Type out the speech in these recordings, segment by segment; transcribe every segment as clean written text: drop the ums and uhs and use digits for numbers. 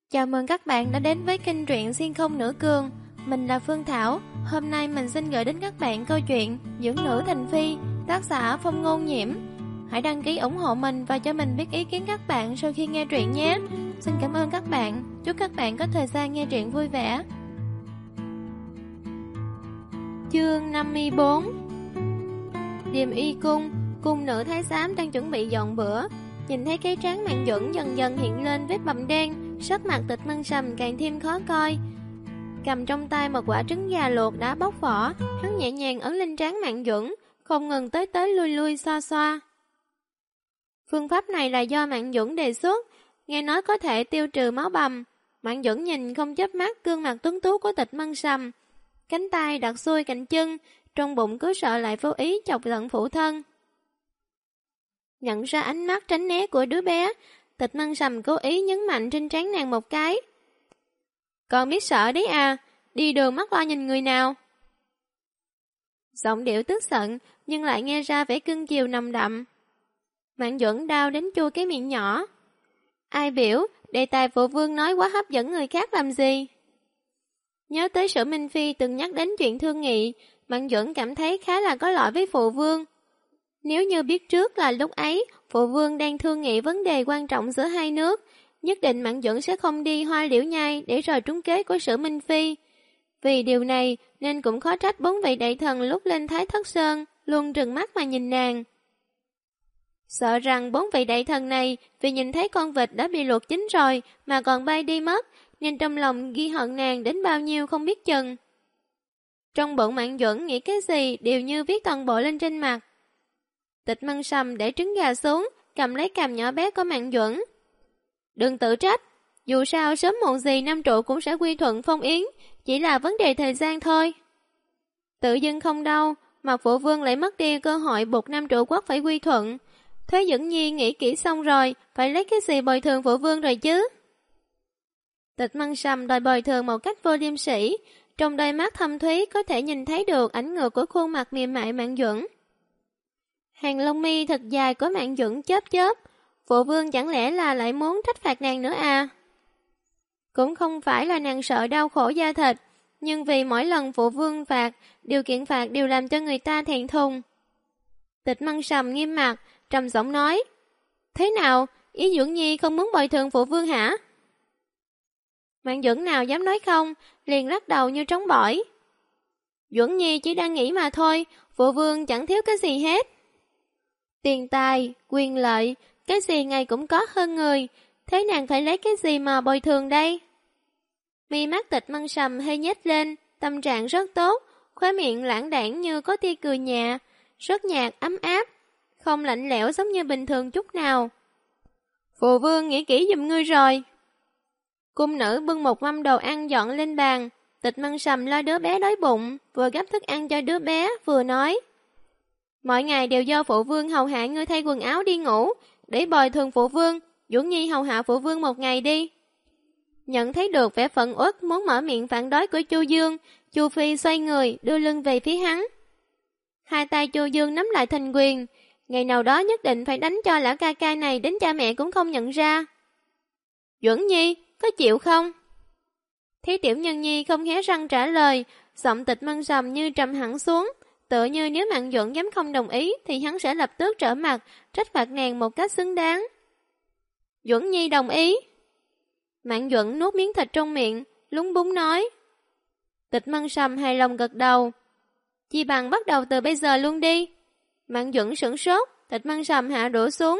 Chào mừng các bạn đã đến với kênh truyện Xuyên Không Nửa Cương. Mình là Phương Thảo. Hôm nay mình xin gửi đến các bạn câu chuyện Dưỡng Nữ Thành Phi, tác giả Phong Ngôn Nhiễm. Hãy đăng ký ủng hộ mình và cho mình biết ý kiến các bạn sau khi nghe truyện nhé. Xin cảm ơn các bạn. Chúc các bạn có thời gian nghe truyện vui vẻ. Chương 54. Điềm Y Cung, cung nữ thái giám đang chuẩn bị dọn bữa. Nhìn thấy cái trán Mạn Duẩn dần dần hiện lên vết bầm đen, sắc mặt Tịch Mân Sầm càng thêm khó coi. Cầm trong tay một quả trứng gà luộc đã bóc vỏ, hắn nhẹ nhàng ấn lên trán Mạn Duẩn, không ngừng tới tới lui lui xoa xoa. Phương pháp này là do Mạn Duẩn đề xuất, nghe nói có thể tiêu trừ máu bầm. Mạn Duẩn nhìn không chớp mắt gương mặt tuấn tú của Tịch Mân Sầm, cánh tay đặt xuôi cạnh chân, trong bụng cứ sợ lại vô ý chọc giận phụ thân. Nhận ra ánh mắt tránh né của đứa bé, Tịch Mân Sầm cố ý nhấn mạnh trên trán nàng một cái. Con biết sợ đấy à, đi đường mắt lo nhìn người nào. Giọng điệu tức giận nhưng lại nghe ra vẻ cưng chiều nồng đậm. Mạn Duẩn đau đến chua cái miệng nhỏ. Ai biểu, đề tài phụ vương nói quá hấp dẫn người khác làm gì. Nhớ tới Sở Minh Phi từng nhắc đến chuyện thương nghị, Mạn Duẩn cảm thấy khá là có lỗi với phụ vương. Nếu như biết trước là lúc ấy phụ vương đang thương nghị vấn đề quan trọng giữa hai nước, nhất định Mạn Duẩn sẽ không đi Hoa Liễu Nhai để rời trúng kế của Sở Minh Phi. Vì điều này nên cũng khó trách 4 vị đại thần lúc lên Thái Thất Sơn luôn trừng mắt mà nhìn nàng. Sợ rằng 4 vị đại thần này vì nhìn thấy con vịt đã bị luộc chín rồi mà còn bay đi mất, nên trong lòng ghi hận nàng đến bao nhiêu không biết chừng. Trong bụng Mạn Duẩn nghĩ cái gì đều như viết toàn bộ lên trên mặt. Tịch Mân Sầm để trứng gà xuống, cầm lấy cằm nhỏ bé của Mạn Duẩn. Đừng tự trách, dù sao sớm muộn gì Nam Trụ cũng sẽ quy thuận Phong Yến, chỉ là vấn đề thời gian thôi. Tự dưng không đâu, mà phụ vương lại mất đi cơ hội buộc Nam Trụ quốc phải quy thuận. Thế Dưỡng Nhi nghĩ kỹ xong rồi, phải lấy cái gì bồi thường phụ vương rồi chứ? Tịch Mân Sầm đòi bồi thường một cách vô liêm sỉ, trong đôi mắt thâm thúy có thể nhìn thấy được ảnh ngược của khuôn mặt mềm mại Mạn Duẩn. Hàng lông mi thật dài của Mạn Duẩn chớp chớp, phụ vương chẳng lẽ là lại muốn trách phạt nàng nữa à? Cũng không phải là nàng sợ đau khổ da thịt, nhưng vì mỗi lần phụ vương phạt, điều kiện phạt đều làm cho người ta thẹn thùng. Tịch Mân Sầm nghiêm mặt, trầm giọng nói, thế nào, ý Dưỡng Nhi không muốn bồi thường phụ vương hả? Mạn Duẩn nào dám nói không, liền lắc đầu như trống bỏi. Duẩn Nhi chỉ đang nghĩ mà thôi, phụ vương chẳng thiếu cái gì hết. Tiền tài, quyền lợi, cái gì ngày cũng có hơn người, thế nàng phải lấy cái gì mà bồi thường đây? Mi mắt Tịch Mân Sầm hơi nhếch lên, tâm trạng rất tốt, khóe miệng lãng đãng như có tia cười nhẹ, rất nhạt ấm áp, không lạnh lẽo giống như bình thường chút nào. Phụ vương nghĩ kỹ giùm ngươi rồi. Cung nữ bưng một mâm đồ ăn dọn lên bàn, Tịch Mân Sầm lo đứa bé đói bụng, vừa gắp thức ăn cho đứa bé, vừa nói. Mọi ngày đều do phụ vương hầu hạ ngươi thay quần áo đi ngủ, để bồi thường phụ vương, Duẩn Nhi hầu hạ phụ vương một ngày đi. Nhận thấy được vẻ phẫn uất muốn mở miệng phản đối của Chu Dương, Chu Phi xoay người đưa lưng về phía hắn. Hai tay Chu Dương nắm lại thành quyền, ngày nào đó nhất định phải đánh cho lão ca ca này đến cha mẹ cũng không nhận ra. Duẩn Nhi, có chịu không? Thấy Tiểu Nhân Nhi không hé răng trả lời, giọng Tịch Mân Sầm như trầm hẳn xuống, tựa như nếu Mạn Duẩn dám không đồng ý thì hắn sẽ lập tức trở mặt, trách phạt nàng một cách xứng đáng. Duẩn Nhi đồng ý. Mạn Duẩn nuốt miếng thịt trong miệng, lúng búng nói. Tịch Mân Sầm hài lòng gật đầu. Chi bằng bắt đầu từ bây giờ luôn đi. Mạn Duẩn sửng sốt, Tịch Mân Sầm hạ đũa xuống.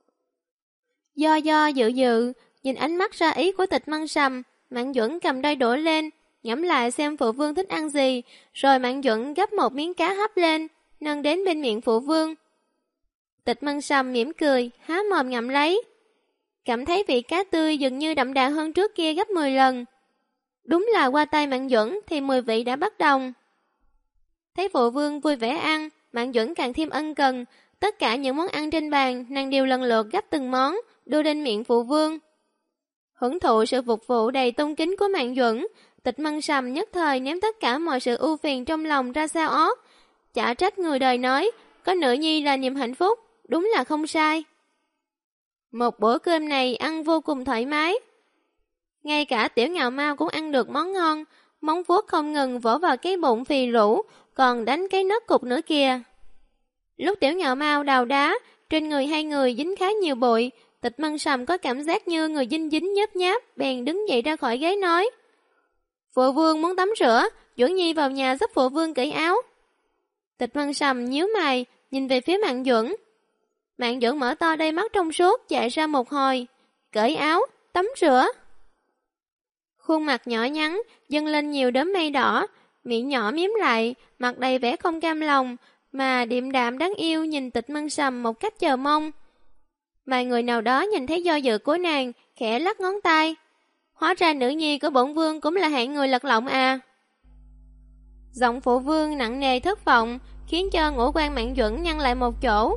Do dự, nhìn ánh mắt ra ý của Tịch Mân Sầm, Mạn Duẩn cầm đôi đũa lên, ngẫm lại xem phụ vương thích ăn gì, rồi Mạn Duẩn gấp một miếng cá hấp lên, nâng đến bên miệng phụ vương. Tịch Mân Sầm mỉm cười, há mồm ngậm lấy. Cảm thấy vị cá tươi dường như đậm đà hơn trước kia gấp 10 lần. Đúng là qua tay Mạn Duẩn thì 10 vị đã bất đồng. Thấy phụ vương vui vẻ ăn, Mạn Duẩn càng thêm ân cần, tất cả những món ăn trên bàn nàng đều lần lượt gấp từng món, đưa lên miệng phụ vương. Hưởng thụ sự phục vụ đầy tôn kính của Mạn Duẩn, Tịch Mân Sầm nhất thời ném tất cả mọi sự ưu phiền trong lòng ra sao ót. Chả trách người đời nói, có nữ nhi là niềm hạnh phúc, đúng là không sai. Một bữa cơm này ăn vô cùng thoải mái. Ngay cả Tiểu Ngạo Mao cũng ăn được món ngon, móng vuốt không ngừng vỗ vào cái bụng phì rũ, còn đánh cái nấc cục nữa kìa. Lúc Tiểu Ngạo Mao đào đá, trên người hai người dính khá nhiều bụi, Tịch Mân Sầm có cảm giác như người dinh dính nhớp nháp, bèn đứng dậy ra khỏi ghế nói: Phụ vương muốn tắm rửa, Duẩn Nhi vào nhà giúp phụ vương cởi áo. Tịch Mân Sầm nhíu mày, nhìn về phía Mạn Duẩn. Mạn Duẩn mở to đôi mắt trong suốt, chạy ra một hồi, cởi áo, tắm rửa. Khuôn mặt nhỏ nhắn, dâng lên nhiều đốm mây đỏ, miệng nhỏ miếm lại, mặt đầy vẻ không cam lòng, mà điềm đạm đáng yêu nhìn Tịch Mân Sầm một cách chờ mong. Mà người nào đó nhìn thấy do dự của nàng, khẽ lắc ngón tay. Hóa ra nữ nhi của bổn vương cũng là hạng người lật lọng à. Giọng phụ vương nặng nề thất vọng, khiến cho ngũ quan Mạn Duẩn nhăn lại một chỗ.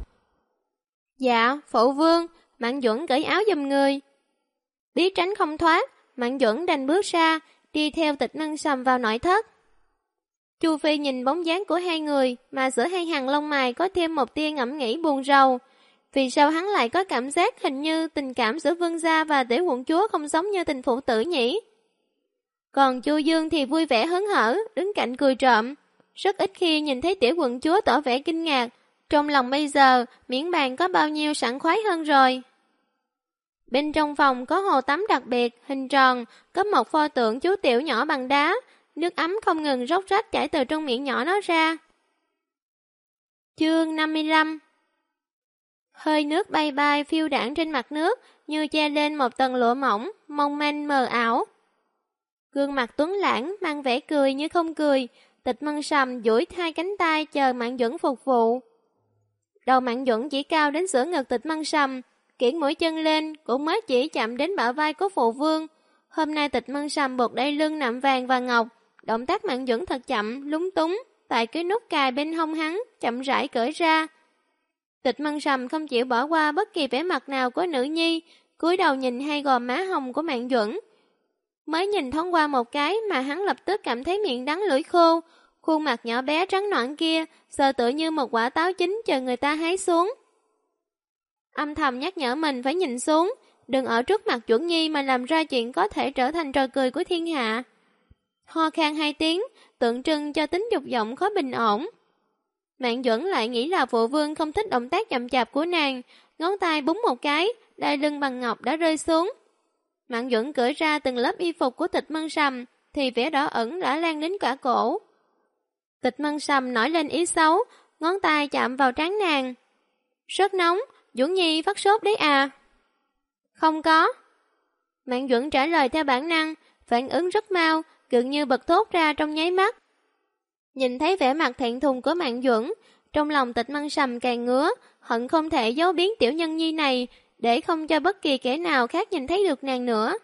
Dạ, phụ vương, Mạn Duẩn cởi áo giùm người. Biết tránh không thoát, Mạn Duẩn đành bước ra, đi theo Tịch Mân Sầm vào nội thất. Chu Phi nhìn bóng dáng của hai người, mà giữa hai hàng lông mày có thêm một tia ngẫm nghĩ buồn rầu. Vì sao hắn lại có cảm giác hình như tình cảm giữa vương gia và tiểu quận chúa không giống như tình phụ tử nhỉ? Còn Chu Dương thì vui vẻ hớn hở, đứng cạnh cười trộm. Rất ít khi nhìn thấy tiểu quận chúa tỏ vẻ kinh ngạc. Trong lòng bây giờ, miễn bàn có bao nhiêu sảng khoái hơn rồi. Bên trong phòng có hồ tắm đặc biệt, hình tròn, có một pho tượng chú tiểu nhỏ bằng đá. Nước ấm không ngừng róc rách chảy từ trong miệng nhỏ nó ra. Chương 55. Hơi nước bay bay phiêu đãng trên mặt nước, như che lên một tầng lụa mỏng, mong manh mờ ảo. Gương mặt tuấn lãng mang vẻ cười như không cười, Tịch Mân Sầm duỗi hai cánh tay chờ Mạn Duẩn phục vụ. Đầu Mạn Duẩn chỉ cao đến giữa ngực Tịch Mân Sầm, kiễng mũi chân lên cũng mới chỉ chạm đến bả vai của phụ vương. Hôm nay Tịch Mân Sầm buộc đai lưng nạm vàng và ngọc, động tác Mạn Duẩn thật chậm, lúng túng, tại cái nút cài bên hông hắn chậm rãi cởi ra. Tịch Mân Sầm không chịu bỏ qua bất kỳ vẻ mặt nào của nữ nhi, cúi đầu nhìn hai gò má hồng của Mạn Duẩn. Mới nhìn thoáng qua một cái mà hắn lập tức cảm thấy miệng đắng lưỡi khô, khuôn mặt nhỏ bé trắng nõn kia, sờ tựa như một quả táo chín chờ người ta hái xuống. Âm thầm nhắc nhở mình phải nhìn xuống, đừng ở trước mặt Duẩn Nhi mà làm ra chuyện có thể trở thành trò cười của thiên hạ. Ho khan hai tiếng, tượng trưng cho tính dục vọng khó bình ổn. Mạn Duẩn lại nghĩ là phụ vương không thích động tác chậm chạp của nàng, ngón tay búng một cái, đai lưng bằng ngọc đã rơi xuống. Mạn Duẩn cởi ra từng lớp y phục của Tịch Mân Sầm, thì vẻ đỏ ẩn đã lan đến cả cổ. Tịch Mân Sầm nổi lên ý xấu, ngón tay chạm vào trán nàng. Rất nóng, Duẩn Nhi phát sốt đấy à? Không có. Mạn Duẩn trả lời theo bản năng, phản ứng rất mau, gần như bật thốt ra trong nháy mắt. Nhìn thấy vẻ mặt thẹn thùng của Mạn Duẩn, trong lòng Tịch Mân Sầm càng ngứa, hận không thể giấu biến tiểu nhân nhi này, để không cho bất kỳ kẻ nào khác nhìn thấy được nàng nữa.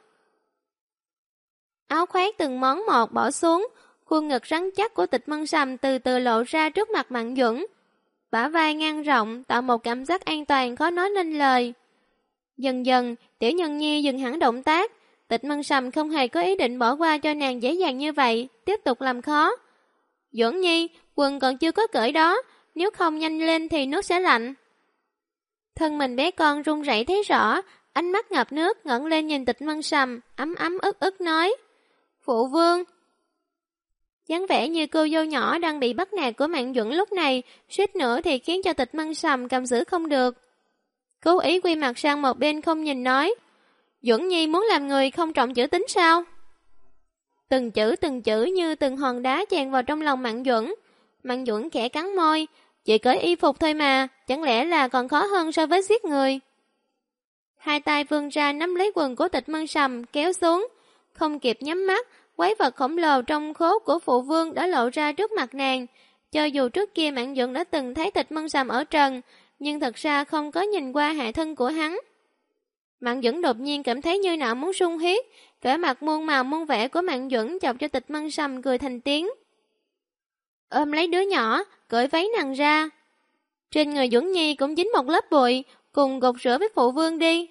Áo khoác từng món một bỏ xuống, khuôn ngực rắn chắc của Tịch Mân Sầm từ từ lộ ra trước mặt Mạn Duẩn. Bả vai ngang rộng tạo một cảm giác an toàn khó nói nên lời. Dần dần, tiểu nhân nhi dừng hẳn động tác, Tịch Mân Sầm không hề có ý định bỏ qua cho nàng dễ dàng như vậy, tiếp tục làm khó. Duẩn Nhi, quần còn chưa có cởi đó, nếu không nhanh lên thì nước sẽ lạnh. Thân mình bé con run rẩy thấy rõ, ánh mắt ngập nước ngẩng lên nhìn Tịch Mân Sầm, ấm ấm ức ức nói: Phụ vương. Dáng vẻ như cô dâu nhỏ đang bị bắt nạt của Mạn Duẩn lúc này, suýt nữa thì khiến cho Tịch Mân Sầm cầm giữ không được. Cố ý quy mặt sang một bên không nhìn nói: Duẩn Nhi muốn làm người không trọng chữ tín sao? Từng chữ như từng hòn đá chèn vào trong lòng Mạn Duẩn. Mạn Duẩn khẽ cắn môi, chỉ cởi y phục thôi mà, chẳng lẽ là còn khó hơn so với giết người? Hai tay vươn ra nắm lấy quần của Tịch Mân Sầm kéo xuống, không kịp nhắm mắt, quái vật khổng lồ trong khố của phụ vương đã lộ ra trước mặt nàng. Cho dù trước kia Mạn Duẩn đã từng thấy Tịch Mân Sầm ở trần, nhưng thật ra không có nhìn qua hạ thân của hắn. Mạn Duẩn đột nhiên cảm thấy như não muốn sung huyết, vẻ mặt muôn màu muôn vẻ của Mạn Duẩn chọc cho Tịch Mân Sầm cười thành tiếng. Ôm lấy đứa nhỏ, cởi váy nàng ra. Trên người Duẩn Nhi cũng dính một lớp bụi, cùng gột rửa với phụ vương đi.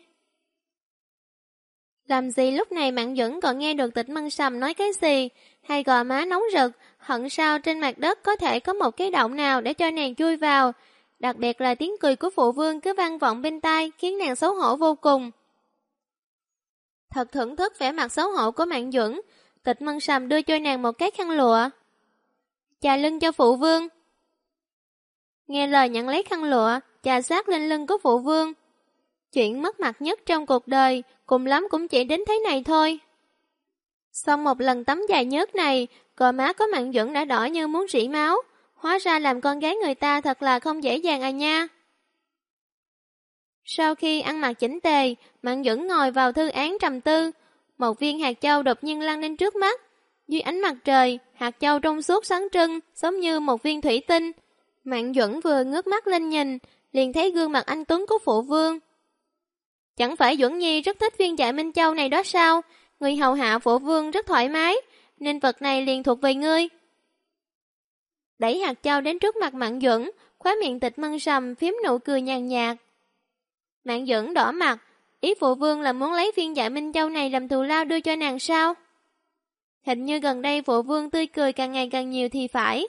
Làm gì lúc này Mạn Duẩn còn nghe được Tịch Mân Sầm nói cái gì, hay gò má nóng rực, hận sao trên mặt đất có thể có một cái động nào để cho nàng chui vào. Đặc biệt là tiếng cười của phụ vương cứ vang vọng bên tai khiến nàng xấu hổ vô cùng. Thật thưởng thức vẻ mặt xấu hổ của Mạn Duẩn, Tịch Mân Sầm đưa cho nàng một cái khăn lụa. Chà lưng cho phụ vương. Nghe lời nhận lấy khăn lụa, chà sát lên lưng của phụ vương. Chuyện mất mặt nhất trong cuộc đời, cùng lắm cũng chỉ đến thế này thôi. Sau một lần tắm dài nhớt này, gò má có Mạn Duẩn đã đỏ như muốn rỉ máu. Hóa ra làm con gái người ta thật là không dễ dàng à nha. Sau khi ăn mặc chỉnh tề, Mạn Duẩn ngồi vào thư án trầm tư. Một viên hạt châu đột nhiên lăn lên trước mắt. Dưới ánh mặt trời, hạt châu trong suốt sáng trưng, giống như một viên thủy tinh. Mạn Duẩn vừa ngước mắt lên nhìn, liền thấy gương mặt anh tuấn của phụ vương. Chẳng phải Duẩn Nhi rất thích viên Dạ Minh Châu này đó sao? Người hầu hạ phụ vương rất thoải mái, nên vật này liền thuộc về ngươi. Đẩy hạt châu đến trước mặt Mạn Duẩn, khóe miệng Tịch Mân Sầm phím nụ cười nhàn nhạt. Mạn Duẩn đỏ mặt, ý phụ vương là muốn lấy viên Dạ Minh Châu này làm thù lao đưa cho nàng sao? Hình như gần đây phụ vương tươi cười càng ngày càng nhiều thì phải.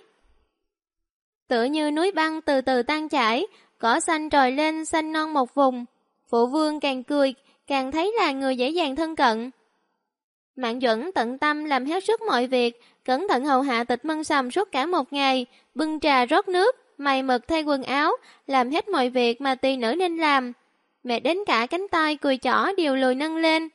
Tựa như núi băng từ từ tan chảy, cỏ xanh trồi lên xanh non một vùng. Phụ vương càng cười, càng thấy là người dễ dàng thân cận. Mạn Duẩn tận tâm làm hết sức mọi việc, cẩn thận hầu hạ Tịch Mân Sầm suốt cả một ngày, bưng trà rót nước, mày mực thay quần áo, làm hết mọi việc mà tỳ nữ nên làm. Mẹ đến cả cánh tay cùi chỏ đều lùi nâng lên.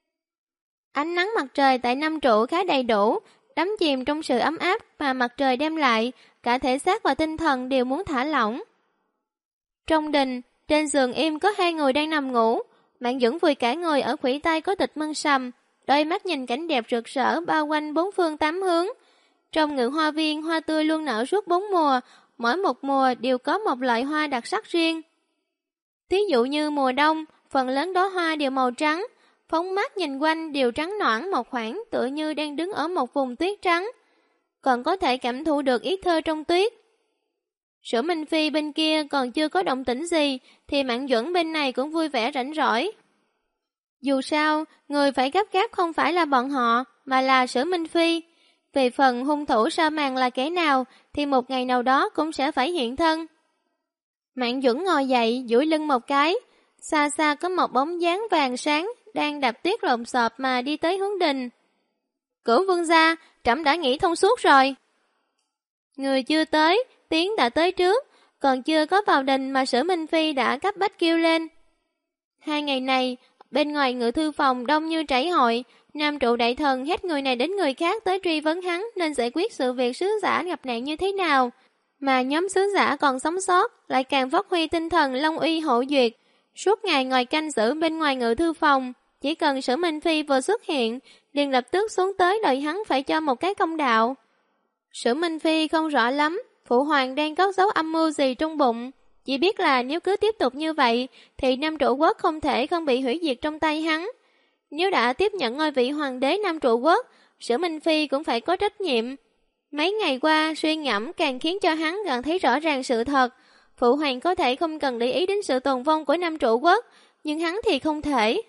Ánh nắng mặt trời tại Nam Trụ khá đầy đủ, đắm chìm trong sự ấm áp mà mặt trời đem lại, cả thể xác và tinh thần đều muốn thả lỏng. Trong đình, trên giường im có hai người đang nằm ngủ, Mạn Duẩn vùi cả người ở khuỷu tay của Tịch Mân Sầm, đôi mắt nhìn cảnh đẹp rực rỡ bao quanh bốn phương tám hướng. Trong Ngự Hoa Viên, hoa tươi luôn nở suốt 4 mùa, mỗi một mùa đều có một loại hoa đặc sắc riêng. Thí dụ như mùa đông, phần lớn đóa hoa đều màu trắng, phóng mắt nhìn quanh đều trắng nõn một khoảng, tựa như đang đứng ở một vùng tuyết trắng. Còn có thể cảm thụ được ý thơ trong tuyết. Sở Minh Phi bên kia còn chưa có động tĩnh gì, thì Mạn Duẩn bên này cũng vui vẻ rảnh rỗi. Dù sao, người phải gấp gáp không phải là bọn họ, mà là Sở Minh Phi. Về phần hung thủ sa màn là kẻ nào, thì một ngày nào đó cũng sẽ phải hiện thân. Mạn Duẩn ngồi dậy, duỗi lưng một cái. Xa xa có một bóng dáng vàng sáng, đang đạp tuyết lộn xộp mà đi tới hướng đình. Cửu vương gia, trẫm đã nghĩ thông suốt rồi. Người chưa tới, tiếng đã tới trước, còn chưa có vào đình mà Sở Minh Phi đã cấp bách kêu lên. 2 ngày này, bên ngoài ngự thư phòng đông như trảy hội, Nam Trụ đại thần hết người này đến người khác tới truy vấn hắn nên giải quyết sự việc sứ giả gặp nạn như thế nào. Mà nhóm sứ giả còn sống sót lại càng phát huy tinh thần long uy hộ duyệt, suốt ngày ngồi canh giữ bên ngoài ngự thư phòng. Chỉ cần Sở Minh Phi vừa xuất hiện, liền lập tức xuống tới đòi hắn phải cho một cái công đạo. Sở Minh Phi không rõ lắm, phụ hoàng đang cất giấu âm mưu gì trong bụng. Chỉ biết là nếu cứ tiếp tục như vậy, thì Nam Trụ Quốc không thể không bị hủy diệt trong tay hắn. Nếu đã tiếp nhận ngôi vị hoàng đế Nam Trụ Quốc, Sở Minh Phi cũng phải có trách nhiệm. Mấy ngày qua, suy ngẫm càng khiến cho hắn càng thấy rõ ràng sự thật. Phụ hoàng có thể không cần để ý đến sự tồn vong của Nam Trụ Quốc, nhưng hắn thì không thể.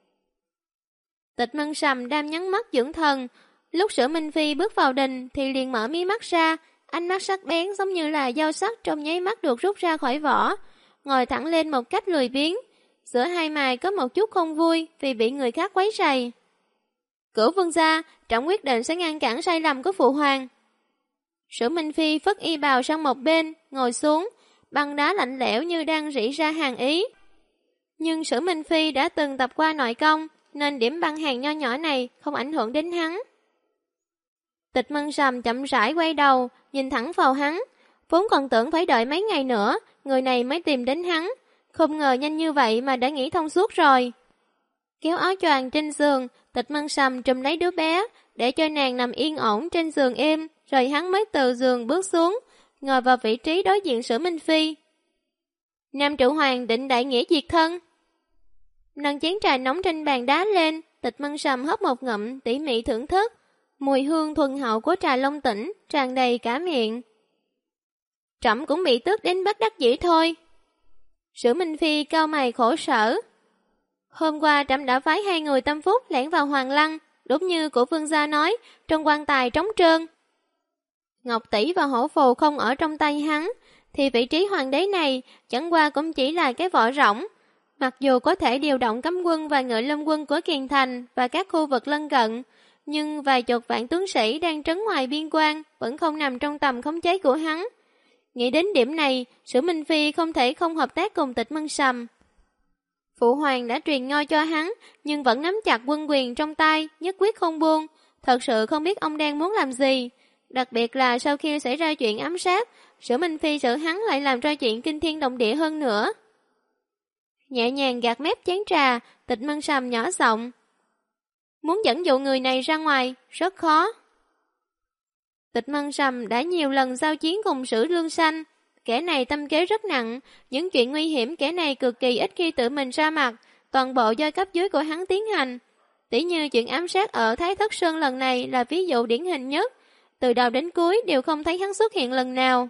Tịch Mân Sầm đang nhắm mắt dưỡng thần. Lúc Sở Minh Phi bước vào đình thì liền mở mí mắt ra, ánh mắt sắc bén giống như là dao sắc trong nháy mắt được rút ra khỏi vỏ, ngồi thẳng lên một cách lười biếng. Giữa hai mày có một chút không vui vì bị người khác quấy rầy. Cửu vương gia, trẫm quyết định sẽ ngăn cản sai lầm của phụ hoàng. Sở Minh Phi phất y bào sang một bên, ngồi xuống, băng đá lạnh lẽo như đang rỉ ra hàng ý. Nhưng Sở Minh Phi đã từng tập qua nội công, nên điểm băng hàng nho nhỏ này không ảnh hưởng đến hắn. Tịch Mân Sầm chậm rãi quay đầu, nhìn thẳng vào hắn, vốn còn tưởng phải đợi mấy ngày nữa, người này mới tìm đến hắn, không ngờ nhanh như vậy mà đã nghĩ thông suốt rồi. Kéo áo choàng trên giường, Tịch Mân Sầm trùm lấy đứa bé, để cho nàng nằm yên ổn trên giường êm, rồi hắn mới từ giường bước xuống, ngồi vào vị trí đối diện Sở Minh Phi. Nam Trụ Hoàng định đại nghĩa diệt thân. Nâng chén trà nóng trên bàn đá lên, Tịch Mân Sầm hớp một ngụm tỉ mỉ thưởng thức. Mùi hương thuần hậu của trà Long Tỉnh tràn đầy cả miệng. Trẫm cũng bị tức đến bất đắc dĩ thôi. Sở Minh Phi cau mày khổ sở. Hôm qua trẫm đã phái 2 người tâm phúc lẻn vào Hoàng Lăng, đúng như của vương gia nói, trong quan tài trống trơn. Ngọc Tỷ và Hổ Phù không ở trong tay hắn, thì vị trí hoàng đế này chẳng qua cũng chỉ là cái vỏ rỗng. Mặc dù có thể điều động cấm quân và ngự lâm quân của Kiền Thành và các khu vực lân cận, nhưng vài chục vạn tướng sĩ đang trấn ngoài biên quan vẫn không nằm trong tầm khống chế của hắn. Nghĩ đến điểm này, Sử Minh Phi không thể không hợp tác cùng Tịch Mân Sầm. Phụ hoàng đã truyền ngôi cho hắn, nhưng vẫn nắm chặt quân quyền trong tay, nhất quyết không buông. Thật sự không biết ông đang muốn làm gì. Đặc biệt là sau khi xảy ra chuyện ám sát, Sử Minh Phi sợ hắn lại làm ra chuyện kinh thiên động địa hơn nữa. Nhẹ nhàng gạt mép chén trà, Tịch Mân Sầm nhỏ giọng. Muốn dẫn dụ người này ra ngoài, rất khó. Tịch Mân Sầm đã nhiều lần giao chiến cùng Sử Lương Sanh. Kẻ này tâm kế rất nặng, những chuyện nguy hiểm kẻ này cực kỳ ít khi tự mình ra mặt, toàn bộ do cấp dưới của hắn tiến hành. Tỉ như chuyện ám sát ở Thái Thất Sơn lần này là ví dụ điển hình nhất, từ đầu đến cuối đều không thấy hắn xuất hiện lần nào.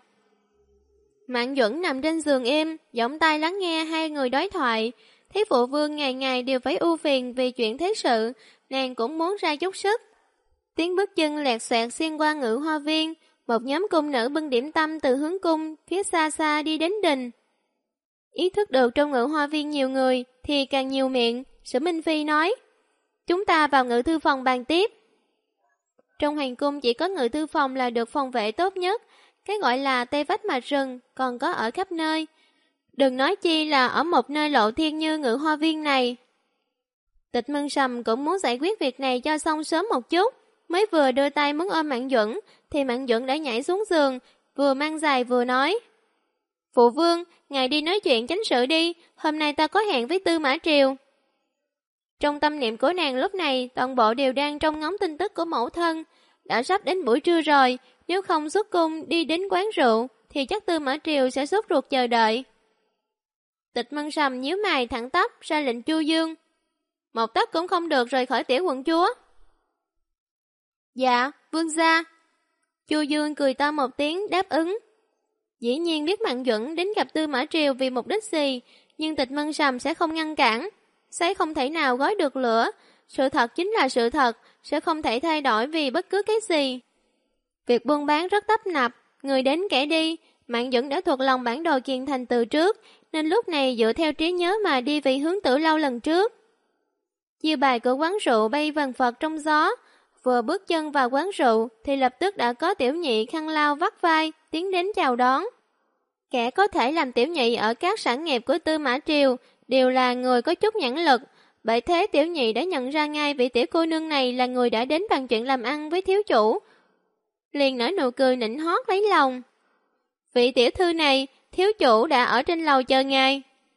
Mạn Duẩn nằm trên giường êm, giọng tai lắng nghe hai người đối thoại. Thấy phụ vương ngày ngày đều phải ưu phiền vì chuyện thế sự, nàng cũng muốn ra chút sức. Tiếng bước chân lẹt xoẹt xuyên qua Ngự Hoa Viên, một nhóm cung nữ bưng điểm tâm từ hướng cung, phía xa xa đi đến đình. Ý thức được trong Ngự Hoa Viên nhiều người, thì càng nhiều miệng, Sử Minh Phi nói. Chúng ta vào ngự thư phòng bàn tiếp. Trong hành cung chỉ có ngự thư phòng là được phòng vệ tốt nhất, cái gọi là tây vách mặt rừng còn có ở khắp nơi. Đừng nói chi là ở một nơi lộ thiên như Ngự Hoa Viên này. Tịch Mân Sầm cũng muốn giải quyết việc này cho xong sớm một chút, mới vừa đưa tay muốn ôm Mạn Duẩn, thì Mạn Duẩn đã nhảy xuống giường, vừa mang giày vừa nói. Phụ vương, ngài đi nói chuyện chánh sự đi, hôm nay ta có hẹn với Tư Mã Triều. Trong tâm niệm của nàng lúc này, toàn bộ đều đang trông ngóng tin tức của mẫu thân. Đã sắp đến buổi trưa rồi, nếu không xuất cung đi đến quán rượu, thì chắc Tư Mã Triều sẽ sốt ruột chờ đợi. Tịch Mân Sầm nhíu mày thẳng tắp ra lệnh Chu Dương. Một tấc cũng không được rời khỏi tiểu quận chúa. Dạ, vương gia. Chu Dương cười to một tiếng đáp ứng. Dĩ nhiên biết Mạn Duẩn đến gặp Tư Mã Triều vì mục đích gì, nhưng Tịch Mân Sầm sẽ không ngăn cản. Sấy không thể nào gói được lửa, sự thật chính là sự thật, sẽ không thể thay đổi vì bất cứ cái gì. Việc buôn bán rất tấp nập, người đến kẻ đi, Mạn Duẩn đã thuộc lòng bản đồ Kiền Thành từ trước, nên lúc này dựa theo trí nhớ mà đi về hướng Tử Lâu lần trước. Chiêu bài của quán rượu bay vần phật trong gió, vừa bước chân vào quán rượu thì lập tức đã có tiểu nhị khăn lau vắt vai tiến đến chào đón. Kẻ có thể làm tiểu nhị ở các sản nghiệp của Tư Mã Triều đều là người có chút nhãn lực, bởi thế tiểu nhị đã nhận ra ngay vị tiểu cô nương này là người đã đến bàn chuyện làm ăn với thiếu chủ. Liền nở nụ cười nịnh hót lấy lòng. Vị tiểu thư này, thiếu chủ đã ở trên lầu chờ ngài.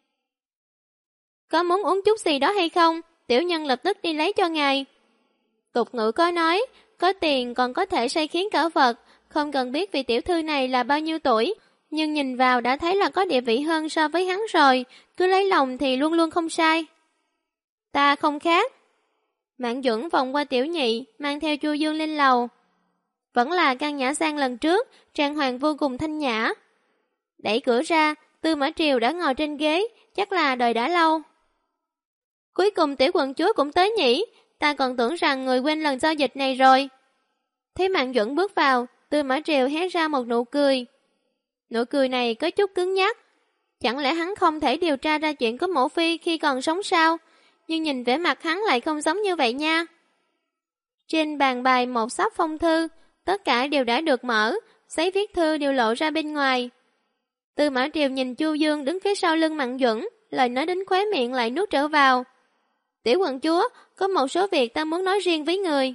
Có muốn uống chút gì đó hay không? Tiểu nhân lập tức đi lấy cho ngài. Tục ngữ có nói, có tiền còn có thể sai khiến cả vật, không cần biết vị tiểu thư này là bao nhiêu tuổi, nhưng nhìn vào đã thấy là có địa vị hơn so với hắn rồi, cứ lấy lòng thì luôn luôn không sai. Ta không khác. Mạn Duẩn vòng qua tiểu nhị, mang theo Chu Dương lên lầu. Vẫn là căn nhã sang lần trước, trang hoàng vô cùng thanh nhã. Đẩy cửa ra, Tư Mã Triều đã ngồi trên ghế, chắc là đợi đã lâu. Cuối cùng tiểu quận chúa cũng tới nhỉ, ta còn tưởng rằng người quên lần giao dịch này rồi. Thấy Mạn Duẩn bước vào, Tư Mã Triều hé ra một nụ cười. Nụ cười này có chút cứng nhắc. Chẳng lẽ hắn không thể điều tra ra chuyện của mẫu phi khi còn sống sao? Nhưng nhìn vẻ mặt hắn lại không giống như vậy nha. Trên bàn bày một sắp phong thư, tất cả đều đã được mở, giấy viết thư đều lộ ra bên ngoài. Tư Mã Triều nhìn Chu Dương đứng phía sau lưng Mạn Duẩn, lời nói đến khóe miệng lại nuốt trở vào. Tiểu quận chúa, có một số việc ta muốn nói riêng với người.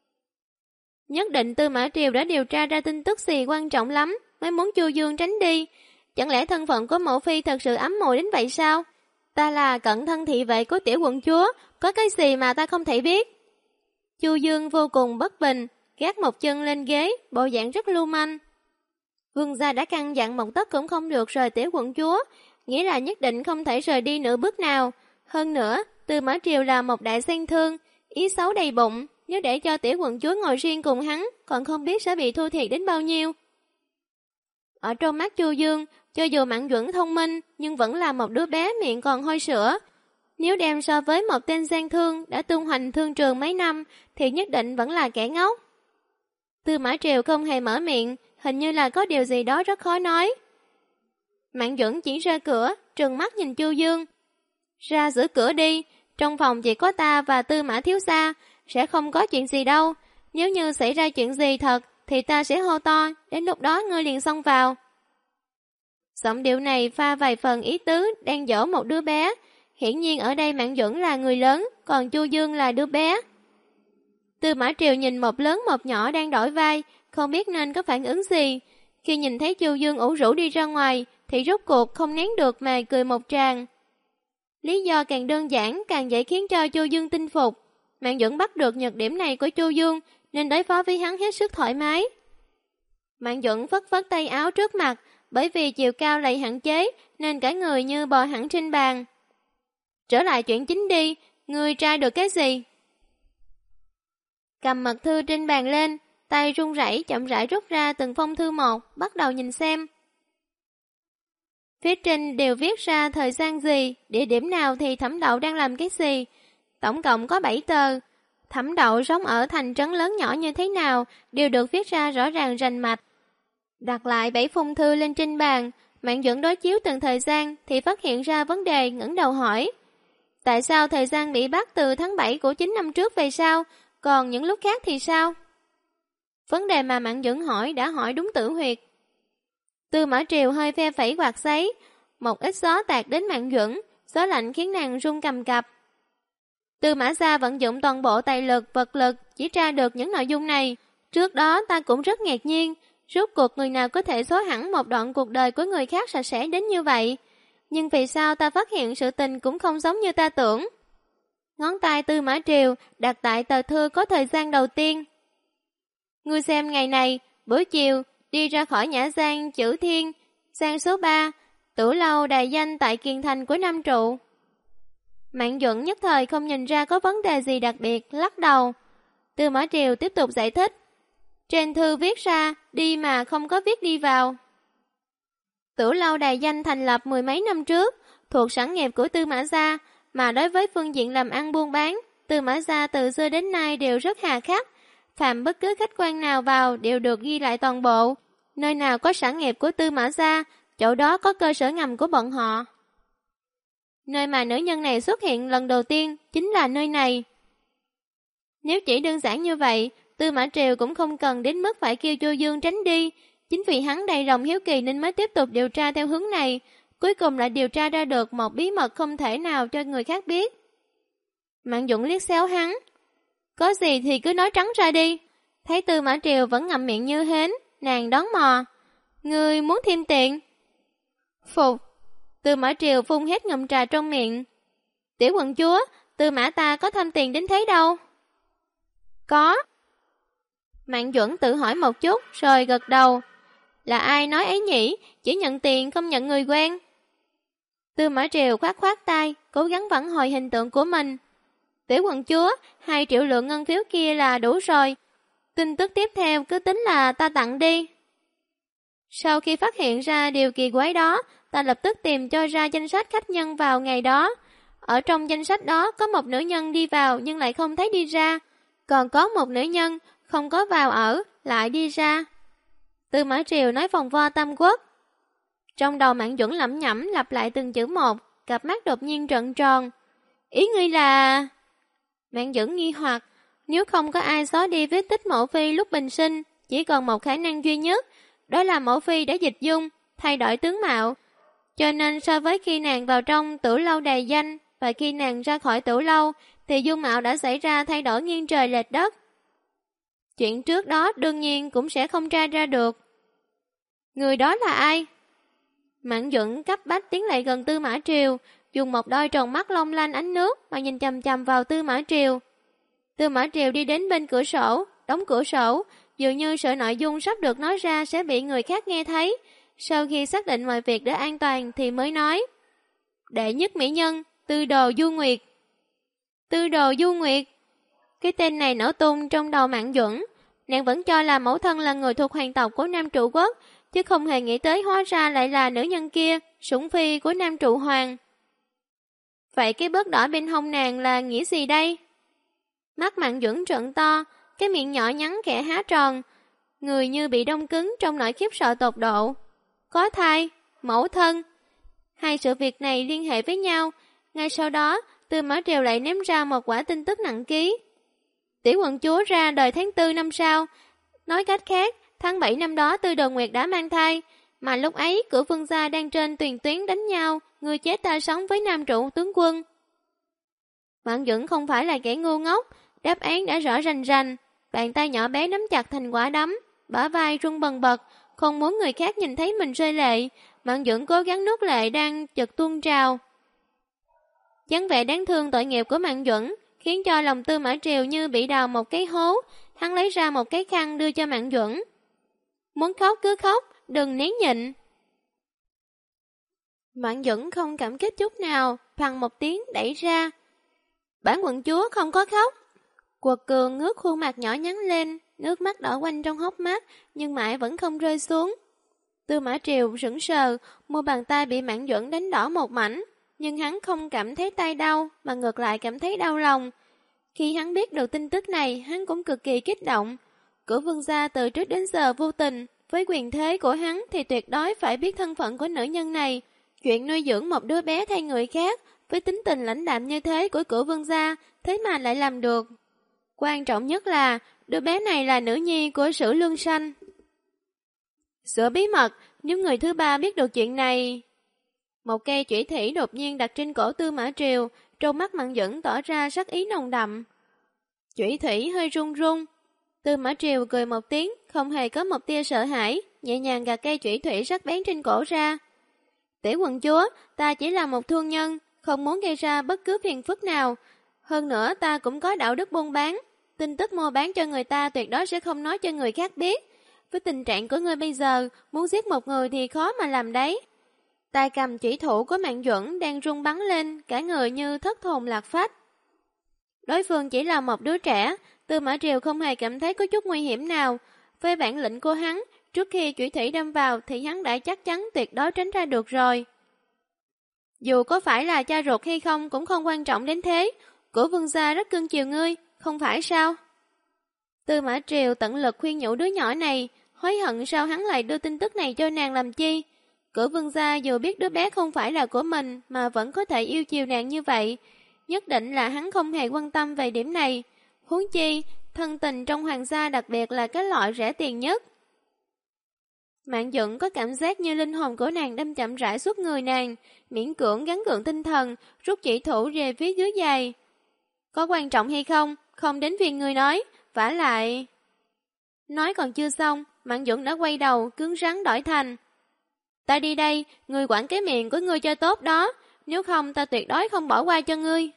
Nhất định Tư Mã Triều đã điều tra ra tin tức gì quan trọng lắm, mới muốn Chu Dương tránh đi. Chẳng lẽ thân phận của mẫu phi thật sự ấm mồi đến vậy sao? Ta là cận thân thị vệ của tiểu quận chúa, có cái gì mà ta không thể biết? Chu Dương vô cùng bất bình, gác một chân lên ghế, bộ dạng rất lưu manh. Vương gia đã căn dặn một tấc cũng không được rời tiểu quận chúa, nghĩa là nhất định không thể rời đi nửa bước nào. Hơn nữa, Tư Mã Triều là một đại gian thương, ý xấu đầy bụng, nếu để cho tiểu quận chúa ngồi riêng cùng hắn, còn không biết sẽ bị thua thiệt đến bao nhiêu. Ở trong mắt Chu Dương, cho dù Mạn Duẩn thông minh, nhưng vẫn là một đứa bé miệng còn hôi sữa. Nếu đem so với một tên gian thương đã tung hoành thương trường mấy năm, thì nhất định vẫn là kẻ ngốc. Tư Mã Triều không hề mở miệng, hình như là có điều gì đó rất khó nói. Mạn Duẩn chỉ ra cửa, trừng mắt nhìn Chu Dương. Ra giữa cửa đi, trong phòng chỉ có ta và Tư Mã thiếu gia, sẽ không có chuyện gì đâu. Nếu như xảy ra chuyện gì thật, thì ta sẽ hô to, đến lúc đó ngươi liền xông vào. Giọng điệu này pha vài phần ý tứ đang dỗ một đứa bé. Hiển nhiên ở đây Mạn Duẩn là người lớn, còn Chu Dương là đứa bé. Tư Mã Triều nhìn một lớn một nhỏ đang đổi vai, không biết nên có phản ứng gì. Khi nhìn thấy Chu Dương ủ rũ đi ra ngoài, thì rốt cuộc không nén được mà cười một tràng. Lý do càng đơn giản càng dễ khiến cho Chu Dương tin phục. Mạn Duẩn bắt được nhược điểm này của Chu Dương, nên đối phó với hắn hết sức thoải mái. Mạn Duẩn phất phất tay áo trước mặt, bởi vì chiều cao lại hạn chế, nên cả người như bò hẳn trên bàn. Trở lại chuyện chính đi, ngươi tra được cái gì? Cầm mật thư trên bàn lên, tay run rẩy chậm rãi rút ra từng phong thư một, bắt đầu nhìn xem. Phía trên đều viết ra thời gian gì, địa điểm nào thì Thẩm Đậu đang làm cái gì. Tổng cộng có 7 tờ. Thẩm Đậu sống ở thành trấn lớn nhỏ như thế nào, đều được viết ra rõ ràng rành mạch. Đặt lại 7 phong thư lên trên bàn, Mạn Duẩn đối chiếu từng thời gian thì phát hiện ra vấn đề, ngẩng đầu hỏi. Tại sao thời gian bị bắt từ tháng 7 của 9 năm trước về sau, còn những lúc khác thì sao? Vấn đề mà Mạn Duẩn hỏi đã hỏi đúng tử huyệt. Tư Mã Triều hơi phe phẩy quạt giấy, một ít gió tạt đến Mạn Duẩn, gió lạnh khiến nàng run cầm cập. Tư Mã gia vận dụng toàn bộ tài lực, vật lực chỉ tra được những nội dung này. Trước đó ta cũng rất ngạc nhiên, rốt cuộc người nào có thể xóa hẳn một đoạn cuộc đời của người khác sạch sẽ đến như vậy. Nhưng vì sao ta phát hiện sự tình cũng không giống như ta tưởng? Ngón tay Tư Mã Triều đặt tại tờ thư có thời gian đầu tiên. Ngươi xem ngày này, buổi chiều, đi ra khỏi nhã gian Chữ Thiên, gian số 3, tử lâu đài danh tại Kiền Thành của Nam Trụ. Mạn Duẩn nhất thời không nhìn ra có vấn đề gì đặc biệt, lắc đầu. Tư Mã Triều tiếp tục giải thích. Trên thư viết ra, đi mà không có viết đi vào. Tử lâu đài danh thành lập 10 mấy năm trước, thuộc sản nghiệp của Tư Mã gia, mà đối với phương diện làm ăn buôn bán, Tư Mã gia từ xưa đến nay đều rất hà khắc. Phạm bất cứ khách quan nào vào đều được ghi lại toàn bộ. Nơi nào có sản nghiệp của Tư Mã gia, chỗ đó có cơ sở ngầm của bọn họ. Nơi mà nữ nhân này xuất hiện lần đầu tiên chính là nơi này. Nếu chỉ đơn giản như vậy, Tư Mã Triều cũng không cần đến mức phải kêu Chu Dương tránh đi. Chính vì hắn đầy lòng hiếu kỳ nên mới tiếp tục điều tra theo hướng này. Cuối cùng lại điều tra ra được một bí mật không thể nào cho người khác biết. Mạn Duẩn liếc xéo hắn. Có gì thì cứ nói trắng ra đi. Thấy Tư Mã Triều vẫn ngậm miệng như hến, nàng đón mò. Ngươi muốn thêm tiền? Phục. Tư Mã Triều phun hết ngụm trà trong miệng. Tiểu quận chúa, Tư Mã ta có tham tiền đến thế đâu. Có. Mạn Duẩn tự hỏi một chút rồi gật đầu. Là ai nói ấy nhỉ, chỉ nhận tiền không nhận người quen. Tư Mã Triều khoát khoát tay, cố gắng vãn hồi hình tượng của mình. Tiểu quận chúa, 2 triệu lượng ngân phiếu kia là đủ rồi. Tin tức tiếp theo cứ tính là ta tặng đi. Sau khi phát hiện ra điều kỳ quái đó, ta lập tức tìm cho ra danh sách khách nhân vào ngày đó. Ở trong danh sách đó có một nữ nhân đi vào nhưng lại không thấy đi ra. Còn có một nữ nhân không có vào ở, lại đi ra. Tư Mã Triều nói vòng vo Tam Quốc. Trong đầu Mạn Duẩn lẩm nhẩm lặp lại từng chữ một, cặp mắt đột nhiên trợn tròn. Ý ngươi là... Mạn Duẩn nghi hoặc, nếu không có ai xóa đi vết tích Mộ Phi lúc bình sinh, chỉ còn một khả năng duy nhất, đó là Mộ Phi đã dịch dung, thay đổi tướng mạo. Cho nên so với khi nàng vào trong tử lâu đài danh và khi nàng ra khỏi tử lâu, thì dung mạo đã xảy ra thay đổi nghiêng trời lệch đất. Chuyện trước đó đương nhiên cũng sẽ không tra ra được. Người đó là ai? Mạn Duẩn cấp bách tiến lại gần Tư Mã Triều, dùng một đôi tròng mắt long lanh ánh nước mà nhìn chằm chằm vào Tư Mã Triều. Tư Mã Triều đi đến bên cửa sổ, đóng cửa sổ, dường như sợ nội dung sắp được nói ra sẽ bị người khác nghe thấy. Sau khi xác định mọi việc đã an toàn thì mới nói. Đệ nhất mỹ nhân, Tư Đồ Du Nguyệt. Tư Đồ Du Nguyệt. Cái tên này nổ tung trong đầu Mạn Duẩn. Nàng vẫn cho là mẫu thân là người thuộc hoàng tộc của Nam Trụ Quốc, chứ không hề nghĩ tới hóa ra lại là nữ nhân kia, sủng phi của Nam Trụ Hoàng. Vậy cái bớt đỏ bên hông nàng là nghĩa gì đây? Mắt Mạn Duẩn trợn to, cái miệng nhỏ nhắn kẽ há tròn, người như bị đông cứng trong nỗi khiếp sợ tột độ. Có thai, mẫu thân. Hai sự việc này liên hệ với nhau, Ngay sau đó, Tư Mã Triều lại ném ra một quả tin tức nặng ký. Tiểu quận chúa ra đời tháng 4 năm sau. Nói cách khác, tháng 7 năm đó Tư Đồ Nguyệt đã mang thai, mà lúc ấy Cửu Vương gia đang trên tiền tuyến đánh nhau, người chết ta sống với nam trụ tướng quân. Mạn Duẩn không phải là kẻ ngu ngốc, đáp án đã rõ rành rành, bàn tay nhỏ bé nắm chặt thành quả đấm, bả vai run bần bật, không muốn người khác nhìn thấy mình rơi lệ. Mạn Duẩn cố gắng nuốt lệ đang chợt tuôn trào. Dáng vẻ đáng thương tội nghiệp của Mạn Duẩn khiến cho lòng Tư Mã Triều như bị đào một cái hố. Hắn lấy ra một cái khăn đưa cho Mạn Duẩn. Muốn khóc cứ khóc, đừng nén nhịn. Mạn Duẩn không cảm kích chút nào, phằn một tiếng đẩy ra. Bản quận chúa không có khóc. Quật Cường ngước khuôn mặt nhỏ nhắn lên, nước mắt đỏ quanh trong hốc mắt, nhưng mãi vẫn không rơi xuống. Tư Mã Triều sững sờ, mu bàn tay bị Mạn Duẩn đánh đỏ một mảnh, nhưng hắn không cảm thấy tay đau, mà ngược lại cảm thấy đau lòng. Khi hắn biết được tin tức này, hắn cũng cực kỳ kích động. Cửu Vương gia từ trước đến giờ vô tình, với quyền thế của hắn thì tuyệt đối phải biết thân phận của nữ nhân này. Chuyện nuôi dưỡng một đứa bé thay người khác, với tính tình lãnh đạm như thế của Cửu Vương gia, thế mà lại làm được. Quan trọng nhất là, đứa bé này là nữ nhi của Sử Lương Sanh. Sửa bí mật, nếu người thứ ba biết được chuyện này... Một cây chủy thủy đột nhiên đặt trên cổ Tư Mã Triều, trong mắt Mạn Duẩn tỏ ra sắc ý nồng đậm. Chủy thủy hơi run run. Tư Mã Triều cười một tiếng, không hề có một tia sợ hãi, nhẹ nhàng gạt cây chủy thủy sắc bén trên cổ ra. Tiểu quận chúa, ta chỉ là một thương nhân, không muốn gây ra bất cứ phiền phức nào. Hơn nữa ta cũng có đạo đức buôn bán. Tin tức mua bán cho người ta tuyệt đối sẽ không nói cho người khác biết. Với tình trạng của ngươi bây giờ, muốn giết một người thì khó mà làm đấy. Tay cầm chỉ thủ của Mạn Duẩn đang rung bắn lên, cả người như thất hồn lạc phách. Đối phương chỉ là một đứa trẻ, Tư Mã Triều không hề cảm thấy có chút nguy hiểm nào. Với bản lĩnh của hắn, trước khi chủy thủy đâm vào thì hắn đã chắc chắn tuyệt đối tránh ra được rồi. Dù có phải là cha ruột hay không cũng không quan trọng đến thế, Cửu Vương gia rất cưng chiều ngươi, không phải sao? Tư Mã Triều tận lực khuyên nhủ đứa nhỏ này, hối hận sao hắn lại đưa tin tức này cho nàng làm chi. Cửu Vương gia dù biết đứa bé không phải là của mình mà vẫn có thể yêu chiều nàng như vậy, nhất định là hắn không hề quan tâm về điểm này. Huống chi, thân tình trong hoàng gia đặc biệt là cái loại rẻ tiền nhất. Mạn Duẩn có cảm giác như linh hồn của nàng đâm chậm rãi suốt người nàng, miễn cưỡng gắng gượng tinh thần, rút chỉ thủ về phía dưới giày. Có quan trọng hay không? Không đến phiền người nói, vả lại... Nói còn chưa xong, Mạn Duẩn đã quay đầu, cứng rắn đổi thành. Ta đi đây, ngươi quản cái miệng của ngươi cho tốt đó, nếu không ta tuyệt đối không bỏ qua cho ngươi.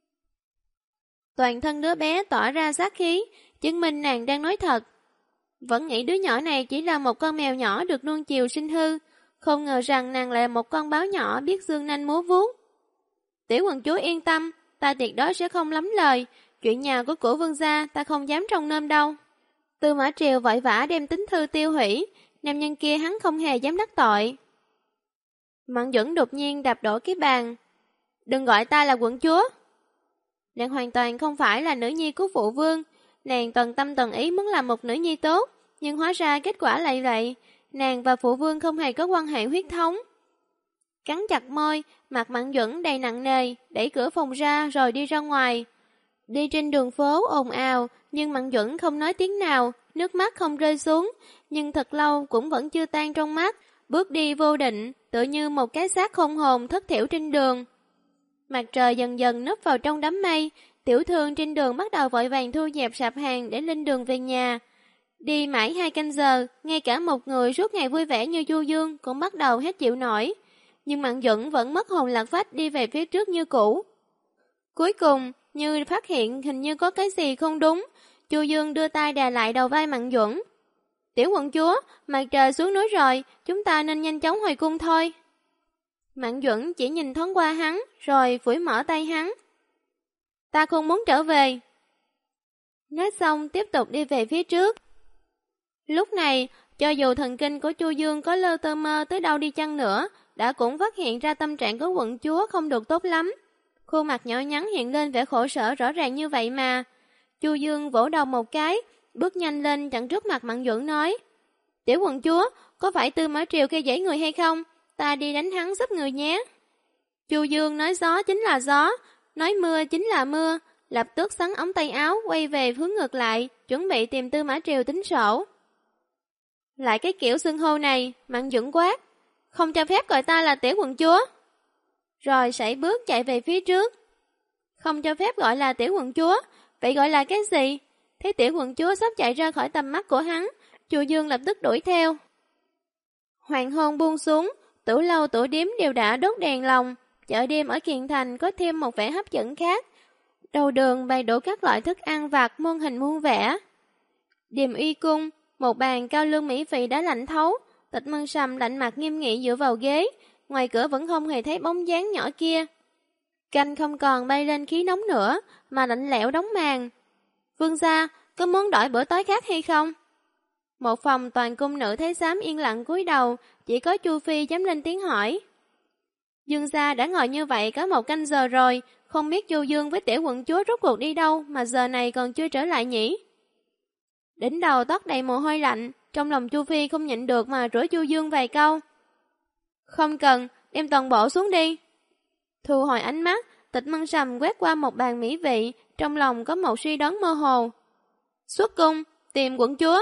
Toàn thân đứa bé tỏa ra sát khí, chứng minh nàng đang nói thật. Vẫn nghĩ đứa nhỏ này chỉ là một con mèo nhỏ được nuông chiều sinh hư, không ngờ rằng nàng lại là một con báo nhỏ biết dương nanh múa vuốt. Tiểu quận chúa yên tâm, ta tuyệt đối sẽ không lắm lời, chuyện nhà của Cửu Vương gia ta không dám trông nom đâu. Tư Mã Triều vội vã đem tín thư tiêu hủy, nam nhân kia hắn không hề dám đắc tội. Mạn Duẩn đột nhiên đạp đổ cái bàn. Đừng gọi ta là quận chúa. Nàng hoàn toàn không phải là nữ nhi của phụ vương. Nàng toàn tâm toàn ý muốn làm một nữ nhi tốt, nhưng hóa ra kết quả lại vậy. Nàng và phụ vương không hề có quan hệ huyết thống. Cắn chặt môi, mặt Mạn Duẩn đầy nặng nề, đẩy cửa phòng ra rồi đi ra ngoài. Đi trên đường phố ồn ào, nhưng Mạn Duẩn không nói tiếng nào, nước mắt không rơi xuống, nhưng thật lâu cũng vẫn chưa tan trong mắt, bước đi vô định, tựa như một cái xác không hồn thất thiểu trên đường. Mặt trời dần dần núp vào trong đám mây, tiểu thương trên đường bắt đầu vội vàng thu dẹp sạp hàng để lên đường về nhà. Đi mãi 2 canh giờ, ngay cả một người suốt ngày vui vẻ như Chu Dương cũng bắt đầu hết chịu nổi. Nhưng Mạn Duẩn vẫn mất hồn lạc phách đi về phía trước như cũ. Cuối cùng, như phát hiện hình như có cái gì không đúng, Chu Dương đưa tay đè lại đầu vai Mạn Duẩn. Tiểu quận chúa, mặt trời xuống núi rồi, chúng ta nên nhanh chóng hồi cung thôi. Mạn Duẩn chỉ nhìn thoáng qua hắn, rồi phủi mở tay hắn. Ta không muốn trở về. Nói xong tiếp tục đi về phía trước. Lúc này, cho dù thần kinh của Chu Dương có lơ tơ mơ tới đâu đi chăng nữa, đã cũng phát hiện ra tâm trạng của quận chúa không được tốt lắm. Khuôn mặt nhỏ nhắn hiện lên vẻ khổ sở rõ ràng như vậy mà. Chu Dương vỗ đầu một cái, bước nhanh lên chặn trước mặt Mạn Duẩn nói. Tiểu quận chúa, có phải Tư Mã Triều kia dễ người hay không? Ta đi đánh hắn giúp người nhé. Chu Dương nói gió chính là gió, nói mưa chính là mưa, lập tức xắn ống tay áo quay về hướng ngược lại, chuẩn bị tìm Tư Mã Triều tính sổ. Lại cái kiểu xưng hô này, Mạn Duẩn quát, không cho phép gọi ta là tiểu quận chúa. Rồi sải bước chạy về phía trước. Không cho phép gọi là tiểu quận chúa, vậy gọi là cái gì? Thấy tiểu quận chúa sắp chạy ra khỏi tầm mắt của hắn, Chu Dương lập tức đuổi theo. Hoàng hôn buông xuống, tủ lâu tủ điếm đều đã đốt đèn lồng, chợ đêm ở Kiền Thành có thêm một vẻ hấp dẫn khác. Đầu đường bày đủ các loại thức ăn vặt muôn hình muôn vẻ. Điềm uy cung, một bàn cao lương mỹ vị đã lạnh thấu, Tịch Mân Sầm lạnh mặt nghiêm nghị dựa vào ghế, ngoài cửa vẫn không hề thấy bóng dáng nhỏ kia. Canh không còn bay lên khí nóng nữa, mà lạnh lẽo đóng màn. Vương gia, có muốn đổi bữa tối khác hay không? Một phòng toàn cung nữ thấy xám yên lặng cúi đầu, chỉ có Chu Phi dám lên tiếng hỏi. Dương gia đã ngồi như vậy có 1 canh giờ rồi, không biết Chu Dương với tiểu quận chúa rốt cuộc đi đâu mà giờ này còn chưa trở lại nhỉ? Đỉnh đầu toát đầy mồ hôi lạnh, trong lòng Chu Phi không nhịn được mà rủa Chu Dương vài câu. Không cần, đem toàn bộ xuống đi. Thu hồi ánh mắt, Tịch Mân Sầm quét qua một bàn mỹ vị, trong lòng có một suy đoán mơ hồ. Xuất cung, tìm quận chúa.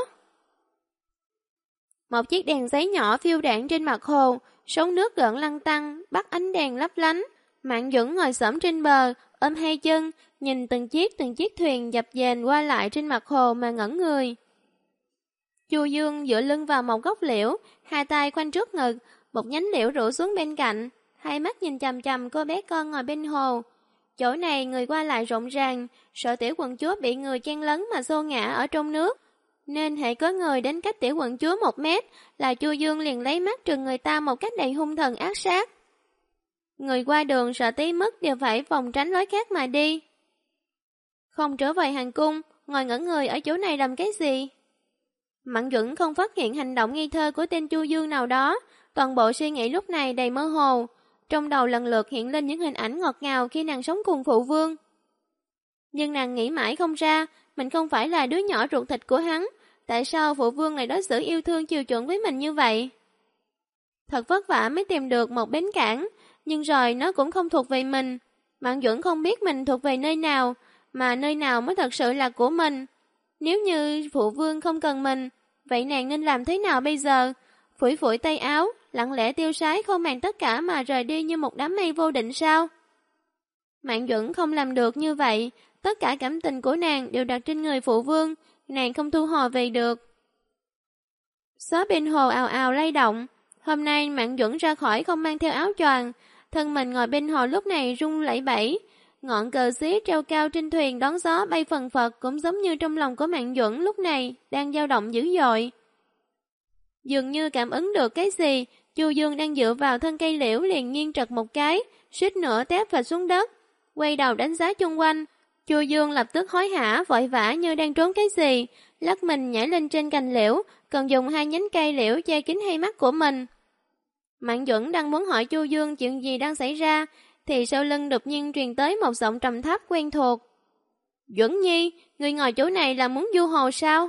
Một chiếc đèn giấy nhỏ phiêu đãng trên mặt hồ, sóng nước gợn lăn tăn, bắt ánh đèn lấp lánh. Mạn Duẩn ngồi xổm trên bờ, ôm hai chân, nhìn từng chiếc thuyền dập dềnh qua lại trên mặt hồ mà ngẩn người. Chu Dương dựa lưng vào một gốc liễu, hai tay khoanh trước ngực, một nhánh liễu rủ xuống bên cạnh, hai mắt nhìn chằm chằm cô bé con ngồi bên hồ. Chỗ này người qua lại rộn ràng, sợ tiểu quận chúa bị người chen lấn mà xô ngã ở trong nước. Nên hãy có người đến cách tiểu quận chúa 1 mét là Chu Dương liền lấy mắt trừng người ta một cách đầy hung thần ác sát. Người qua đường sợ tí mất đều phải vòng tránh lối khác mà đi. Không trở về hành cung, ngồi ngẩn người ở chỗ này làm cái gì? Mạn Duẩn không phát hiện hành động nghi thơ của tên Chu Dương nào đó, toàn bộ suy nghĩ lúc này đầy mơ hồ. Trong đầu lần lượt hiện lên những hình ảnh ngọt ngào khi nàng sống cùng phụ vương. Nhưng nàng nghĩ mãi không ra, mình không phải là đứa nhỏ ruột thịt của hắn, tại sao phụ vương lại đối xử yêu thương chiều chuộng với mình như vậy? Thật vất vả mới tìm được một bến cảng, nhưng rồi nó cũng không thuộc về mình. Mạn Duẩn không biết mình thuộc về nơi nào, mà nơi nào mới thật sự là của mình. Nếu như phụ vương không cần mình, vậy nàng nên làm thế nào bây giờ? Phủi phủi tay áo, lặng lẽ tiêu sái không màng tất cả mà rời đi như một đám mây vô định sao? Mạn Duẩn không làm được như vậy, tất cả cảm tình của nàng đều đặt trên người phụ vương, nàng không thu hồi về được. Gió bên hồ ào ào lay động, hôm nay Mạn Duẩn ra khỏi không mang theo áo choàng, thân mình ngồi bên hồ lúc này rung lẩy bẩy, ngọn cờ xí treo cao trên thuyền đón gió bay phần phật cũng giống như trong lòng của Mạn Duẩn lúc này đang dao động dữ dội. Dường như cảm ứng được cái gì, Chu Dương đang dựa vào thân cây liễu liền nghiêng trật một cái, suýt nữa té phịch xuống đất, quay đầu đánh giá chung quanh. Chu Dương lập tức hối hả vội vã như đang trốn cái gì, lắc mình nhảy lên trên cành liễu, còn dùng 2 nhánh cây liễu che kín hai mắt của mình. Mạn Duẩn đang muốn hỏi Chu Dương chuyện gì đang xảy ra, thì sau lưng đột nhiên truyền tới một giọng trầm thấp quen thuộc. Duẩn Nhi, người ngồi chỗ này là muốn du hồ sao?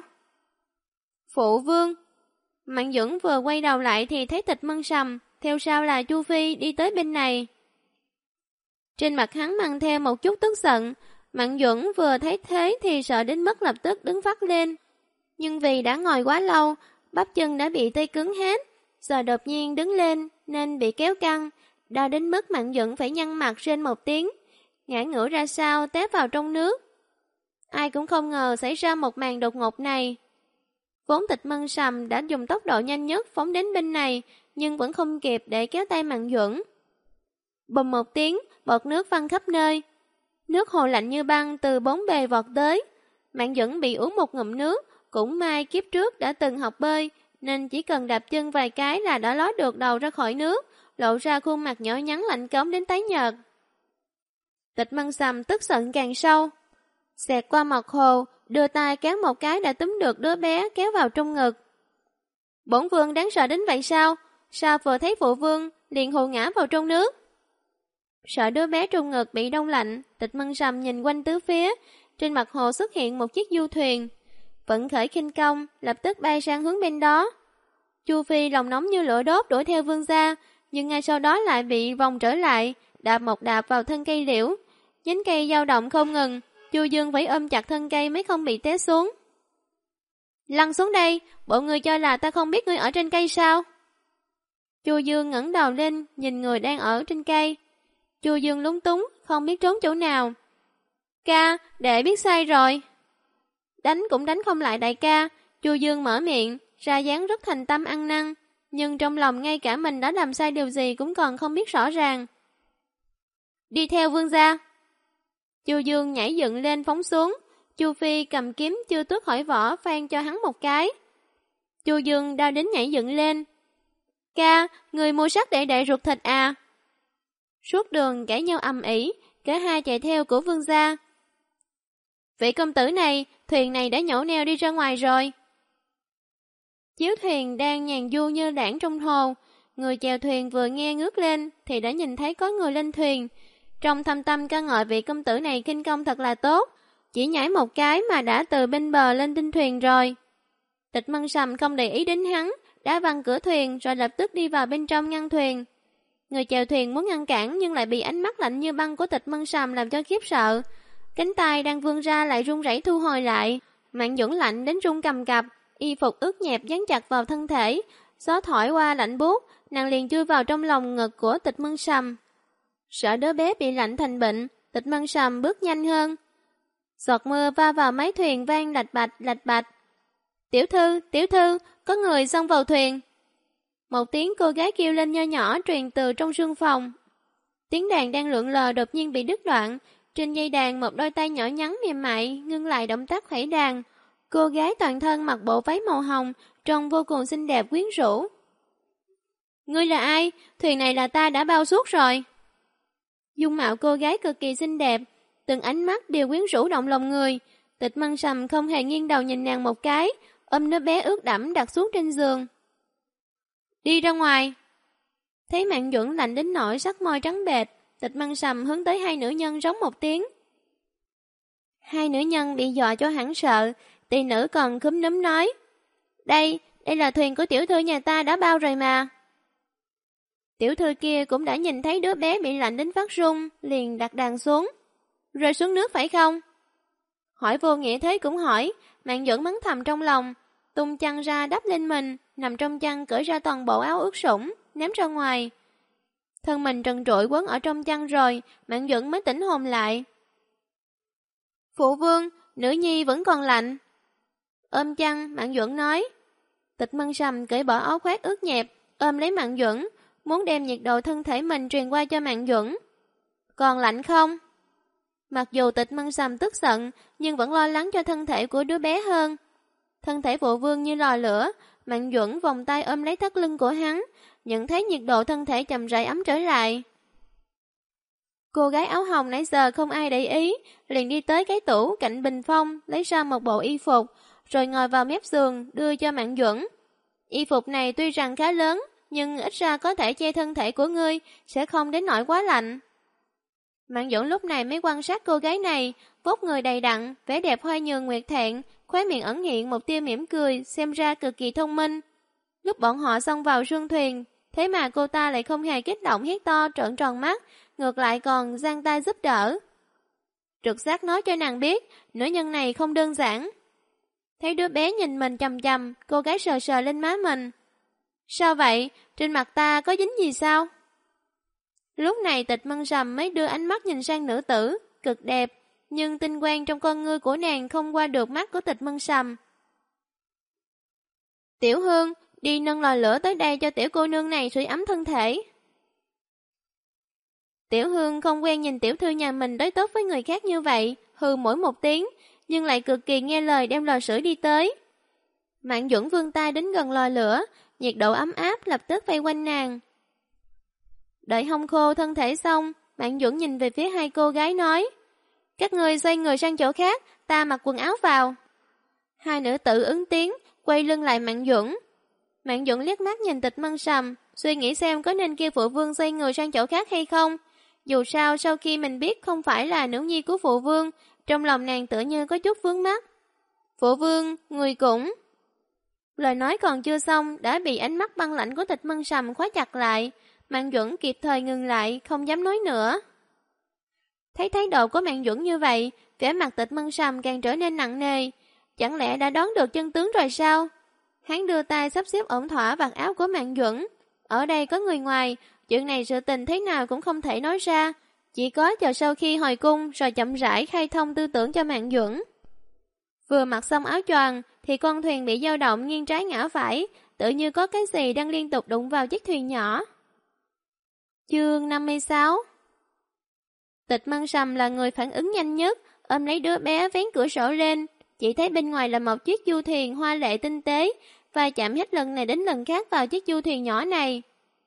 Phụ vương. Mạn Duẩn vừa quay đầu lại thì thấy Tịch Mân Sầm, theo sau là Chu Phi đi tới bên này. Trên mặt hắn mang theo một chút tức giận, Mạn Duẩn vừa thấy thế thì sợ đến mức lập tức đứng phắt lên. Nhưng vì đã ngồi quá lâu, bắp chân đã bị tê cứng hết, giờ đột nhiên đứng lên nên bị kéo căng, đau đến mức Mạn Duẩn phải nhăn mặt rên một tiếng, ngã ngửa ra sau té vào trong nước. Ai cũng không ngờ xảy ra một màn đột ngột này. Vốn Tịch Mân Sầm đã dùng tốc độ nhanh nhất phóng đến bên này, nhưng vẫn không kịp để kéo tay Mạn Duẩn. Bùm một tiếng, bọt nước văng khắp nơi. Nước hồ lạnh như băng từ bốn bề vọt tới. Mạn Duẩn bị uống một ngụm nước, cũng may kiếp trước đã từng học bơi, nên chỉ cần đạp chân vài cái là đã ló được đầu ra khỏi nước, lộ ra khuôn mặt nhỏ nhắn lạnh cống đến tái nhợt. Tịch Mân Sầm tức giận càng sâu. Xẹt qua mặt hồ, đưa tay kéo một cái đã túm được đứa bé kéo vào trong ngực. Bổn vương đáng sợ đến vậy sao? Sao vừa thấy phụ vương liền hù ngã vào trong nước? Sợ đứa bé trong ngực bị đông lạnh, Tịch Mân Sầm nhìn quanh tứ phía, trên mặt hồ xuất hiện một chiếc du thuyền. Vận khởi khinh công, lập tức bay sang hướng bên đó. Chu Phi lòng nóng như lửa đốt đuổi theo vương gia, nhưng ngay sau đó lại bị vòng trở lại, đạp một đạp vào thân cây liễu. Nhánh cây dao động không ngừng, Chu Dương phải ôm chặt thân cây mới không bị té xuống. Lăn xuống đây, bộ người cho là ta không biết ngươi ở trên cây sao? Chu Dương ngẩng đầu lên, nhìn người đang ở trên cây. Chu Dương lúng túng, không biết trốn chỗ nào. Ca, đệ biết sai rồi. Đánh cũng đánh không lại đại ca. Chu Dương mở miệng, ra dáng rất thành tâm ăn năn, nhưng trong lòng ngay cả mình đã làm sai điều gì cũng còn không biết rõ ràng. Đi theo vương gia. Chu Dương nhảy dựng lên phóng xuống. Chu Phi cầm kiếm chưa tuốt khỏi vỏ phan cho hắn một cái. Chu Dương đau đến nhảy dựng lên. Ca, người mua sắt để đệ ruột thịt à? Suốt đường cãi nhau ầm ĩ, cả hai chạy theo của vương gia. Vị công tử này, thuyền này đã nhổ neo đi ra ngoài rồi. Chiếu thuyền đang nhàn du như đảng trong hồ. Người chèo thuyền vừa nghe ngước lên thì đã nhìn thấy có người lên thuyền. Trong thâm tâm ca ngợi vị công tử này khinh công thật là tốt, chỉ nhảy một cái mà đã từ bên bờ lên tinh thuyền rồi. Tịch Mân Sầm không để ý đến hắn, đá văng cửa thuyền rồi lập tức đi vào bên trong ngăn thuyền. Người chèo thuyền muốn ngăn cản nhưng lại bị ánh mắt lạnh như băng của Tịch Mân Sầm làm cho khiếp sợ. Cánh tay đang vươn ra lại run rẩy thu hồi lại. Mạn Duẩn lạnh đến run cầm cập, y phục ướt nhẹp dán chặt vào thân thể. Gió thổi qua lạnh buốt, nàng liền chui vào trong lòng ngực của Tịch Mân Sầm. Sợ đứa bé bị lạnh thành bệnh, Tịch Mân Sầm bước nhanh hơn. Giọt mưa va vào mái thuyền vang lạch bạch lạch bạch. Tiểu thư, có người xông vào thuyền. Một tiếng cô gái kêu lên nho nhỏ truyền từ trong sương phòng. Tiếng đàn đang lượn lờ đột nhiên bị đứt đoạn. Trên dây đàn một đôi tay nhỏ nhắn mềm mại ngưng lại động tác khuấy đàn. Cô gái toàn thân mặc bộ váy màu hồng, trông vô cùng xinh đẹp quyến rũ. Ngươi là ai? Thuyền này là ta đã bao suốt rồi. Dung mạo cô gái cực kỳ xinh đẹp, từng ánh mắt đều quyến rũ động lòng người. Tịch Mân Sầm không hề nghiêng đầu nhìn nàng một cái, ôm đứa bé ướt đẫm đặt xuống trên giường. Đi ra ngoài. Thấy Mạn Duẩn lạnh đến nỗi sắc môi trắng bệch, Tịch Mân Sầm hướng tới hai nữ nhân rống một tiếng. Hai nữ nhân bị dọa cho hoảng sợ, tỳ nữ còn khúm núm nói. Đây là thuyền của tiểu thư nhà ta đã bao rồi mà. Tiểu thư kia cũng đã nhìn thấy đứa bé bị lạnh đến phát run, liền đặt đàn xuống. Rơi xuống nước phải không? Hỏi vô nghĩa thế cũng hỏi, Mạn Duẩn mắng thầm trong lòng, tung chăn ra đắp lên mình, nằm trong chăn cởi ra toàn bộ áo ướt sũng, ném ra ngoài. Thân mình trần trụi quấn ở trong chăn rồi, Mạn Duẩn mới tỉnh hồn lại. Phụ vương, nữ nhi vẫn còn lạnh. Ôm chăn, Mạn Duẩn nói. Tịch Mân Sầm cởi bỏ áo khoác ướt nhẹp, ôm lấy Mạn Duẩn, muốn đem nhiệt độ thân thể mình truyền qua cho Mạn Duẩn. Còn lạnh không? Mặc dù Tịch Mân Sầm tức giận, nhưng vẫn lo lắng cho thân thể của đứa bé hơn. Thân thể phụ vương như lò lửa, Mạn Duẩn vòng tay ôm lấy thắt lưng của hắn, nhận thấy nhiệt độ thân thể chậm rãi ấm trở lại. Cô gái áo hồng nãy giờ không ai để ý, liền đi tới cái tủ cạnh bình phong, lấy ra một bộ y phục, rồi ngồi vào mép giường đưa cho Mạn Duẩn. Y phục này tuy rằng khá lớn, nhưng ít ra có thể che thân thể của ngươi, sẽ không đến nỗi quá lạnh. Mạn Duẩn lúc này mới quan sát cô gái này, vóc người đầy đặn, vẻ đẹp hoa nhường nguyệt thẹn, khóe miệng ẩn hiện một tia mỉm cười, xem ra cực kỳ thông minh. Lúc bọn họ xông vào sương thuyền, thế mà cô ta lại không hề kích động hét to trợn tròn mắt, ngược lại còn giang tay giúp đỡ. Trực giác nói cho nàng biết, nữ nhân này không đơn giản. Thấy đứa bé nhìn mình chằm chằm, cô gái sờ sờ lên má mình. Sao vậy? Trên mặt ta có dính gì sao? Lúc này Tịch Mân Sầm mới đưa ánh mắt nhìn sang nữ tử, cực đẹp, nhưng tinh quang trong con ngươi của nàng không qua được mắt của Tịch Mân Sầm. Tiểu Hương, đi nâng lò lửa tới đây cho tiểu cô nương này sưởi ấm thân thể. Tiểu Hương không quen nhìn tiểu thư nhà mình đối tốt với người khác như vậy, hừ mỗi một tiếng, nhưng lại cực kỳ nghe lời đem lò sưởi đi tới. Mạn Duẩn vươn tay đến gần lò lửa, nhiệt độ ấm áp lập tức vây quanh nàng. Đợi hong khô thân thể xong, Mạn Duẩn nhìn về phía hai cô gái nói, các người xoay người sang chỗ khác, ta mặc quần áo vào. Hai nữ tử ứng tiếng, quay lưng lại Mạn Duẩn. Mạn Duẩn liếc mắt nhìn Tịch Mân Sầm, suy nghĩ xem có nên kêu phụ vương xoay người sang chỗ khác hay không. Dù sao sau khi mình biết không phải là nữ nhi của phụ vương, trong lòng nàng tựa như có chút vướng mắc. Phụ vương, người cũng... Lời nói còn chưa xong đã bị ánh mắt băng lạnh của Tịch Mân Sầm khóa chặt lại. Mạng Duẩn kịp thời ngừng lại, không dám nói nữa. Thấy thái độ của Mạng Duẩn như vậy, vẻ mặt Tịch Mân Sầm càng trở nên nặng nề. Chẳng lẽ đã đoán được chân tướng rồi sao? Hắn đưa tay sắp xếp ổn thỏa vạt áo của Mạng Duẩn. Ở đây có người ngoài, chuyện này sự tình thế nào cũng không thể nói ra. Chỉ có chờ sau khi hồi cung rồi chậm rãi khai thông tư tưởng cho Mạng Duẩn. Vừa mặc xong áo choàng thì con thuyền bị dao động nghiêng trái ngã phải, tự như có cái gì đang liên tục đụng vào chiếc thuyền nhỏ. Chương 56. Tịch Mân Sầm là người phản ứng nhanh nhất, ôm lấy đứa bé vén cửa sổ lên, chỉ thấy bên ngoài là một chiếc du thuyền hoa lệ tinh tế, và chạm hết lần này đến lần khác vào chiếc du thuyền nhỏ này.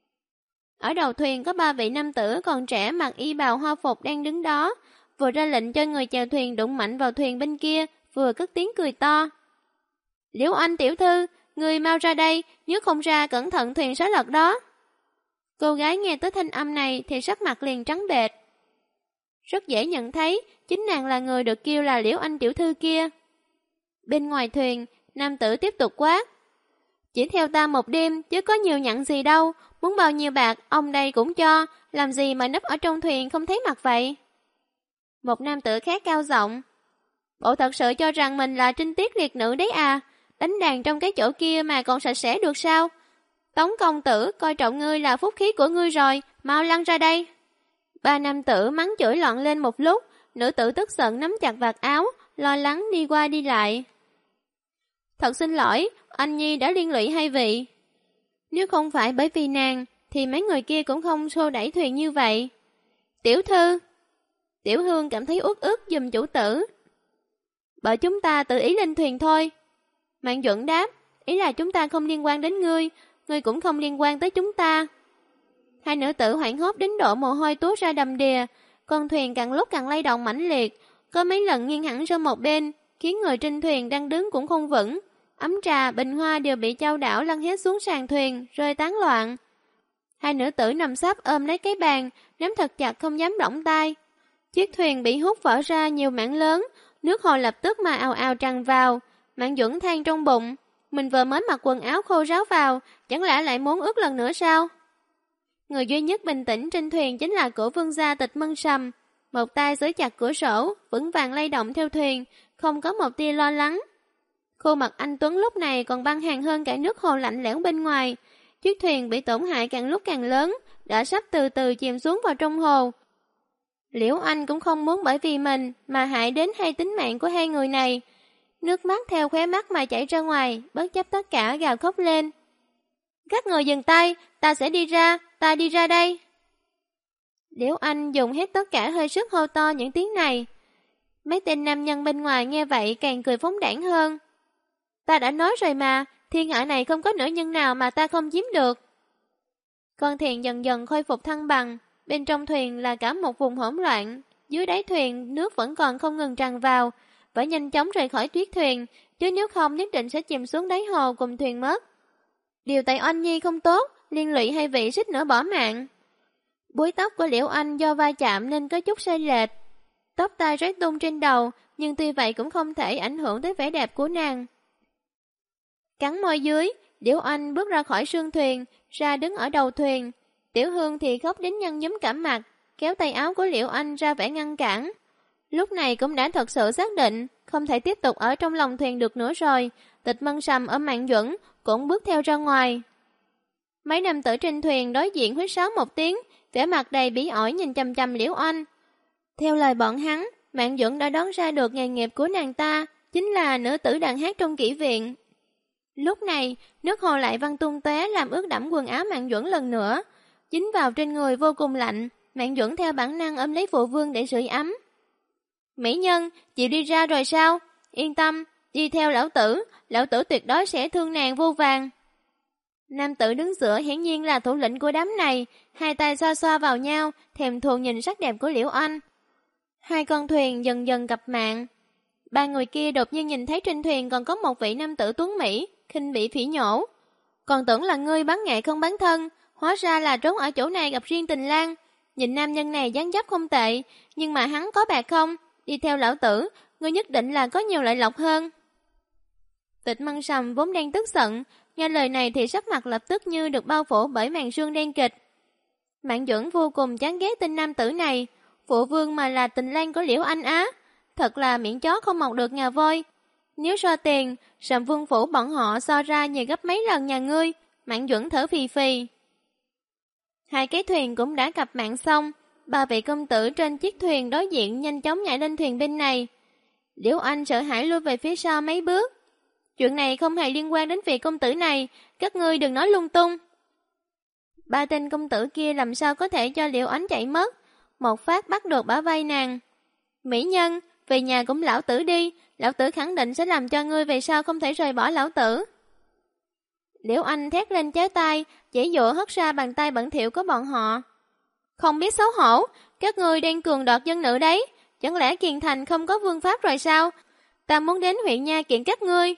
Ở đầu thuyền có 3 vị nam tử còn trẻ mặc y bào hoa phục đang đứng đó, vừa ra lệnh cho người chèo thuyền đụng mạnh vào thuyền bên kia, vừa cất tiếng cười to. Liễu Anh tiểu thư, người mau ra đây, nếu không ra cẩn thận thuyền sẽ lật đó. Cô gái nghe tới thanh âm này thì sắc mặt liền trắng bệch. Rất dễ nhận thấy, chính nàng là người được kêu là Liễu Anh tiểu thư kia. Bên ngoài thuyền, nam tử tiếp tục quát. Chỉ theo ta một đêm, chứ có nhiều nhận gì đâu, muốn bao nhiêu bạc, ông đây cũng cho, làm gì mà nấp ở trong thuyền không thấy mặt vậy? Một nam tử khác cao giọng. Bộ thật sự cho rằng mình là trinh tiết liệt nữ đấy à, đánh đàn trong cái chỗ kia mà còn sạch sẽ được sao? Tống công tử coi trọng ngươi là phúc khí của ngươi rồi, mau lăn ra đây. 3 nam tử mắng chửi loạn lên một lúc, nữ tử tức giận nắm chặt vạt áo, lo lắng đi qua đi lại. Thật xin lỗi, anh Nhi đã liên lụy hai vị. Nếu không phải bởi vì nàng, thì mấy người kia cũng không xô đẩy thuyền như vậy. Tiểu thư, Tiểu Hương cảm thấy uất ức giùm chủ tử. Bởi chúng ta tự ý lên thuyền thôi. Mạng Duẩn đáp, ý là chúng ta không liên quan đến ngươi, ngươi cũng không liên quan tới chúng ta. Hai nữ tử hoảng hốt đến độ mồ hôi tuốt ra đầm đìa, con thuyền càng lúc càng lay động mãnh liệt, có mấy lần nghiêng hẳn sang một bên, khiến người trên thuyền đang đứng cũng không vững. Ấm trà, bình hoa đều bị chao đảo lăn hết xuống sàn thuyền, rơi tán loạn. Hai nữ tử nằm sấp ôm lấy cái bàn, nắm thật chặt không dám động tay. Chiếc thuyền bị hút vỡ ra nhiều mảng lớn, nước hồ lập tức mà ào ào tràn vào. Mạng Duẩn than trong bụng, mình vừa mới mặc quần áo khô ráo vào, chẳng lẽ lại muốn ướt lần nữa sao? Người duy nhất bình tĩnh trên thuyền chính là cổ vương gia Tịch Mân Sầm. Một tay giữ chặt cửa sổ, vững vàng lay động theo thuyền, không có một tia lo lắng. Khuôn mặt anh Tuấn lúc này còn băng hàng hơn cả nước hồ lạnh lẽo bên ngoài. Chiếc thuyền bị tổn hại càng lúc càng lớn, đã sắp từ từ chìm xuống vào trong hồ. Liễu Anh cũng không muốn bởi vì mình mà hại đến hai tính mạng của hai người này. Nước mắt theo khóe mắt mà chảy ra ngoài, bất chấp tất cả gào khóc lên. Các người dừng tay, ta sẽ đi ra, ta đi ra đây. Liễu Anh dùng hết tất cả hơi sức hô to những tiếng này. Mấy tên nam nhân bên ngoài nghe vậy càng cười phóng đãng hơn. Ta đã nói rồi mà, thiên hạ này không có nữ nhân nào mà ta không chiếm được. Con thuyền dần dần khôi phục thăng bằng, bên trong thuyền là cả một vùng hỗn loạn, dưới đáy thuyền nước vẫn còn không ngừng tràn vào, phải nhanh chóng rời khỏi tuyết thuyền, chứ nếu không nhất định sẽ chìm xuống đáy hồ cùng thuyền mất. Điều tại Oanh Nhi không tốt, liên lụy hai vị suýt nữa bỏ mạng. Búi tóc của Liễu Anh do va chạm nên có chút sai lệch. Tóc tai rối tung trên đầu, nhưng tuy vậy cũng không thể ảnh hưởng tới vẻ đẹp của nàng. Cắn môi dưới, Liễu Anh bước ra khỏi sương thuyền, ra đứng ở đầu thuyền. Tiểu Hương thì khóc đến nhăn nhúm cả mặt, kéo tay áo của Liễu Anh ra vẻ ngăn cản. Lúc này cũng đã thật sự xác định, không thể tiếp tục ở trong lòng thuyền được nữa rồi. Tịch Mân Sầm ở Mạng Duẩn cũng bước theo ra ngoài. Mấy nam tử trên thuyền đối diện huýt sáo một tiếng, vẻ mặt đầy bí ổi nhìn chằm chằm Liễu Anh. Theo lời bọn hắn, Mạng Duẩn đã đoán ra được nghề nghiệp của nàng ta, chính là nữ tử đàn hát trong kỹ viện. Lúc này, nước hồ lại văng tung tóe làm ướt đẫm quần áo Mạng Duẩn lần nữa. Dính vào trên người vô cùng lạnh, Mạng Duẩn theo bản năng ôm lấy phụ vương để sưởi ấm. Mỹ nhân, chịu đi ra rồi sao? Yên tâm, đi theo lão tử tuyệt đối sẽ thương nàng vô vàng. Nam tử đứng giữa hiển nhiên là thủ lĩnh của đám này, hai tay xoa xoa vào nhau, thèm thuồng nhìn sắc đẹp của Liễu Anh. Hai con thuyền dần dần gặp mạng. Ba người kia đột nhiên nhìn thấy trên thuyền còn có một vị nam tử tuấn Mỹ, khinh bỉ phỉ nhổ. Còn tưởng là ngươi bán nghệ không bán thân, hóa ra là trốn ở chỗ này gặp riêng tình lang. Nhìn nam nhân này dáng dấp không tệ, nhưng mà hắn có bạc không? Đi theo lão tử, ngươi nhất định là có nhiều lợi lộc hơn. Tịch Mân Sầm vốn đang tức giận, nghe lời này thì sắc mặt lập tức như được bao phủ bởi màn sương đen kịch. Mạn Duẩn vô cùng chán ghét tên nam tử này, phụ vương mà là tình lang của Liễu Anh á, thật là miệng chó không mọc được ngà voi. Nếu so tiền, Sầm Vương phủ bọn họ so ra nhiều gấp mấy lần nhà ngươi. Mạn Duẩn thở phì phì. Hai cái thuyền cũng đã cập mạng xong, ba vị công tử trên chiếc thuyền đối diện nhanh chóng nhảy lên thuyền bên này. Liễu Anh sợ hãi lui về phía sau mấy bước. Chuyện này không hề liên quan đến vị công tử này, các ngươi đừng nói lung tung. Ba tên công tử kia làm sao có thể cho Liễu Ánh chạy mất, một phát bắt được bả vai nàng. Mỹ nhân, về nhà cũng lão tử đi, lão tử khẳng định sẽ làm cho ngươi về sau không thể rời bỏ lão tử. Liễu Anh thét lên chéo tay, chỉ dụa hất ra bàn tay bẩn thỉu của bọn họ. Không biết xấu hổ, các ngươi đang cường đoạt dân nữ đấy, chẳng lẽ Kiền Thành không có vương pháp rồi sao? Ta muốn đến huyện nha kiện các ngươi.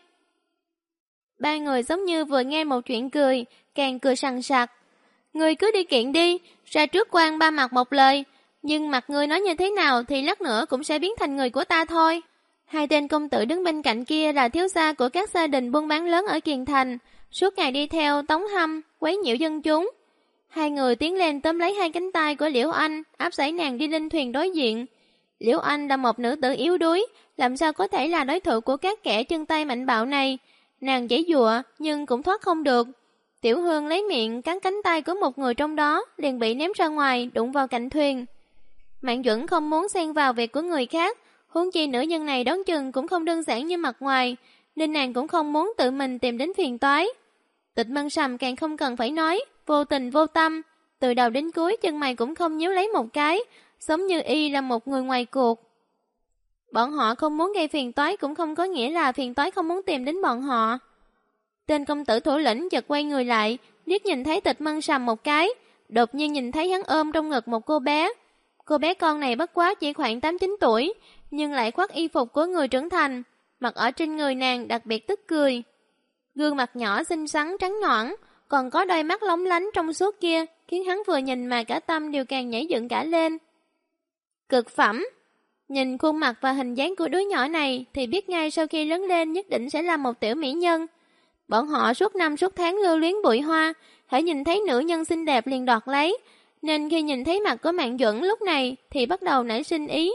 Ba người giống như vừa nghe một chuyện cười, càng cười sằng sặc. Ngươi cứ đi kiện đi, ra trước quan ba mặt một lời, nhưng mặt ngươi nói như thế nào thì lát nữa cũng sẽ biến thành người của ta thôi. Hai tên công tử đứng bên cạnh kia là thiếu gia của các gia đình buôn bán lớn ở Kiền Thành, suốt ngày đi theo Tống Hâm, quấy nhiễu dân chúng. Hai người tiến lên tóm lấy hai cánh tay của Liễu Anh, áp giải nàng đi lên thuyền đối diện. Liễu Anh là một nữ tử yếu đuối, làm sao có thể là đối thủ của các kẻ chân tay mạnh bạo này. Nàng giãy giụa nhưng cũng thoát không được. Tiểu Hương lấy miệng cắn cánh tay của một người trong đó, liền bị ném ra ngoài, đụng vào cạnh thuyền. Mạn Duẩn không muốn xen vào việc của người khác, huống chi nữ nhân này đón chừng cũng không đơn giản như mặt ngoài, nên nàng cũng không muốn tự mình tìm đến phiền toái. Tịch Mân Sầm càng không cần phải nói, vô tình vô tâm, từ đầu đến cuối chân mày cũng không nhíu lấy một cái, giống như y là một người ngoài cuộc. Bọn họ không muốn gây phiền toái cũng không có nghĩa là phiền toái không muốn tìm đến bọn họ. Tên công tử thủ lĩnh chợt quay người lại, liếc nhìn thấy Tịch Mân Sầm một cái, đột nhiên nhìn thấy hắn ôm trong ngực một cô bé. Cô bé con này bất quá chỉ khoảng 8-9 tuổi, nhưng lại khoác y phục của người trưởng thành, mặc ở trên người nàng đặc biệt tức cười. Gương mặt nhỏ xinh xắn trắng nõn, còn có đôi mắt lóng lánh trong suốt kia, khiến hắn vừa nhìn mà cả tâm đều càng nhảy dựng cả lên. Cực phẩm! Nhìn khuôn mặt và hình dáng của đứa nhỏ này thì biết ngay sau khi lớn lên nhất định sẽ là một tiểu mỹ nhân. Bọn họ suốt năm suốt tháng lưu luyến bụi hoa, hãy nhìn thấy nữ nhân xinh đẹp liền đoạt lấy, nên khi nhìn thấy mặt của Mạn Duẩn lúc này thì bắt đầu nảy sinh ý.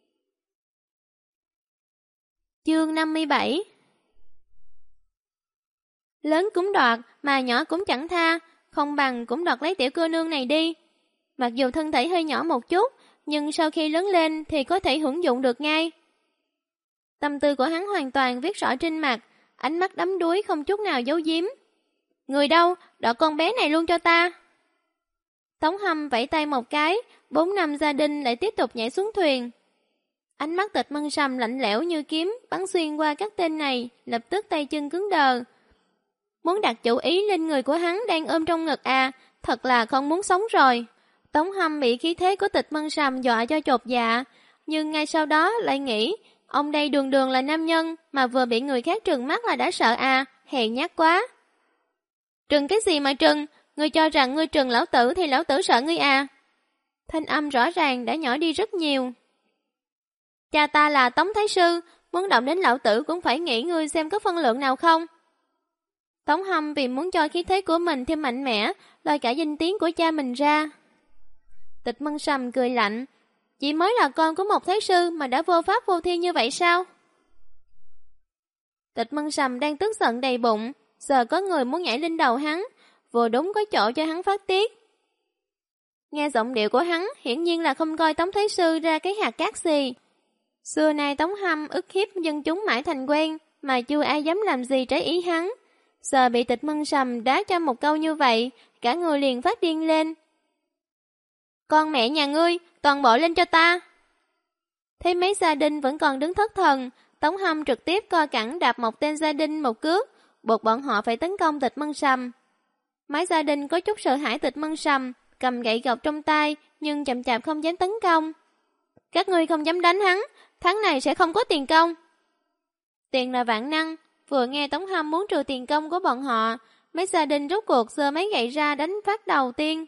Chương 57. Lớn cũng đoạt, mà nhỏ cũng chẳng tha, không bằng cũng đoạt lấy tiểu cô nương này đi. Mặc dù thân thể hơi nhỏ một chút, nhưng sau khi lớn lên thì có thể hưởng dụng được ngay. Tâm tư của hắn hoàn toàn viết rõ trên mặt, ánh mắt đắm đuối không chút nào giấu giếm. Người đâu, đợi con bé này luôn cho ta. Tống Hâm vẫy tay một cái, 4 năm gia đình lại tiếp tục nhảy xuống thuyền. Ánh mắt Tịch Mân Sầm lạnh lẽo như kiếm bắn xuyên qua các tên này, lập tức tay chân cứng đờ. Muốn đặt chủ ý lên người của hắn đang ôm trong ngực à, thật là không muốn sống rồi. Tống Hâm bị khí thế của Tịch Mân Sầm dọa cho chột dạ, nhưng ngay sau đó lại nghĩ, ông đây đường đường là nam nhân mà vừa bị người khác trừng mắt là đã sợ à, hèn nhát quá. Trừng cái gì mà trừng, ngươi cho rằng ngươi trừng lão tử thì lão tử sợ ngươi à. Thanh âm rõ ràng đã nhỏ đi rất nhiều. Cha ta là Tống Thái Sư, muốn động đến lão tử cũng phải nghĩ ngươi xem có phân lượng nào không. Tống Hâm vì muốn cho khí thế của mình thêm mạnh mẽ, lôi cả danh tiếng của cha mình ra. Tịch Mân Sầm cười lạnh, chỉ mới là con của một thái sư mà đã vô pháp vô thiên như vậy sao? Tịch Mân Sầm đang tức giận đầy bụng, giờ có người muốn nhảy lên đầu hắn, vừa đúng có chỗ cho hắn phát tiết. Nghe giọng điệu của hắn, hiển nhiên là không coi Tống Thái Sư ra cái hạt cát gì. Xưa nay Tống Hâm ức hiếp dân chúng mãi thành quen, mà chưa ai dám làm gì trái ý hắn. Giờ bị Tịch Mân Sầm đá cho một câu như vậy, cả người liền phát điên lên. Con mẹ nhà ngươi, toàn bộ lên cho ta. Thấy mấy gia đình vẫn còn đứng thất thần, Tống Hâm trực tiếp co cẳng đạp một tên gia đình một cước, buộc bọn họ phải tấn công Tịch Mân Sầm. Mấy gia đình có chút sợ hãi Tịch Mân Sầm, cầm gậy gộc trong tay, nhưng chậm chạp không dám tấn công. Các ngươi không dám đánh hắn, tháng này sẽ không có tiền công. Tiền là vạn năng, vừa nghe Tống Hâm muốn trừ tiền công của bọn họ, mấy gia đình rút cuộc giơ mấy gậy ra đánh phát đầu tiên.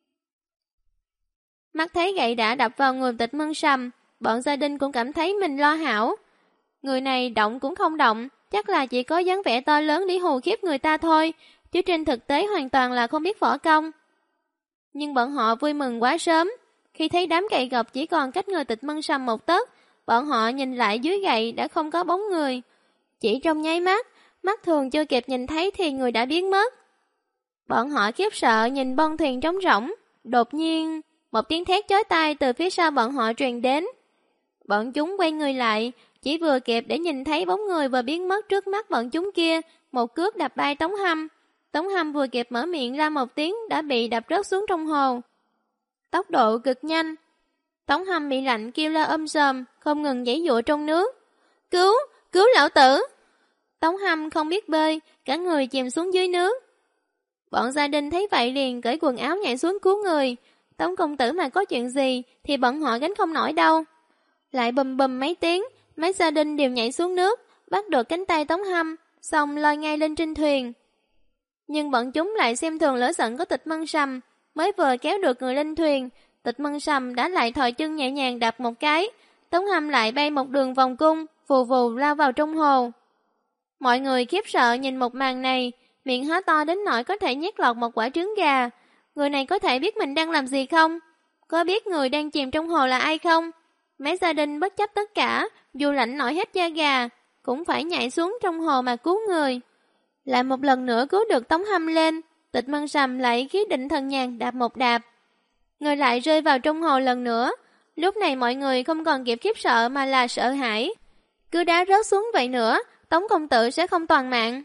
Mắt thấy gậy đã đập vào người Tịch Mân Sầm, bọn gia đình cũng cảm thấy mình lo hảo. Người này động cũng không động, chắc là chỉ có dáng vẻ to lớn để hù khiếp người ta thôi, chứ trên thực tế hoàn toàn là không biết võ công. Nhưng bọn họ vui mừng quá sớm. Khi thấy đám gậy gộc chỉ còn cách người Tịch Mân Sầm một tấc, bọn họ nhìn lại dưới gậy đã không có bóng người. Chỉ trong nháy mắt, mắt thường chưa kịp nhìn thấy thì người đã biến mất. Bọn họ khiếp sợ nhìn bong thuyền trống rỗng. Đột nhiên, một tiếng thét chói tai từ phía sau bọn họ truyền đến. Bọn chúng quay người lại, chỉ vừa kịp để nhìn thấy bóng người vừa biến mất trước mắt bọn chúng kia, một cước đạp bay Tống Hâm. Tống Hâm vừa kịp mở miệng ra một tiếng đã bị đập rớt xuống trong hồ. Tốc độ cực nhanh. Tống Hâm bị lạnh kêu la sòm, không ngừng giãy giụa trong nước. Cứu, cứu lão tử! Tống Hâm không biết bơi, cả người chìm xuống dưới nước. Bọn gia đình thấy vậy liền cởi quần áo nhảy xuống cứu người. Tống công tử mà có chuyện gì thì bọn họ gánh không nổi đâu. Lại bùm bùm mấy tiếng, mấy gia đình đều nhảy xuống nước, bắt được cánh tay Tống Hâm, xong lôi ngay lên trên thuyền. Nhưng bọn chúng lại xem thường lửa giận của Tịch Mân Sầm, mới vừa kéo được người lên thuyền, Tịch Mân Sầm đã lại thò chân nhẹ nhàng đạp một cái, Tống Hâm lại bay một đường vòng cung, vù vù lao vào trong hồ. Mọi người khiếp sợ nhìn một màn này, miệng há to đến nỗi có thể nhét lọt một quả trứng gà. Người này có thể biết mình đang làm gì không? Có biết người đang chìm trong hồ là ai không? Mấy gia đình bất chấp tất cả, dù lạnh nổi hết da gà, cũng phải nhảy xuống trong hồ mà cứu người. Lại một lần nữa cứu được Tống Hâm lên, Tịch Mân Sầm lại khí định thần nhàn đạp một đạp. Người lại rơi vào trong hồ lần nữa. Lúc này mọi người không còn kịp khiếp sợ mà là sợ hãi. Cứ đá rớt xuống vậy nữa, Tống công tử sẽ không toàn mạng.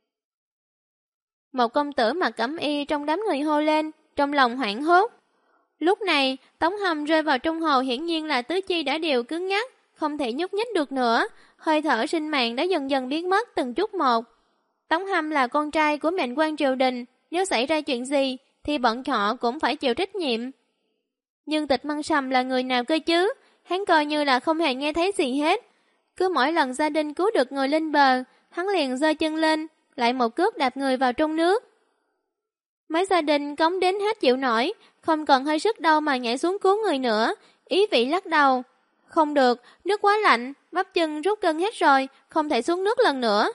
Một công tử mặc cẩm y trong đám người hô lên, trong lòng hoảng hốt. Lúc này, Tống Hâm rơi vào trong hồ hiển nhiên là tứ chi đã đều cứng ngắc, không thể nhúc nhích được nữa, hơi thở sinh mạng đã dần dần biến mất từng chút một. Tống Hâm là con trai của mệnh quan triều đình, nếu xảy ra chuyện gì thì bọn họ cũng phải chịu trách nhiệm. Nhưng Tịch Mân Sầm là người nào cơ chứ? Hắn coi như là không hề nghe thấy gì hết. Cứ mỗi lần gia đình cứu được người lên bờ, hắn liền giơ chân lên, lại một cước đạp người vào trong nước. Mấy gia đình cống đến hết chịu nổi, không còn hơi sức đâu mà nhảy xuống cứu người nữa. Ý vị lắc đầu. Không được, nước quá lạnh, bắp chân rút cân hết rồi, không thể xuống nước lần nữa.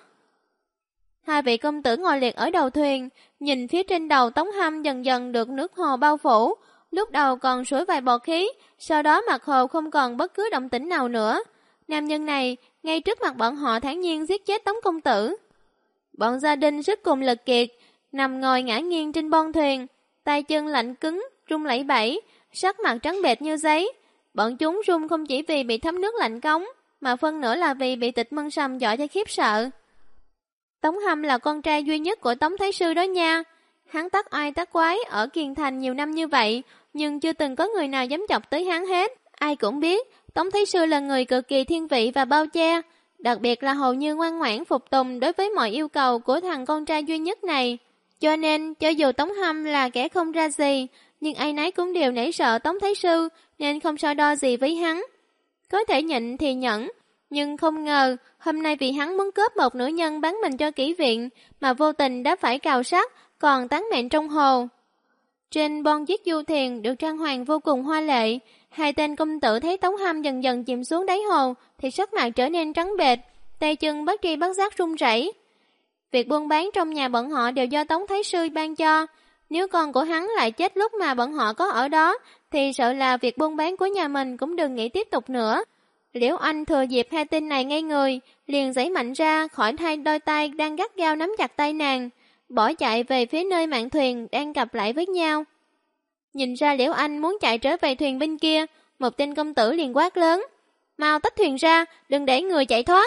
Hai vị công tử ngồi liệt ở đầu thuyền, nhìn phía trên đầu Tống Hâm dần dần được nước hồ bao phủ. Lúc đầu còn sủi vài bọt khí, sau đó mặt hồ không còn bất cứ động tĩnh nào nữa. Nam nhân này, ngay trước mặt bọn họ thản nhiên giết chết Tống công tử. Bọn gia đình sức cùng lực kiệt, nằm ngồi ngã nghiêng trên bon thuyền, tay chân lạnh cứng, run lẩy bẩy, sắc mặt trắng bệch như giấy. Bọn chúng run không chỉ vì bị thấm nước lạnh cống, mà phân nữa là vì bị Tịch Mân Sầm dọa cho khiếp sợ. Tống Hâm là con trai duy nhất của Tống Thái Sư đó nha. Hắn tắc oai tắc quái ở Kiền Thành nhiều năm như vậy, nhưng chưa từng có người nào dám chọc tới hắn hết. Ai cũng biết, Tống Thái Sư là người cực kỳ thiên vị và bao che, đặc biệt là hầu như ngoan ngoãn phục tùng đối với mọi yêu cầu của thằng con trai duy nhất này. Cho nên, cho dù Tống Hâm là kẻ không ra gì, nhưng ai nấy cũng đều nể sợ Tống Thái Sư, nên không so đo gì với hắn. Có thể nhịn thì nhẫn, nhưng không ngờ, hôm nay vì hắn muốn cướp một nữ nhân bán mình cho kỹ viện, mà vô tình đã phải cào sát, còn tán mệnh trong hồ. Trên bon chiếc du thuyền được trang hoàng vô cùng hoa lệ, hai tên công tử thấy Tống Hâm dần dần chìm xuống đáy hồ, thì sắc mặt trở nên trắng bệch, tay chân bất tri bất giác run rẩy. Việc buôn bán trong nhà bọn họ đều do Tống Thái Sư ban cho, nếu con của hắn lại chết lúc mà bọn họ có ở đó, thì sợ là việc buôn bán của nhà mình cũng đừng nghĩ tiếp tục nữa. Liễu Anh thừa dịp hai tên này ngây người, liền giãy mạnh ra khỏi hai đôi tay đang gắt gao nắm chặt tay nàng, bỏ chạy về phía nơi mạn thuyền đang cặp lại với nhau. Nhìn ra Liễu Anh muốn chạy trở về thuyền bên kia, một tên công tử liền quát lớn: "Mau tách thuyền ra, đừng để người chạy thoát."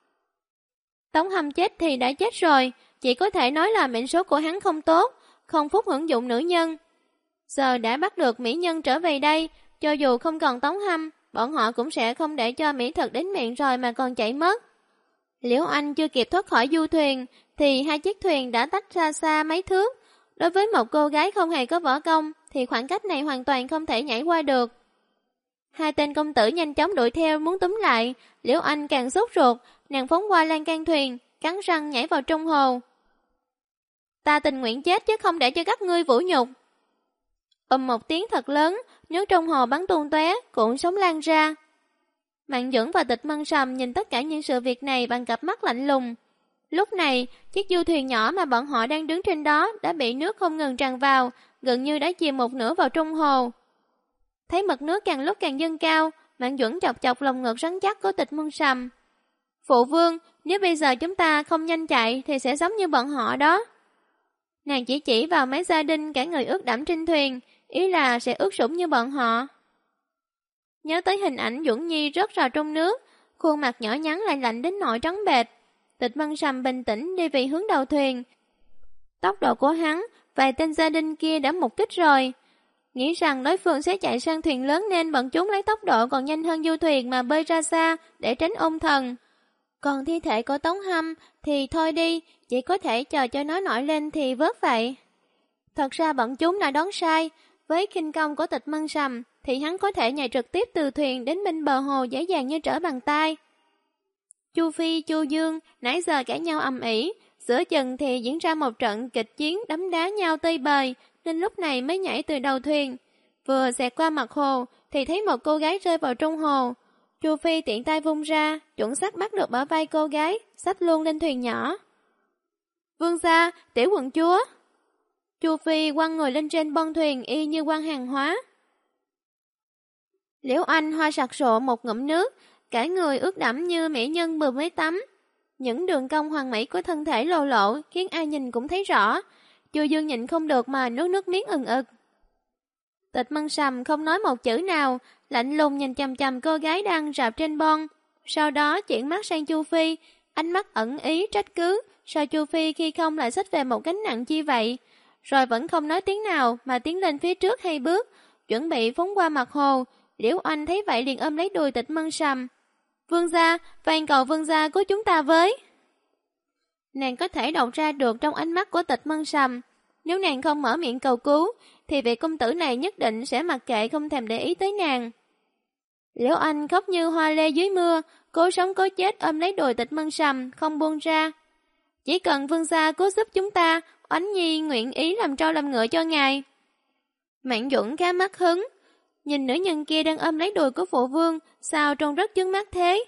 Tống Hâm chết thì đã chết rồi, chỉ có thể nói là mệnh số của hắn không tốt, không phúc hưởng dụng nữ nhân. Giờ đã bắt được mỹ nhân trở về đây, cho dù không còn Tống Hâm, bọn họ cũng sẽ không để cho mỹ thực đến miệng rồi mà còn chạy mất. Liễu Anh chưa kịp thoát khỏi du thuyền, thì hai chiếc thuyền đã tách ra xa mấy thước. Đối với một cô gái không hề có võ công, thì khoảng cách này hoàn toàn không thể nhảy qua được. Hai tên công tử nhanh chóng đuổi theo muốn túm lại, Liễu Anh càng sốt ruột, nàng phóng qua lan can thuyền, cắn răng nhảy vào trong hồ. "Ta tình nguyện chết chứ không để cho các ngươi vũ nhục." Một tiếng thật lớn, nước trong hồ bắn tung tóe, cuộn sóng lan ra. Mạn Duẩn và Tịch Mân Sầm nhìn tất cả những sự việc này bằng cặp mắt lạnh lùng. Lúc này, chiếc du thuyền nhỏ mà bọn họ đang đứng trên đó đã bị nước không ngừng tràn vào, gần như đã chìm một nửa vào trong hồ. Thấy mực nước càng lúc càng dâng cao, Mạn Duẩn chọc chọc lồng ngực rắn chắc của Tịch Mân Sầm. Phụ vương, nếu bây giờ chúng ta không nhanh chạy thì sẽ giống như bọn họ đó. Nàng chỉ vào mấy gia đình cả người ướt đẫm trên thuyền, ý là sẽ ướt sũng như bọn họ. Nhớ tới hình ảnh Duẩn Nhi rớt vào trong nước, khuôn mặt nhỏ nhắn lại lạnh đến nỗi trắng bệch. Tịch Mân Sầm bình tĩnh đi về hướng đầu thuyền. Tốc độ của hắn, vài tên gia đình kia đã mục kích rồi. Nghĩ rằng đối phương sẽ chạy sang thuyền lớn nên bọn chúng lấy tốc độ còn nhanh hơn du thuyền mà bơi ra xa để tránh ôn thần. Còn thi thể của Tống Hâm thì thôi đi, chỉ có thể chờ cho nó nổi lên thì vớt vậy. Thật ra bọn chúng đã đoán sai, với khinh công của Tịch Mân Sầm thì hắn có thể nhảy trực tiếp từ thuyền đến bên bờ hồ dễ dàng như trở bàn tay. Chu Phi, Chu Dương nãy giờ cãi nhau ầm ĩ, giữa chừng thì diễn ra một trận kịch chiến đấm đá nhau tơi bời, nên lúc này mới nhảy từ đầu thuyền. Vừa xẹt qua mặt hồ thì thấy một cô gái rơi vào trong hồ. Chu Phi tiện tay vung ra, chuẩn xác bắt được bả vai cô gái, xách luôn lên thuyền nhỏ. Vương gia, tiểu quận chúa. Chu Phi quăng người lên trên bon thuyền y như quăng hàng hóa. Liễu Anh hoa sặc sộ một ngụm nước, cả người ướt đẫm như mỹ nhân vừa mới tắm. Những đường cong hoàn mỹ của thân thể lộ lộ khiến ai nhìn cũng thấy rõ. Chu Dương nhịn không được mà nuốt nước miếng ừng ực. Tịch Mân Sầm không nói một chữ nào, lạnh lùng nhìn chằm chằm cô gái đang rạp trên bon. Sau đó chuyển mắt sang Chu Phi, ánh mắt ẩn ý trách cứ, sao Chu Phi khi không lại xách về một gánh nặng chi vậy. Rồi vẫn không nói tiếng nào mà tiến lên phía trước 2 bước, chuẩn bị phóng qua mặt hồ. Liễu Anh thấy vậy liền ôm lấy đùi Tịch Mân Sầm. Vương gia, van cầu vương gia cứu chúng ta với. Nàng có thể đọc ra được trong ánh mắt của Tịch Mân Sầm. Nếu nàng không mở miệng cầu cứu, thì vị công tử này nhất định sẽ mặc kệ không thèm để ý tới nàng. Liễu Anh khóc như hoa lê dưới mưa, cố sống cố chết ôm lấy đùi Tịch Mân Sầm, không buông ra. Chỉ cần vương gia cứu giúp chúng ta, Oánh Nhi nguyện ý làm trâu làm ngựa cho ngài. Mạn Duẩn khá mất hứng, nhìn nữ nhân kia đang ôm lấy đùi của phụ vương, sao trông rất chướng mắt thế.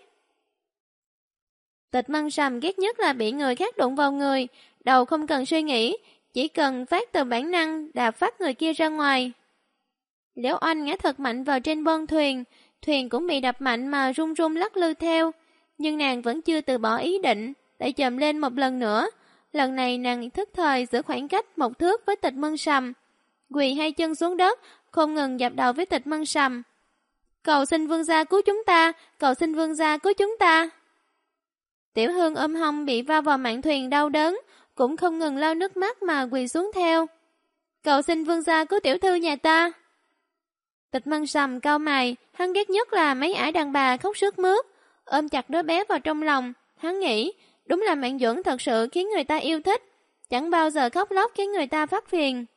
Tịch Mân Sầm ghét nhất là bị người khác đụng vào người, đầu không cần suy nghĩ, chỉ cần phát từ bản năng đạp phát người kia ra ngoài. Liễu Anh ngã thật mạnh vào trên bon thuyền, thuyền cũng bị đập mạnh mà rung rung lắc lư theo, nhưng nàng vẫn chưa từ bỏ ý định, để chồm lên một lần nữa. Lần này nàng thức thời giữ khoảng cách 1 thước với Tịch Mân Sầm, quỳ 2 chân xuống đất, không ngừng dập đầu với Tịch Mân Sầm. Cầu xin vương gia cứu chúng ta, cầu xin vương gia cứu chúng ta. Tiểu Hương ôm hông bị va vào mạn thuyền đau đớn, cũng không ngừng lau nước mắt mà quỳ xuống theo. Cầu xin vương gia cứu tiểu thư nhà ta. Tịch Mân Sầm cau mày, hắn ghét nhất là mấy ải đàn bà khóc sướt mướt, ôm chặt đứa bé vào trong lòng. Hắn nghĩ, đúng là Mạn Duẩn thật sự khiến người ta yêu thích, chẳng bao giờ khóc lóc khiến người ta phát phiền.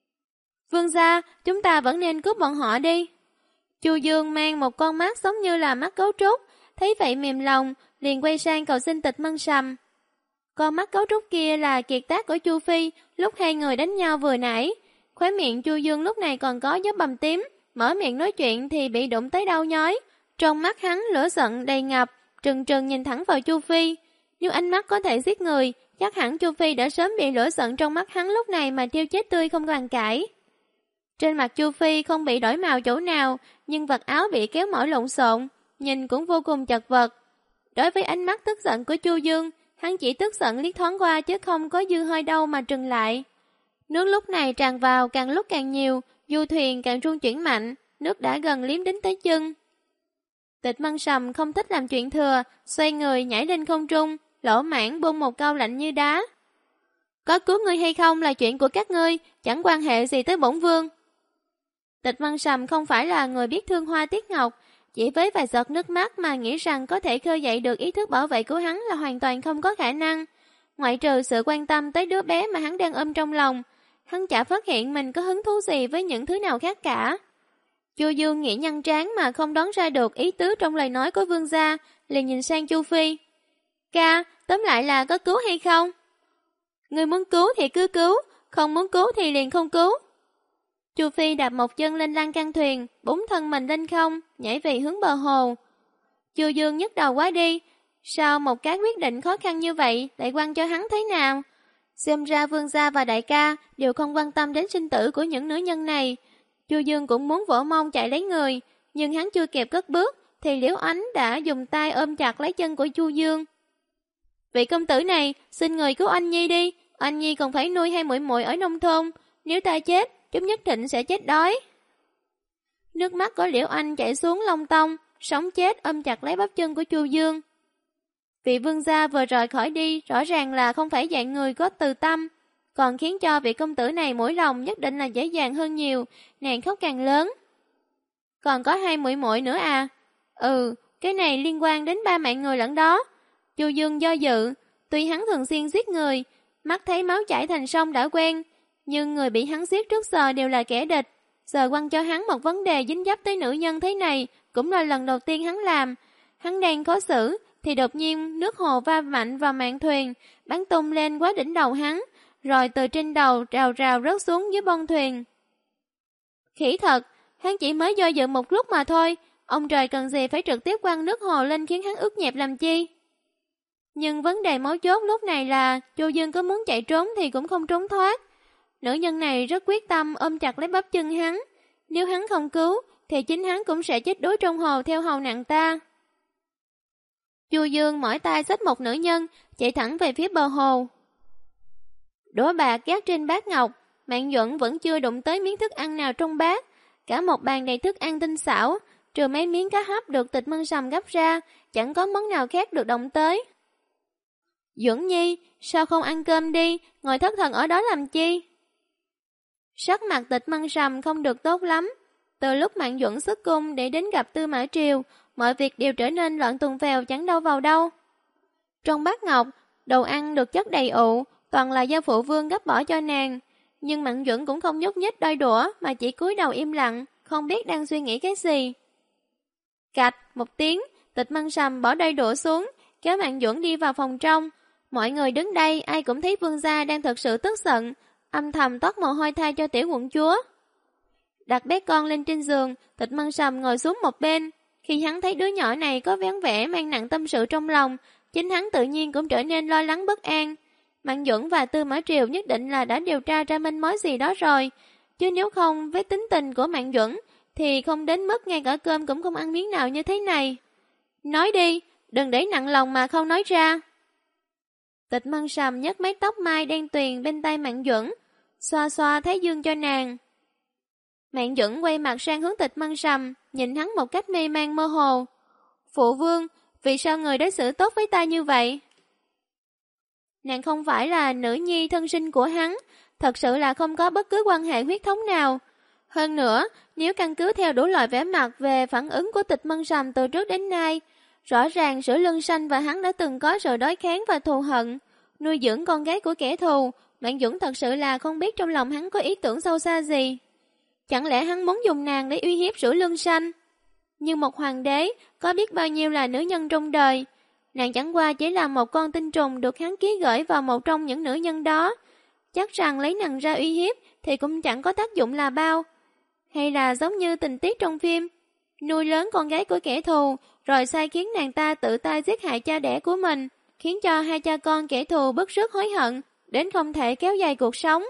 Vương gia, chúng ta vẫn nên cứu bọn họ đi. Chu Dương mang một con mắt giống như là mắt gấu trúc, thấy vậy mềm lòng, liền quay sang cầu xin Tịch Mân Sầm. Con mắt gấu trúc kia là kiệt tác của Chu Phi lúc 2 người đánh nhau vừa nãy. Khóe miệng Chu Dương lúc này còn có dấu bầm tím, mở miệng nói chuyện thì bị đụng tới đau nhói. Trong mắt hắn lửa giận đầy ngập, trừng trừng nhìn thẳng vào Chu Phi. Nếu ánh mắt có thể giết người, chắc hẳn Chu Phi đã sớm bị lửa giận trong mắt hắn lúc này mà tiêu chết tươi không bàn cãi. Trên mặt Chu Phi không bị đổi màu chỗ nào, nhưng vật áo bị kéo mỏi lộn xộn, nhìn cũng vô cùng chật vật. Đối với ánh mắt tức giận của Chu Dương, hắn chỉ tức giận liếc thoáng qua chứ không có dư hơi đâu mà trừng lại. Nước lúc này tràn vào càng lúc càng nhiều, du thuyền càng rung chuyển mạnh, nước đã gần liếm đến tới chân. Tịch Mân Sầm không thích làm chuyện thừa, xoay người nhảy lên không trung, lỗ mãng buông một câu lạnh như đá. Có cứu ngươi hay không là chuyện của các ngươi, chẳng quan hệ gì tới bổn vương. Tịch Mân Sầm không phải là người biết thương hoa tiếc ngọc, chỉ với vài giọt nước mắt mà nghĩ rằng có thể khơi dậy được ý thức bảo vệ của hắn là hoàn toàn không có khả năng. Ngoại trừ sự quan tâm tới đứa bé mà hắn đang ôm trong lòng, hắn chả phát hiện mình có hứng thú gì với những thứ nào khác cả. Chu Dương nghĩ nhăn trán mà không đoán ra được ý tứ trong lời nói của vương gia, liền nhìn sang Chu Phi. Ca, tóm lại là có cứu hay không? Người muốn cứu thì cứ cứu, không muốn cứu thì liền không cứu. Chu Phi đạp một chân lên lan can thuyền, búng thân mình lên không, nhảy về hướng bờ hồ. Chu Dương nhấc đầu quá đi, Sao một cái quyết định khó khăn như vậy lại quăng cho hắn thế nào? Xem ra vương gia và đại ca đều không quan tâm đến sinh tử của những nữ nhân này. Chu Dương cũng muốn vỗ mông chạy lấy người, nhưng hắn chưa kịp cất bước thì Liễu Ánh đã dùng tay ôm chặt lấy chân của Chu Dương. Vị công tử này, xin người cứu Anh Nhi đi, Anh Nhi còn phải nuôi hai muội muội ở nông thôn, nếu ta chết, chúng nhất định sẽ chết đói. Nước mắt của Liễu Anh chảy xuống lông tông, sống chết ôm chặt lấy bắp chân của Chu Dương. Vị vương gia vừa rời khỏi đi rõ ràng là không phải dạng người có từ tâm, còn khiến cho vị công tử này mũi lòng nhất định là dễ dàng hơn nhiều, nàng khóc càng lớn. Còn có hai muội muội nữa à? Ừ, cái này liên quan đến ba mạng người lẫn đó. Chu Dương do dự, tuy hắn thường xuyên giết người, mắt thấy máu chảy thành sông đã quen, nhưng người bị hắn giết trước giờ đều là kẻ địch. Giờ quăng cho hắn một vấn đề dính dấp tới nữ nhân thế này cũng là lần đầu tiên hắn làm. Hắn đang khó xử thì đột nhiên nước hồ va mạnh vào mạn thuyền, bắn tung lên quá đỉnh đầu hắn, rồi từ trên đầu rào rào rớt xuống dưới bông thuyền. Khỉ thật, hắn chỉ mới do dự một lúc mà thôi, ông trời cần gì phải trực tiếp quăng nước hồ lên khiến hắn ướt nhẹp làm chi? Nhưng vấn đề mấu chốt lúc này là Chu Dương có muốn chạy trốn thì cũng không trốn thoát. Nữ nhân này rất quyết tâm ôm chặt lấy bắp chân hắn, nếu hắn không cứu thì chính hắn cũng sẽ chết đuối trong hồ theo hầu nặng ta. Chu Dương mỏi tay xách một nữ nhân, chạy thẳng về phía bờ hồ. Đũa bạc gác trên bát ngọc, Mạn Duẩn vẫn chưa đụng tới miếng thức ăn nào trong bát, cả một bàn đầy thức ăn tinh xảo, trừ mấy miếng cá hấp được Tịch Mân Sầm gấp ra, chẳng có món nào khác được động tới. Duẩn Nhi, sao không ăn cơm đi, ngồi thất thần ở đó làm chi? Sắc mặt Tịch Mân Sầm không được tốt lắm. Từ lúc Mạn Duẩn xuất cung để đến gặp Tư Mã Triều, mọi việc đều trở nên loạn tuần phèo chẳng đâu vào đâu. Trong bát ngọc, đồ ăn được chất đầy ụ, toàn là do phụ vương gấp bỏ cho nàng. Nhưng Mạn Duẩn cũng không nhúc nhích đôi đũa mà chỉ cúi đầu im lặng, không biết đang suy nghĩ cái gì. Cạch một tiếng, Tịch Mân Sầm bỏ đôi đũa xuống, kéo Mạn Duẩn đi vào phòng trong. Mọi người đứng đây ai cũng thấy vương gia đang thật sự tức giận, âm thầm toát mồ hôi thay cho tiểu quận chúa. Đặt bé con lên trên giường, Tịch Mân Sầm ngồi xuống một bên. Khi hắn thấy đứa nhỏ này có vẻ mang nặng tâm sự trong lòng, chính hắn tự nhiên cũng trở nên lo lắng bất an. Mạn Duẩn và Tư Mã Triều nhất định là đã điều tra ra manh mối gì đó rồi, chứ nếu không với tính tình của Mạn Duẩn thì không đến mức ngay cả cơm cũng không ăn miếng nào như thế này. Nói đi, đừng để nặng lòng mà không nói ra. Tịch Mân Sầm nhấc mái tóc mai đen tuyền bên tay Mạn Duẩn, xoa xoa thái dương cho nàng. Mạn Duẩn quay mặt sang hướng Tịch Mân Sầm, nhìn hắn một cách mê man mơ hồ. Phụ vương, vì sao người đối xử tốt với ta như vậy? Nàng không phải là nữ nhi thân sinh của hắn, thật sự là không có bất cứ quan hệ huyết thống nào. Hơn nữa, nếu căn cứ theo đủ loại vẻ mặt về phản ứng của Tịch Mân Sầm từ trước đến nay, rõ ràng Sử Lương Sanh và hắn đã từng có sự đối kháng và thù hận, nuôi dưỡng con gái của kẻ thù. Mạn Duẩn thật sự là không biết trong lòng hắn có ý tưởng sâu xa gì. Chẳng lẽ hắn muốn dùng nàng để uy hiếp Sử Lương Sanh? Nhưng một hoàng đế có biết bao nhiêu là nữ nhân trong đời, nàng chẳng qua chỉ là một con tinh trùng được hắn ký gửi vào một trong những nữ nhân đó. Chắc rằng lấy nàng ra uy hiếp thì cũng chẳng có tác dụng là bao. Hay là giống như tình tiết trong phim, nuôi lớn con gái của kẻ thù, rồi sai khiến nàng ta tự tay giết hại cha đẻ của mình, khiến cho hai cha con kẻ thù bức rứt hối hận, đến không thể kéo dài cuộc sống.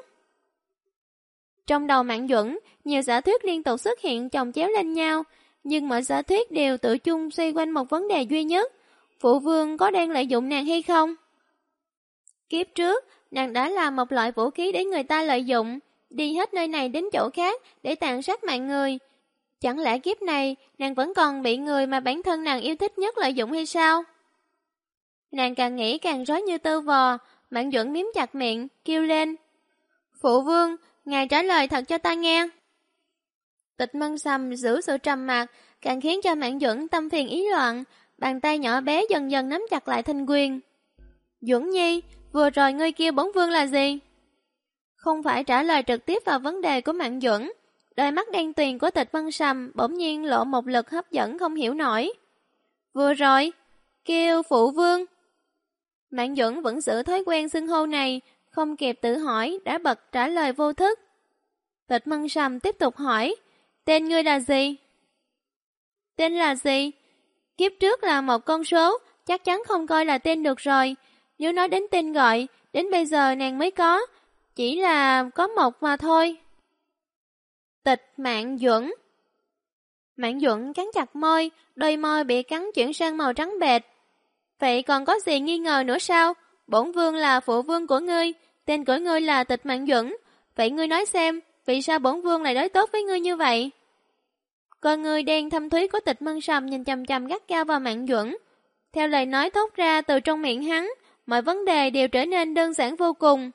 Trong đầu Mạn Duẩn, nhiều giả thuyết liên tục xuất hiện chồng chéo lên nhau, nhưng mọi giả thuyết đều tự chung xoay quanh một vấn đề duy nhất: phụ vương có đang lợi dụng nàng hay không? Kiếp trước, nàng đã là một loại vũ khí để người ta lợi dụng, đi hết nơi này đến chỗ khác để tàn sát mạng người. Chẳng lẽ kiếp này nàng vẫn còn bị người mà bản thân nàng yêu thích nhất lợi dụng hay sao? Nàng càng nghĩ càng rối như tơ vò. Mạn Duẩn miếm chặt miệng, kêu lên: Phụ vương, ngài trả lời thật cho ta nghe. Tịch Mân Sầm giữ sự trầm mặc, càng khiến cho Mạn Duẩn tâm phiền ý loạn, bàn tay nhỏ bé dần dần nắm chặt lại thanh quyền. Duẩn Nhi, vừa rồi ngươi kêu bổn vương là gì? Không phải trả lời trực tiếp vào vấn đề của Mạn Duẩn, đôi mắt đen tuyền của Tịch Mân Sầm bỗng nhiên lộ một lực hấp dẫn không hiểu nổi. Vừa rồi, kêu phụ vương. Mạn Duẩn vẫn giữ thói quen xưng hô này, không kịp tự hỏi đã bật trả lời vô thức. Tịch Mân Sầm tiếp tục hỏi: Tên ngươi là gì? Tên là gì? Kiếp trước là một con số, chắc chắn không coi là tên được rồi. Nếu nói đến tên gọi, đến bây giờ nàng mới có, chỉ là có một mà thôi. Tịch Mạn Duẩn. Mạn Duẩn cắn chặt môi, đôi môi bị cắn chuyển sang màu trắng bệch. Vậy còn có gì nghi ngờ nữa sao? Bổn vương là phụ vương của ngươi, tên của ngươi là Tịch Mạn Duẩn. Vậy ngươi nói xem, vì sao bổn vương lại đối tốt với ngươi như vậy? Con ngươi đen thâm thúy của Tịch Mân Sầm nhìn chằm chằm gắt gao vào Mạn Duẩn. Theo lời nói thốt ra từ trong miệng hắn, mọi vấn đề đều trở nên đơn giản vô cùng.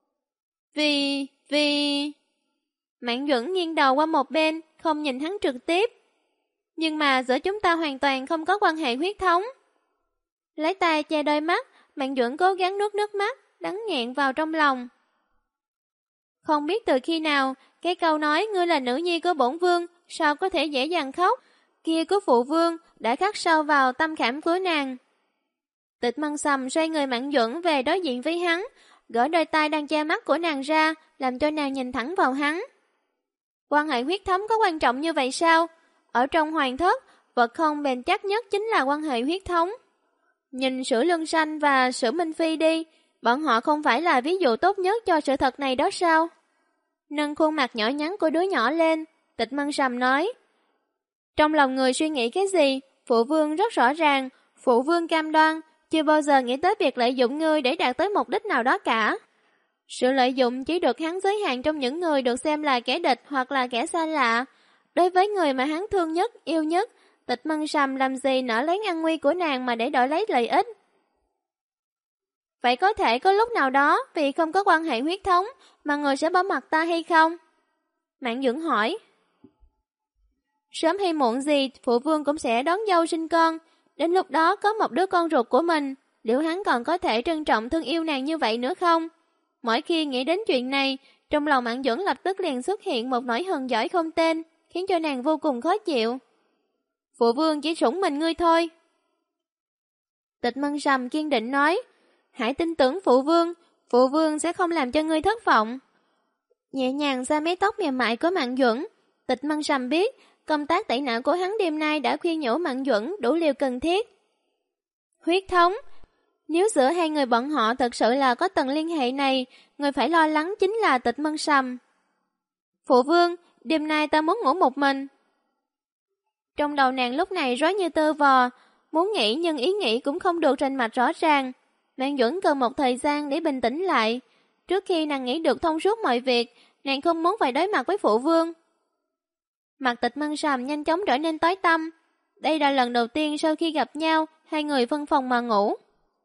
Vì... Mạn Duẩn nghiêng đầu qua một bên, không nhìn hắn trực tiếp. Nhưng mà giữa chúng ta hoàn toàn không có quan hệ huyết thống. Lấy tay che đôi mắt, Mạn Duẩn cố gắng nuốt nước mắt, đắng nghẹn vào trong lòng. Không biết từ khi nào, cái câu nói ngươi là nữ nhi của bổn vương, sao có thể dễ dàng khóc, kia của phụ vương đã khắc sâu vào tâm khảm của nàng. Tịch Mân Sầm xoay người Mạn Duẩn về đối diện với hắn, gỡ đôi tay đang che mắt của nàng ra, làm cho nàng nhìn thẳng vào hắn. Quan hệ huyết thống có quan trọng như vậy sao? Ở trong hoàng thất, vật không bền chắc nhất chính là quan hệ huyết thống. Nhìn Sử Lương Sanh và Sử Minh Phi đi, bọn họ không phải là ví dụ tốt nhất cho sự thật này đó sao? Nâng khuôn mặt nhỏ nhắn của đứa nhỏ lên, Tịch Mân Sầm nói. Trong lòng người suy nghĩ cái gì, phụ vương rất rõ ràng, phụ vương cam đoan, chưa bao giờ nghĩ tới việc lợi dụng ngươi để đạt tới mục đích nào đó cả. Sự lợi dụng chỉ được hắn giới hạn trong những người được xem là kẻ địch hoặc là kẻ xa lạ. Đối với người mà hắn thương nhất, yêu nhất, Tịch Mân Sầm làm gì nỡ lấy an nguy của nàng mà để đổi lấy lợi ích. Vậy có thể có lúc nào đó vì không có quan hệ huyết thống mà người sẽ bỏ mặt ta hay không? Mạn Duẩn hỏi. Sớm hay muộn gì phụ vương cũng sẽ đón dâu sinh con, đến lúc đó có một đứa con ruột của mình, liệu hắn còn có thể trân trọng thương yêu nàng như vậy nữa không? Mỗi khi nghĩ đến chuyện này, trong lòng Mạn Duẩn lập tức liền xuất hiện một nỗi hờn giỏi không tên, khiến cho nàng vô cùng khó chịu. Phụ vương chỉ sủng mình ngươi thôi. Tịch Mân Sầm kiên định nói, hãy tin tưởng phụ vương sẽ không làm cho ngươi thất vọng. Nhẹ nhàng ra mái tóc mềm mại của Mạn Duẩn, Tịch Mân Sầm biết, công tác tẩy não của hắn đêm nay đã khuyên nhủ Mạn Duẩn đủ liều cần thiết. Huyết thống. Nếu giữa hai người bọn họ thật sự là có tầng liên hệ này, người phải lo lắng chính là Tịch Mân Sầm. Phụ vương, đêm nay ta muốn ngủ một mình. Trong đầu nàng lúc này rối như tơ vò, muốn nghĩ nhưng ý nghĩ cũng không được rành mạch rõ ràng. Mạn Duẩn cần một thời gian để bình tĩnh lại. Trước khi nàng nghĩ được thông suốt mọi việc, nàng không muốn phải đối mặt với phụ vương. Mặt Tịch Mân Sầm nhanh chóng trở nên tối tăm. Đây là lần đầu tiên sau khi gặp nhau, hai người phân phòng mà ngủ.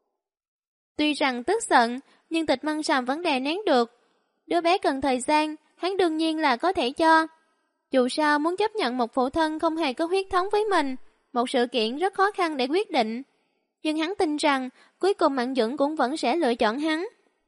Tuy rằng tức giận, nhưng Tịch Mân Sầm vẫn đè nén được. Đứa bé cần thời gian, hắn đương nhiên là có thể cho. Dù sao muốn chấp nhận một phụ thân không hề có huyết thống với mình, một sự kiện rất khó khăn để quyết định. Nhưng hắn tin rằng, cuối cùng Mạn Duẩn cũng vẫn sẽ lựa chọn hắn.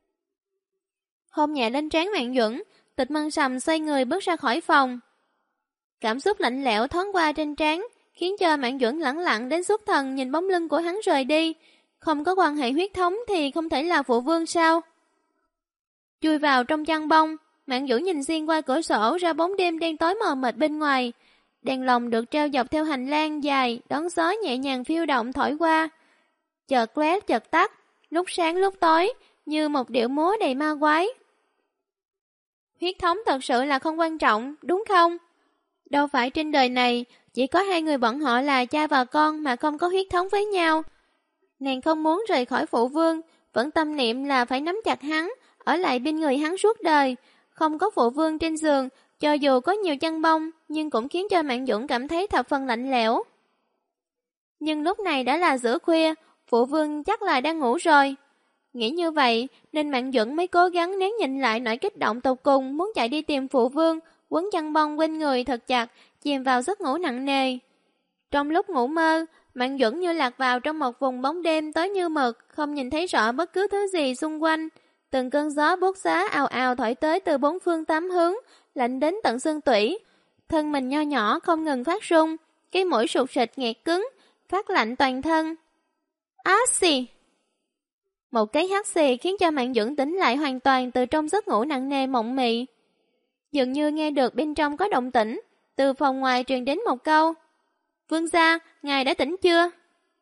Hôn nhẹ lên trán Mạn Duẩn, Tịch Mân Sầm xoay người bước ra khỏi phòng. Cảm xúc lạnh lẽo thoáng qua trên trán, khiến cho Mạn Duẩn lẳng lặng đến xuất thần nhìn bóng lưng của hắn rời đi. Không có quan hệ huyết thống thì không thể là phụ vương sao? Chui vào trong chăn bông, Mạn Duẩn nhìn xuyên qua cửa sổ ra bóng đêm đen tối mờ mịt bên ngoài. Đèn lồng được treo dọc theo hành lang dài, đón gió nhẹ nhàng phiêu động thổi qua. Chợt lóe chợt tắt, lúc sáng lúc tối, như một điệu múa đầy ma quái. Huyết thống thật sự là không quan trọng, đúng không? Đâu phải trên đời này, chỉ có hai người bọn họ là cha và con mà không có huyết thống với nhau. Nàng không muốn rời khỏi phụ vương, vẫn tâm niệm là phải nắm chặt hắn, ở lại bên người hắn suốt đời. Không có phụ vương trên giường, cho dù có nhiều chăn bông, nhưng cũng khiến cho Mạn Duẩn cảm thấy thập phần lạnh lẽo. Nhưng lúc này đã là giữa khuya, phụ vương chắc là đang ngủ rồi. Nghĩ như vậy, nên Mạn Duẩn mới cố gắng nén nhịn lại nỗi kích động tột cùng muốn chạy đi tìm phụ vương, quấn chăn bông quanh người thật chặt, chìm vào giấc ngủ nặng nề. Trong lúc ngủ mơ, Mạn Duẩn như lạc vào trong một vùng bóng đêm tối như mực, không nhìn thấy rõ bất cứ thứ gì xung quanh. Từng cơn gió buốt giá ào ào thổi tới từ bốn phương tám hướng, lạnh đến tận xương tủy. Thân mình nho nhỏ không ngừng phát run, cái mũi sụt sịt nghẹt cứng, phát lạnh toàn thân. Á xì! Một cái hắt xì khiến cho Mạn Duẩn tỉnh lại hoàn toàn từ trong giấc ngủ nặng nề mộng mị. Dường như nghe được bên trong có động tĩnh, từ phòng ngoài truyền đến một câu. Vương gia, ngài đã tỉnh chưa?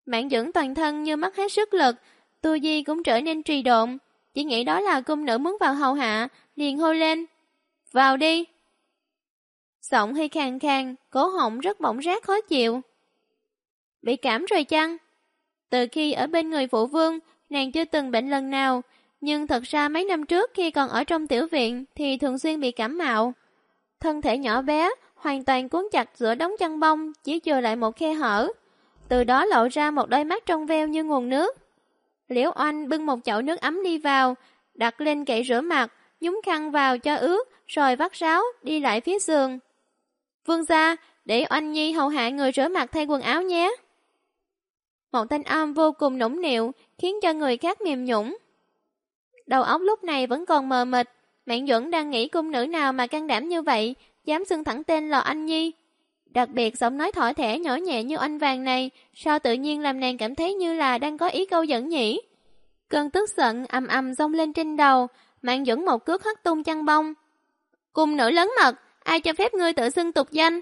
Mạn Dũng toàn thân như mất hết sức lực, tu vi cũng trở nên trì độn, chỉ nghĩ đó là cung nữ muốn vào hầu hạ, liền hô lên, vào đi. Giọng hơi khàn khàn, cổ họng rất bỏng rát khó chịu. Bị cảm rồi chăng? Từ khi ở bên người phụ vương, nàng chưa từng bệnh lần nào, nhưng thật ra mấy năm trước khi còn ở trong tiểu viện thì thường xuyên bị cảm mạo. Thân thể nhỏ bé, hoàn toàn cuốn chặt giữa đống chăn bông, chỉ chừa lại một khe hở. Từ đó lộ ra một đôi mắt trong veo như nguồn nước. Liễu Oanh bưng một chậu nước ấm đi vào, đặt lên kệ rửa mặt, nhúng khăn vào cho ướt, rồi vắt ráo, đi lại phía giường. Vương gia, để Oanh Nhi hầu hạ người rửa mặt thay quần áo nhé. Một thanh âm vô cùng nũng nịu, khiến cho người khác mềm nhũn. Đầu óc lúc này vẫn còn mờ mịt, Mạn Duẩn đang nghĩ cung nữ nào mà can đảm như vậy, dám xưng thẳng tên là Oanh Nhi. Đặc biệt giọng nói thỏ thẻ nhỏ nhẹ như oanh vàng này, sao tự nhiên làm nàng cảm thấy như là đang có ý câu dẫn nhỉ? Cơn tức giận ầm ầm dâng lên trên đầu, Mạn Duẩn một cước hất tung chăn bông. Cung nữ lớn mật, ai cho phép ngươi tự xưng tục danh?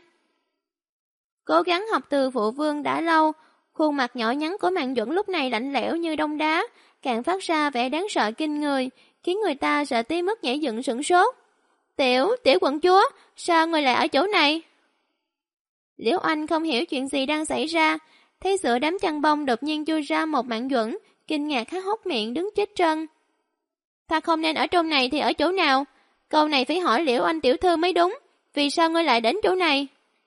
Cố gắng học từ phụ vương đã lâu, khuôn mặt nhỏ nhắn của Mạn Duẩn lúc này lạnh lẽo như đông đá, càng phát ra vẻ đáng sợ kinh người, khiến người ta sợ tới mức nhảy dựng sửng sốt. Tiểu quận chúa, sao người lại ở chỗ này? Liễu Oanh không hiểu chuyện gì đang xảy ra, thấy giữa đám chăn bông đột nhiên chui ra một Mạn Duẩn, kinh ngạc há hốc miệng đứng chết trân. Ta không nên ở trong này thì ở chỗ nào? Câu này phải hỏi Liễu Oanh tiểu thư mới đúng, vì sao ngươi lại đến chỗ này?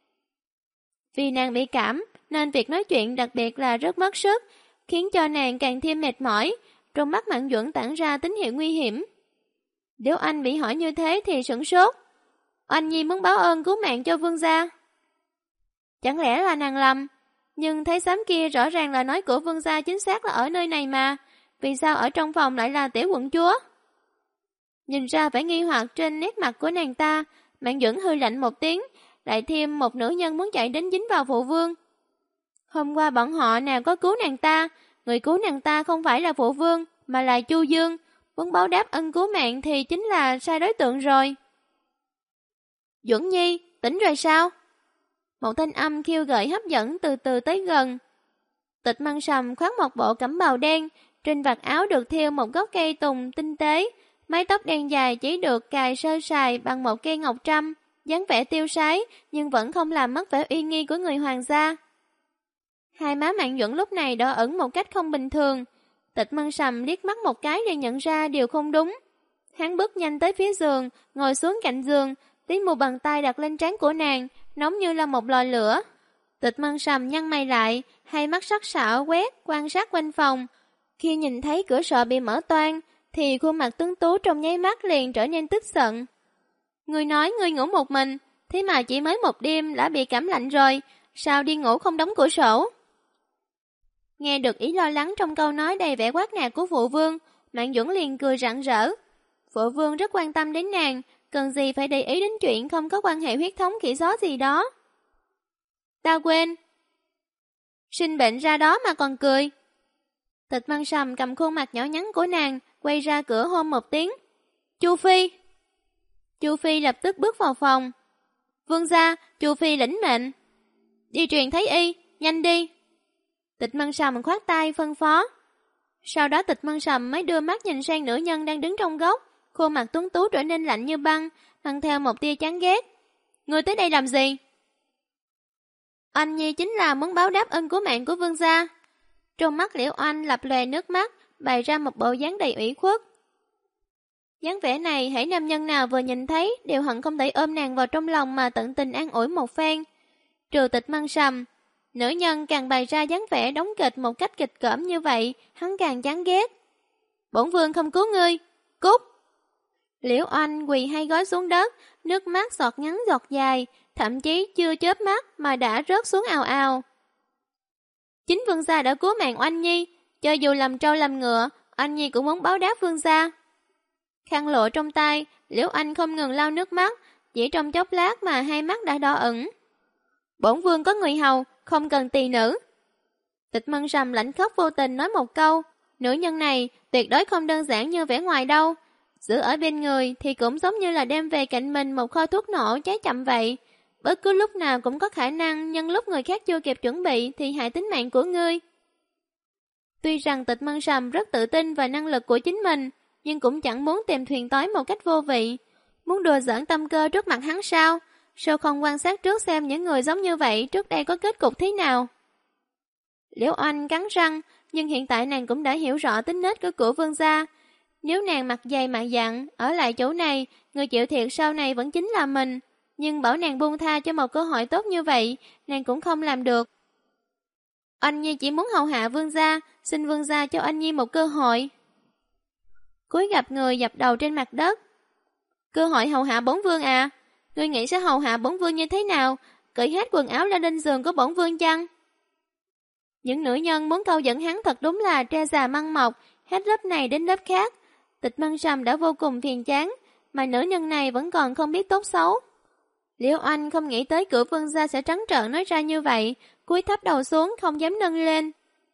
Vì nàng bị cảm, nên việc nói chuyện đặc biệt là rất mất sức, khiến cho nàng càng thêm mệt mỏi, trong mắt Mạn Duẩn tản ra tín hiệu nguy hiểm. Liễu Oanh bị hỏi như thế thì sửng sốt. Oanh Nhi muốn báo ơn cứu mạng cho vương gia. Chẳng lẽ là nàng lầm? Nhưng thấy xám kia rõ ràng là nói của vương gia chính xác là ở nơi này mà. Vì sao ở trong phòng lại là tiểu quận chúa? Nhìn ra vẻ nghi hoặc trên nét mặt của nàng ta, Mạn Duẩn hư lạnh một tiếng, lại thêm một nữ nhân muốn chạy đến dính vào phụ vương. Hôm qua bọn họ nào có cứu nàng ta, người cứu nàng ta không phải là phụ vương, mà là Chu Dương. Muốn báo đáp ân cứu mạng thì chính là sai đối tượng rồi. Duẩn Nhi, tỉnh rồi sao? Một thanh âm khiêu gợi hấp dẫn từ từ tới gần. Tịch Măng Sầm khoác một bộ cẩm bào đen, trên vạt áo được thêu một gốc cây tùng tinh tế, mái tóc đen dài chỉ được cài sơ sài bằng một cây ngọc trâm, dáng vẻ tiêu sái nhưng vẫn không làm mất vẻ uy nghi của người hoàng gia. Hai má Mạn Duẩn lúc này đỏ ửng một cách không bình thường. Tịch Măng Sầm liếc mắt một cái để nhận ra điều không đúng. Hắn bước nhanh tới phía giường, ngồi xuống cạnh giường, tiến một bàn tay đặt lên trán của nàng, nóng như là một lò lửa. Tịch Măng Sầm nhăn mày lại, hai mắt sắc sảo quét quan sát quanh phòng. Khi nhìn thấy cửa sổ bị mở toang, thì khuôn mặt tuấn tú trong nháy mắt liền trở nên tức giận. Ngươi nói ngươi ngủ một mình, thế mà chỉ mới một đêm đã bị cảm lạnh rồi, sao đi ngủ không đóng cửa sổ? Nghe được ý lo lắng trong câu nói đầy vẻ quát nạt của phụ vương, Mạn Duẩn liền cười rạng rỡ. Phụ vương rất quan tâm đến nàng, cần gì phải để ý đến chuyện không có quan hệ huyết thống khỉ gió gì đó. Ta quên. Sinh bệnh ra đó mà còn cười. Tịch Măng Sầm cầm khuôn mặt nhỏ nhắn của nàng, quay ra cửa hôn một tiếng. Chu Phi. Chu Phi lập tức bước vào phòng. Vương gia, Chu Phi lĩnh mệnh. Đi truyền thấy y, nhanh đi. Tịch Măng Sầm khoát tay phân phó. Sau đó Tịch Măng Sầm mới đưa mắt nhìn sang nữ nhân đang đứng trong góc, khuôn mặt tuấn tú trở nên lạnh như băng, mang theo một tia chán ghét. Ngươi tới đây làm gì? Oanh Nhi chính là muốn báo đáp ân cứu mạng của vương gia. Trong mắt Liễu Oanh lập lòe nước mắt, bày ra một bộ dáng đầy ủy khuất. Dáng vẻ này hãy nam nhân nào vừa nhìn thấy đều hận không thể ôm nàng vào trong lòng mà tận tình an ủi một phen. Trừ Tịch Măng Sầm, nữ nhân càng bày ra dáng vẻ đóng kịch một cách kịch cỡm như vậy, hắn càng chán ghét. Bổn vương không cứu ngươi, cút. Liễu Oanh quỳ hai gối xuống đất, nước mắt giọt ngắn giọt dài, thậm chí chưa chớp mắt mà đã rớt xuống ào ào. Chính vương gia đã cứu mạng Oanh Nhi, cho dù làm trâu làm ngựa, Oanh Nhi cũng muốn báo đáp vương gia. Khăn lộ trong tay, Liễu Oanh không ngừng lau nước mắt, chỉ trong chốc lát mà hai mắt đã đỏ ửng. Bổn vương có người hầu, không cần tỳ nữ. Tịch Măng Sầm lạnh khóc vô tình nói một câu, nữ nhân này tuyệt đối không đơn giản như vẻ ngoài đâu. Giữ ở bên người thì cũng giống như là đem về cạnh mình một kho thuốc nổ cháy chậm vậy. Bất cứ lúc nào cũng có khả năng nhân lúc người khác chưa kịp chuẩn bị thì hại tính mạng của ngươi. Tuy rằng Tịch Mân Sầm rất tự tin vào năng lực của chính mình, nhưng cũng chẳng muốn tìm thuyền tối một cách vô vị. Muốn đùa giỡn tâm cơ trước mặt hắn sao? Sao không quan sát trước xem những người giống như vậy trước đây có kết cục thế nào? Liễu Oanh cắn răng, nhưng hiện tại nàng cũng đã hiểu rõ tính nết của Vương gia. Nếu nàng mặt dày mày dặn, ở lại chỗ này, người chịu thiệt sau này vẫn chính là mình. Nhưng bảo nàng buông tha cho một cơ hội tốt như vậy, nàng cũng không làm được. Oanh Nhi chỉ muốn hầu hạ Vương gia, xin Vương gia cho Oanh Nhi một cơ hội. Cúi gặp người dập đầu trên mặt đất. Cơ hội hầu hạ bổn vương à? Ngươi nghĩ sẽ hầu hạ bổn vương như thế nào? Cởi hết quần áo lên giường của bổn vương chăng? Những nữ nhân muốn câu dẫn hắn thật đúng là tre già măng mọc, hết lớp này đến lớp khác. Tịch Mân Sầm đã vô cùng phiền chán, mà nữ nhân này vẫn còn không biết tốt xấu. Liễu Oanh không nghĩ tới cửa Vương gia sẽ trắng trợn nói ra như vậy, cúi thấp đầu xuống không dám nâng lên.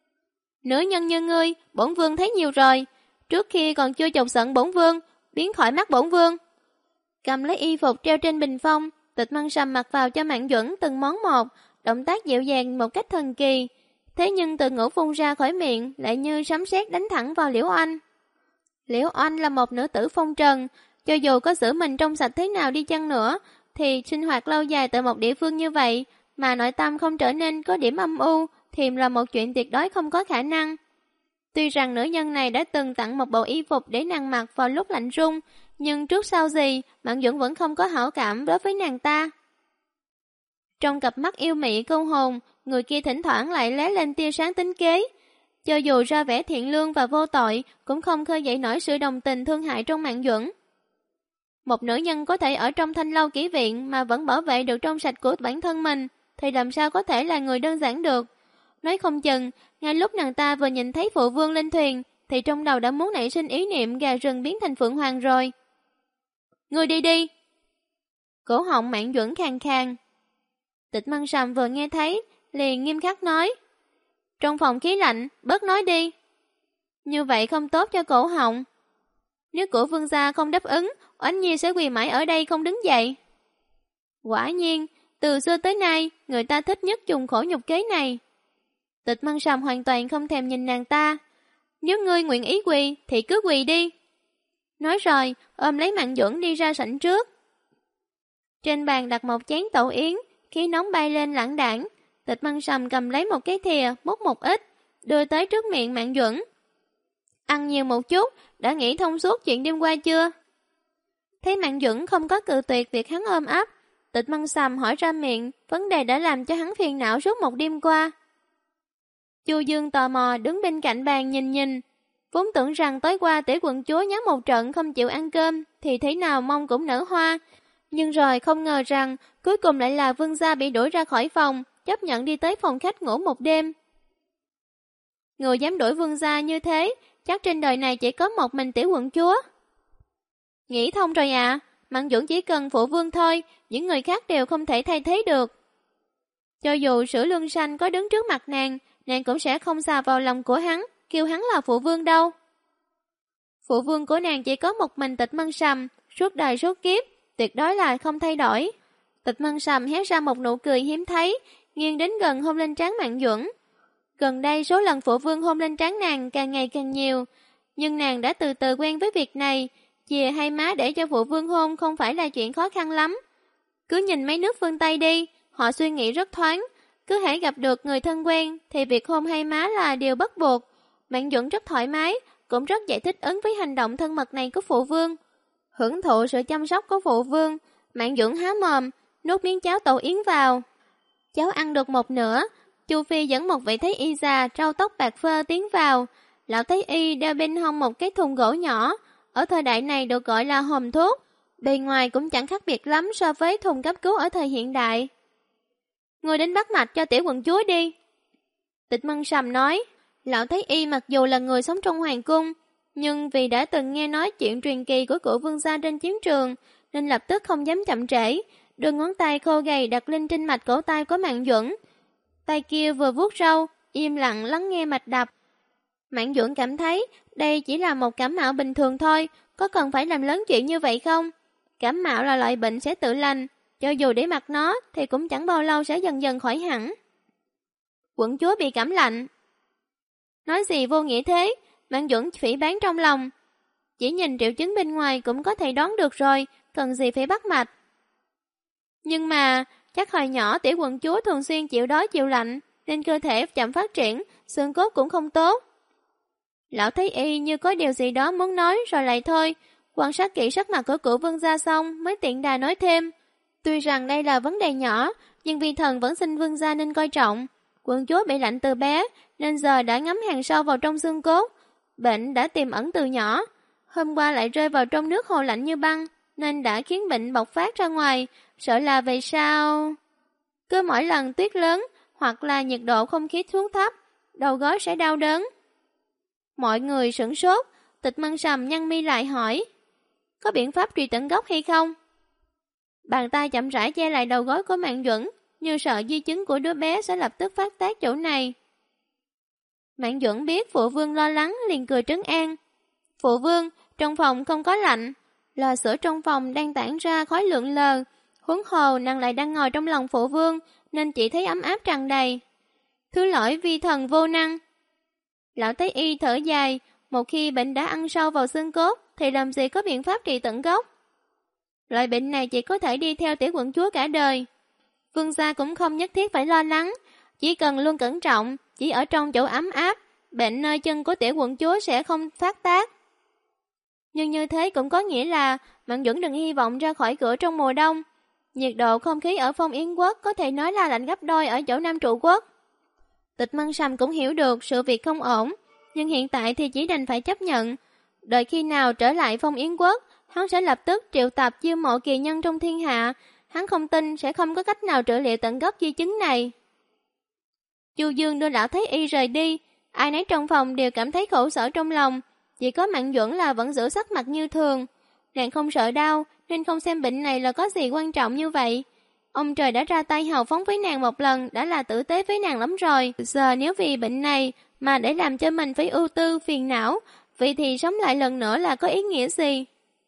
Nữ nhân như ngươi, bổn vương thấy nhiều rồi. Trước khi còn chưa chọc giận bổn vương, biến khỏi mắt bổn vương. Cầm lấy y phục treo trên bình phong, Tịch Mân Sầm mặc vào cho Mạn Duẩn từng món một, động tác dịu dàng một cách thần kỳ. Thế nhưng từ ngữ phun ra khỏi miệng lại như sấm sét đánh thẳng vào Liễu Oanh. Liễu Oanh là một nữ tử phong trần, cho dù có giữ mình trong sạch thế nào đi chăng nữa, thì sinh hoạt lâu dài tại một địa phương như vậy, mà nội tâm không trở nên có điểm âm u, thì là một chuyện tuyệt đối không có khả năng. Tuy rằng nữ nhân này đã từng tặng một bộ y phục để nàng mặc vào lúc lạnh run, nhưng trước sau gì, Mạn Duẩn vẫn không có hảo cảm đối với nàng ta. Trong cặp mắt yêu mị câu hồn, người kia thỉnh thoảng lại lóe lên tia sáng tính kế. Cho dù ra vẻ thiện lương và vô tội, cũng không khơi dậy nổi sự đồng tình thương hại trong Mạn Duẩn. Một nữ nhân có thể ở trong Thanh Lâu Kỹ Viện mà vẫn bảo vệ được trong sạch của bản thân mình, thì làm sao có thể là người đơn giản được. Nói không chừng, ngay lúc nàng ta vừa nhìn thấy phụ vương lên thuyền, thì trong đầu đã muốn nảy sinh ý niệm gà rừng biến thành phượng hoàng rồi. Ngươi đi đi. Cổ họng Mạn Duẩn khàn khàn. Tịch Mân Sầm vừa nghe thấy, liền nghiêm khắc nói. Trong phòng khí lạnh, bớt nói đi. Như vậy không tốt cho cổ họng. Nếu cổ vương gia không đáp ứng, Oánh Nhi sẽ quỳ mãi ở đây không đứng dậy. Quả nhiên, từ xưa tới nay, người ta thích nhất dùng khổ nhục kế này. Tịch Mân Sầm hoàn toàn không thèm nhìn nàng ta. Nếu ngươi nguyện ý quỳ, thì cứ quỳ đi. Nói rồi, ôm lấy Mạn Duẩn đi ra sảnh trước. Trên bàn đặt một chén tẩu yến, khí nóng bay lên lãng đãng. Tịch Mân Sầm cầm lấy một cái thìa, múc một ít, đưa tới trước miệng Mạn Duẩn. Ăn nhiều một chút, đã nghĩ thông suốt chuyện đêm qua chưa? Thấy Mạn Duẩn không có cự tuyệt việc hắn ôm ấp, Tịch Mân Sầm hỏi ra miệng, vấn đề đã làm cho hắn phiền não suốt một đêm qua. Chu Dương tò mò đứng bên cạnh bàn nhìn, vốn tưởng rằng tối qua Tiểu quận chúa nháo một trận không chịu ăn cơm, thì thế nào mong cũng nở hoa. Nhưng rồi không ngờ rằng, cuối cùng lại là Vương gia bị đuổi ra khỏi phòng, chấp nhận đi tới phòng khách ngủ một đêm. Người dám đuổi Vương gia như thế, chắc trên đời này chỉ có một mình Tiểu quận chúa. Nghĩ thông rồi à, Mạn Duẩn chỉ cần phụ vương thôi, những người khác đều không thể thay thế được. Cho dù Sử Lương Sanh có đứng trước mặt nàng cũng sẽ không xà vào lòng của hắn, kêu hắn là phụ vương đâu. Phụ vương của nàng chỉ có một mình Tịch Mân Sầm, suốt đời suốt kiếp, tuyệt đối là không thay đổi. Tịch Mân Sầm hé ra một nụ cười hiếm thấy, nghiêng đến gần hôn lên trán Mạn Duẩn. Gần đây số lần phụ vương hôn lên trán nàng càng ngày càng nhiều, nhưng nàng đã từ từ quen với việc này, chìa hay má để cho phụ vương hôn không phải là chuyện khó khăn lắm. Cứ nhìn mấy nước phương Tây đi, họ suy nghĩ rất thoáng, cứ hãy gặp được người thân quen thì việc hôn hay má là điều bắt buộc. Mạn Duẩn rất thoải mái, cũng rất dễ thích ứng với hành động thân mật này của phụ vương. Hưởng thụ sự chăm sóc của phụ vương, Mạn Duẩn há mồm, nuốt miếng cháo tổ yến vào. Cháu ăn được một nửa, Chu Phi dẫn một vị thái y già râu tóc bạc phơ tiến vào. Lão thái y đeo bên hông một cái thùng gỗ nhỏ, ở thời đại này được gọi là hòm thuốc. Bề ngoài cũng chẳng khác biệt lắm so với thùng cấp cứu ở thời hiện đại. Người đến bắt mạch cho Tiểu quận chúa đi. Tịch Mân Sầm nói, lão thái y mặc dù là người sống trong hoàng cung, nhưng vì đã từng nghe nói chuyện truyền kỳ của cụ vương gia trên chiến trường, nên lập tức không dám chậm trễ, đưa ngón tay khô gầy đặt lên trên mạch cổ tay của Mạn Duẩn. Tay kia vừa vuốt râu, im lặng lắng nghe mạch đập. Mạn Duẩn cảm thấy đây chỉ là một cảm mạo bình thường thôi, có cần phải làm lớn chuyện như vậy không? Cảm mạo là loại bệnh sẽ tự lành, cho dù để mặc nó thì cũng chẳng bao lâu sẽ dần dần khỏi hẳn. Quận chúa bị cảm lạnh. Nói gì vô nghĩa thế, Mạn Duẩn phỉ báng trong lòng. Chỉ nhìn triệu chứng bên ngoài cũng có thể đoán được rồi, cần gì phải bắt mạch. Nhưng mà, chắc hồi nhỏ tiểu quận chúa thường xuyên chịu đói chịu lạnh, nên cơ thể chậm phát triển, xương cốt cũng không tốt. Lão thấy y như có điều gì đó muốn nói rồi lại thôi, quan sát kỹ sắc mặt của cụ Vương gia xong mới tiện đà nói thêm. Tuy rằng đây là vấn đề nhỏ, nhưng vi thần vẫn xin Vương gia nên coi trọng. Quận chúa bị lạnh từ bé, nên giờ đã ngấm hàng sâu vào trong xương cốt. Bệnh đã tiềm ẩn từ nhỏ, hôm qua lại rơi vào trong nước hồ lạnh như băng, nên đã khiến bệnh bộc phát ra ngoài, sợ là về sau. Cứ mỗi lần tuyết lớn, hoặc là nhiệt độ không khí xuống thấp, đầu gối sẽ đau đớn. Mọi người sửng sốt, Tịch Mân Sầm nhăn mi lại hỏi, có biện pháp truy tận gốc hay không? Bàn tay chậm rãi che lại đầu gối của Mạn Duẩn, như sợ di chứng của đứa bé sẽ lập tức phát tác chỗ này. Mạn Duẩn biết phụ vương lo lắng liền cười trấn an. Phụ vương, trong phòng không có lạnh, lò sưởi trong phòng đang tản ra khói lượn lờ, huống hồ nàng lại đang ngồi trong lòng phụ vương, nên chỉ thấy ấm áp tràn đầy. Thứ lỗi vi thần vô năng. Lão Thái Y thở dài, một khi bệnh đã ăn sâu vào xương cốt, thì làm gì có biện pháp trị tận gốc. Loại bệnh này chỉ có thể đi theo tiểu quận chúa cả đời. Vương gia cũng không nhất thiết phải lo lắng, chỉ cần luôn cẩn trọng, chỉ ở trong chỗ ấm áp, bệnh nơi chân của tiểu quận chúa sẽ không phát tác. Nhưng như thế cũng có nghĩa là Mạn Duẩn đừng hy vọng ra khỏi cửa trong mùa đông. Nhiệt độ không khí ở Phong Yến Quốc có thể nói là lạnh gấp đôi ở chỗ Nam Trụ Quốc. Tịch Mân Sầm cũng hiểu được sự việc không ổn, nhưng hiện tại thì chỉ đành phải chấp nhận. Đợi khi nào trở lại Phong Yến Quốc, hắn sẽ lập tức triệu tập chiêu mộ kỳ nhân trong thiên hạ. Hắn không tin sẽ không có cách nào trị liệu tận gốc di chứng này. Chu Dương đưa lão Thái Y rời đi, ai nấy trong phòng đều cảm thấy khổ sở trong lòng. Chỉ có Mạn Duẩn là vẫn giữ sắc mặt như thường. Nàng không sợ đau, nên không xem bệnh này là có gì quan trọng như vậy. Ông trời đã ra tay hào phóng với nàng một lần đã là tử tế với nàng lắm rồi. Giờ nếu vì bệnh này mà để làm cho mình phải ưu tư, phiền não, vậy thì sống lại lần nữa là có ý nghĩa gì?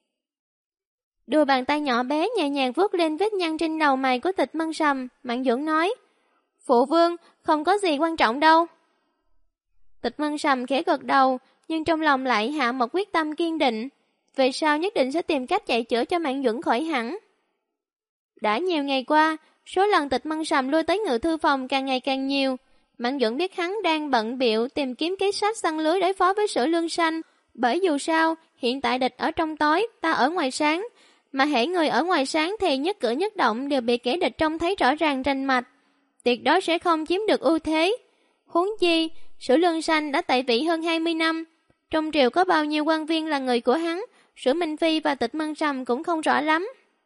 Đưa bàn tay nhỏ bé nhẹ nhàng vuốt lên vết nhăn trên đầu mày của Tịch Mân Sầm, Mạn Duẩn nói, phụ vương, không có gì quan trọng đâu. Tịch Mân Sầm khẽ gật đầu, nhưng trong lòng lại hạ một quyết tâm kiên định. Về sau nhất định sẽ tìm cách chạy chữa cho Mạn Duẩn khỏi hẳn. Đã nhiều ngày qua, số lần Tịch Mân Sầm lui tới ngự thư phòng càng ngày càng nhiều. Mạn Duẩn biết hắn đang bận bịu tìm kiếm kế sách săn lưới đối phó với Sử Lương Xanh. Bởi dù sao, hiện tại địch ở trong tối, ta ở ngoài sáng. Mà hễ người ở ngoài sáng thì nhất cử nhất động đều bị kẻ địch trông thấy rõ ràng rành mạch. Tuyệt đối sẽ không chiếm được ưu thế. Huống chi, Sử Lương Xanh đã tại vị hơn 20 năm. Trong triều có bao nhiêu quan viên là người của hắn, Sử Minh Phi và Tịch Mân Sầm cũng không rõ lắm.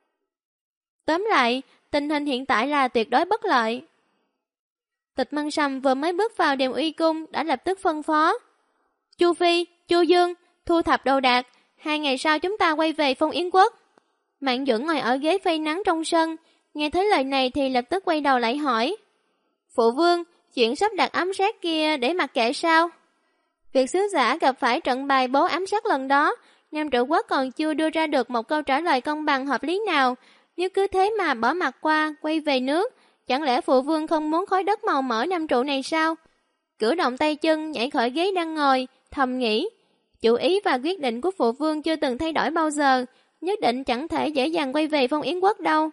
Tóm lại, tình hình hiện tại là tuyệt đối bất lợi. Tịch Mân Sầm vừa mới bước vào Điềm Uy Cung đã lập tức phân phó. Chu Phi, Chu Dương, thu thập đồ đạc, 2 ngày sau chúng ta quay về Phong Yến Quốc. Mạn Duẩn ngồi ở ghế phơi nắng trong sân, nghe thấy lời này thì lập tức quay đầu lại hỏi. Phụ vương, chuyện sắp đặt ám sát kia để mặc kệ sao? Việc sứ giả gặp phải trận bài bố ám sát lần đó, Nam Trụ Quốc còn chưa đưa ra được một câu trả lời công bằng hợp lý nào. Nếu cứ thế mà bỏ mặt qua, quay về nước, chẳng lẽ phụ vương không muốn khói đất màu mỡ Nam Trụ này sao? Cử động tay chân nhảy khỏi ghế đang ngồi, thầm nghĩ. Chủ ý và quyết định của phụ vương chưa từng thay đổi bao giờ, nhất định chẳng thể dễ dàng quay về Phong Yến Quốc đâu.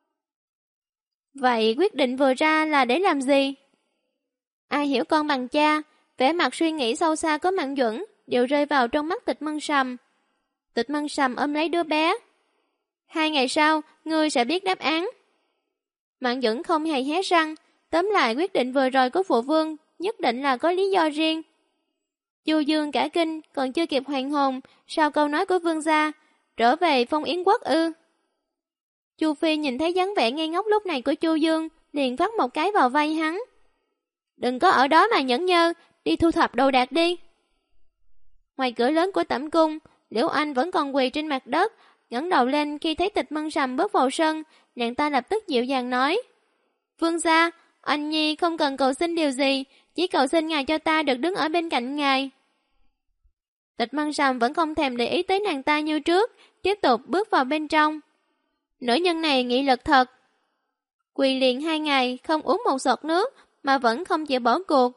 Vậy quyết định vừa ra là để làm gì? Ai hiểu con bằng cha, vẻ mặt suy nghĩ sâu xa của Mạn Duẩn đều rơi vào trong mắt Tịch Mân Sầm. Tịch Mân Sầm ôm lấy đứa bé. 2 ngày sau, ngươi sẽ biết đáp án. Mạn Duẩn không hề hé răng, tóm lại quyết định vừa rồi của phụ vương nhất định là có lý do riêng. Chu Dương cả kinh, còn chưa kịp hoàn hồn, sau câu nói của vương gia, trở về Phong Yến Quốc ư? Chu Phi nhìn thấy dáng vẻ ngây ngốc lúc này của Chu Dương, liền phát một cái vào vai hắn. Đừng có ở đó mà nhẫn nhơ, đi thu thập đồ đạc đi. Ngoài cửa lớn của Tẩm Cung, Liễu Anh vẫn còn quỳ trên mặt đất, ngẩng đầu lên khi thấy Tịch Mân Sầm bước vào sân, nàng ta lập tức dịu dàng nói. Vương gia, anh nhi không cần cầu xin điều gì, chỉ cầu xin ngài cho ta được đứng ở bên cạnh ngài. Tịch Mân Sầm vẫn không thèm để ý tới nàng ta như trước, tiếp tục bước vào bên trong. Nữ nhân này nghị lực thật. Quỳ liền 2 ngày, không uống một giọt nước, mà vẫn không chịu bỏ cuộc.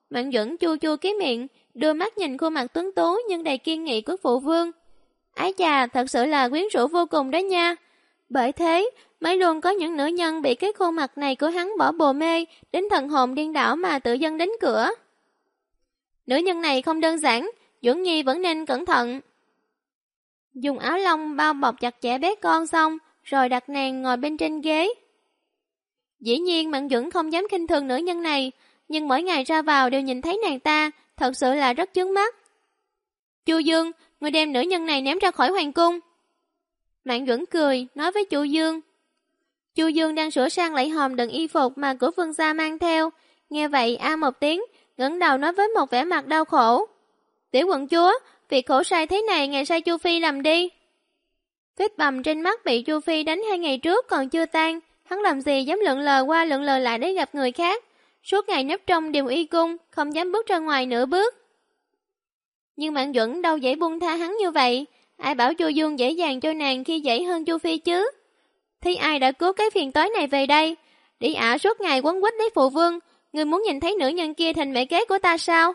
Mạng Duẩn chua chua cái miệng, đưa mắt nhìn khuôn mặt tuấn tú nhưng đầy kiên nghị của phụ vương. Ái chà, thật sự là quyến rũ vô cùng đó nha. Bởi thế, mới luôn có những nữ nhân bị cái khuôn mặt này của hắn bỏ bồ mê, đến thần hồn điên đảo mà tự dâng đến cửa. Nữ nhân này không đơn giản, Duẩn Nhi vẫn nên cẩn thận. Dùng áo lông bao bọc chặt chẽ bé con xong, rồi đặt nàng ngồi bên trên ghế. Dĩ nhiên Mạng Duẩn không dám khinh thường nữ nhân này, nhưng mỗi ngày ra vào đều nhìn thấy nàng ta, thật sự là rất chướng mắt. Chu Dương, người đem nữ nhân này ném ra khỏi hoàng cung. Mạng Duẩn cười, nói với Chu Dương. Chu Dương đang sửa sang lại hòm đựng y phục mà của vương gia mang theo. Nghe vậy a một tiếng, ngẩng đầu nói với một vẻ mặt đau khổ. Tiểu quận chúa, việc khổ sai thế này ngày sai Chu Phi làm đi. Vết bầm trên mắt bị Chu Phi đánh 2 ngày trước còn chưa tan, hắn làm gì dám lượn lờ qua lượn lờ lại để gặp người khác. Suốt ngày nấp trong Điềm Y cung, không dám bước ra ngoài nửa bước. Nhưng Mạng Duẩn đâu dễ buông tha hắn như vậy, ai bảo Chu Dương dễ dàng cho nàng khi dễ hơn Chu Phi chứ. Thì ai đã cứu cái phiền toái này về đây? Đi ả suốt ngày quấn quýt lấy phụ vương, ngươi muốn nhìn thấy nữ nhân kia thành mẹ kế của ta sao?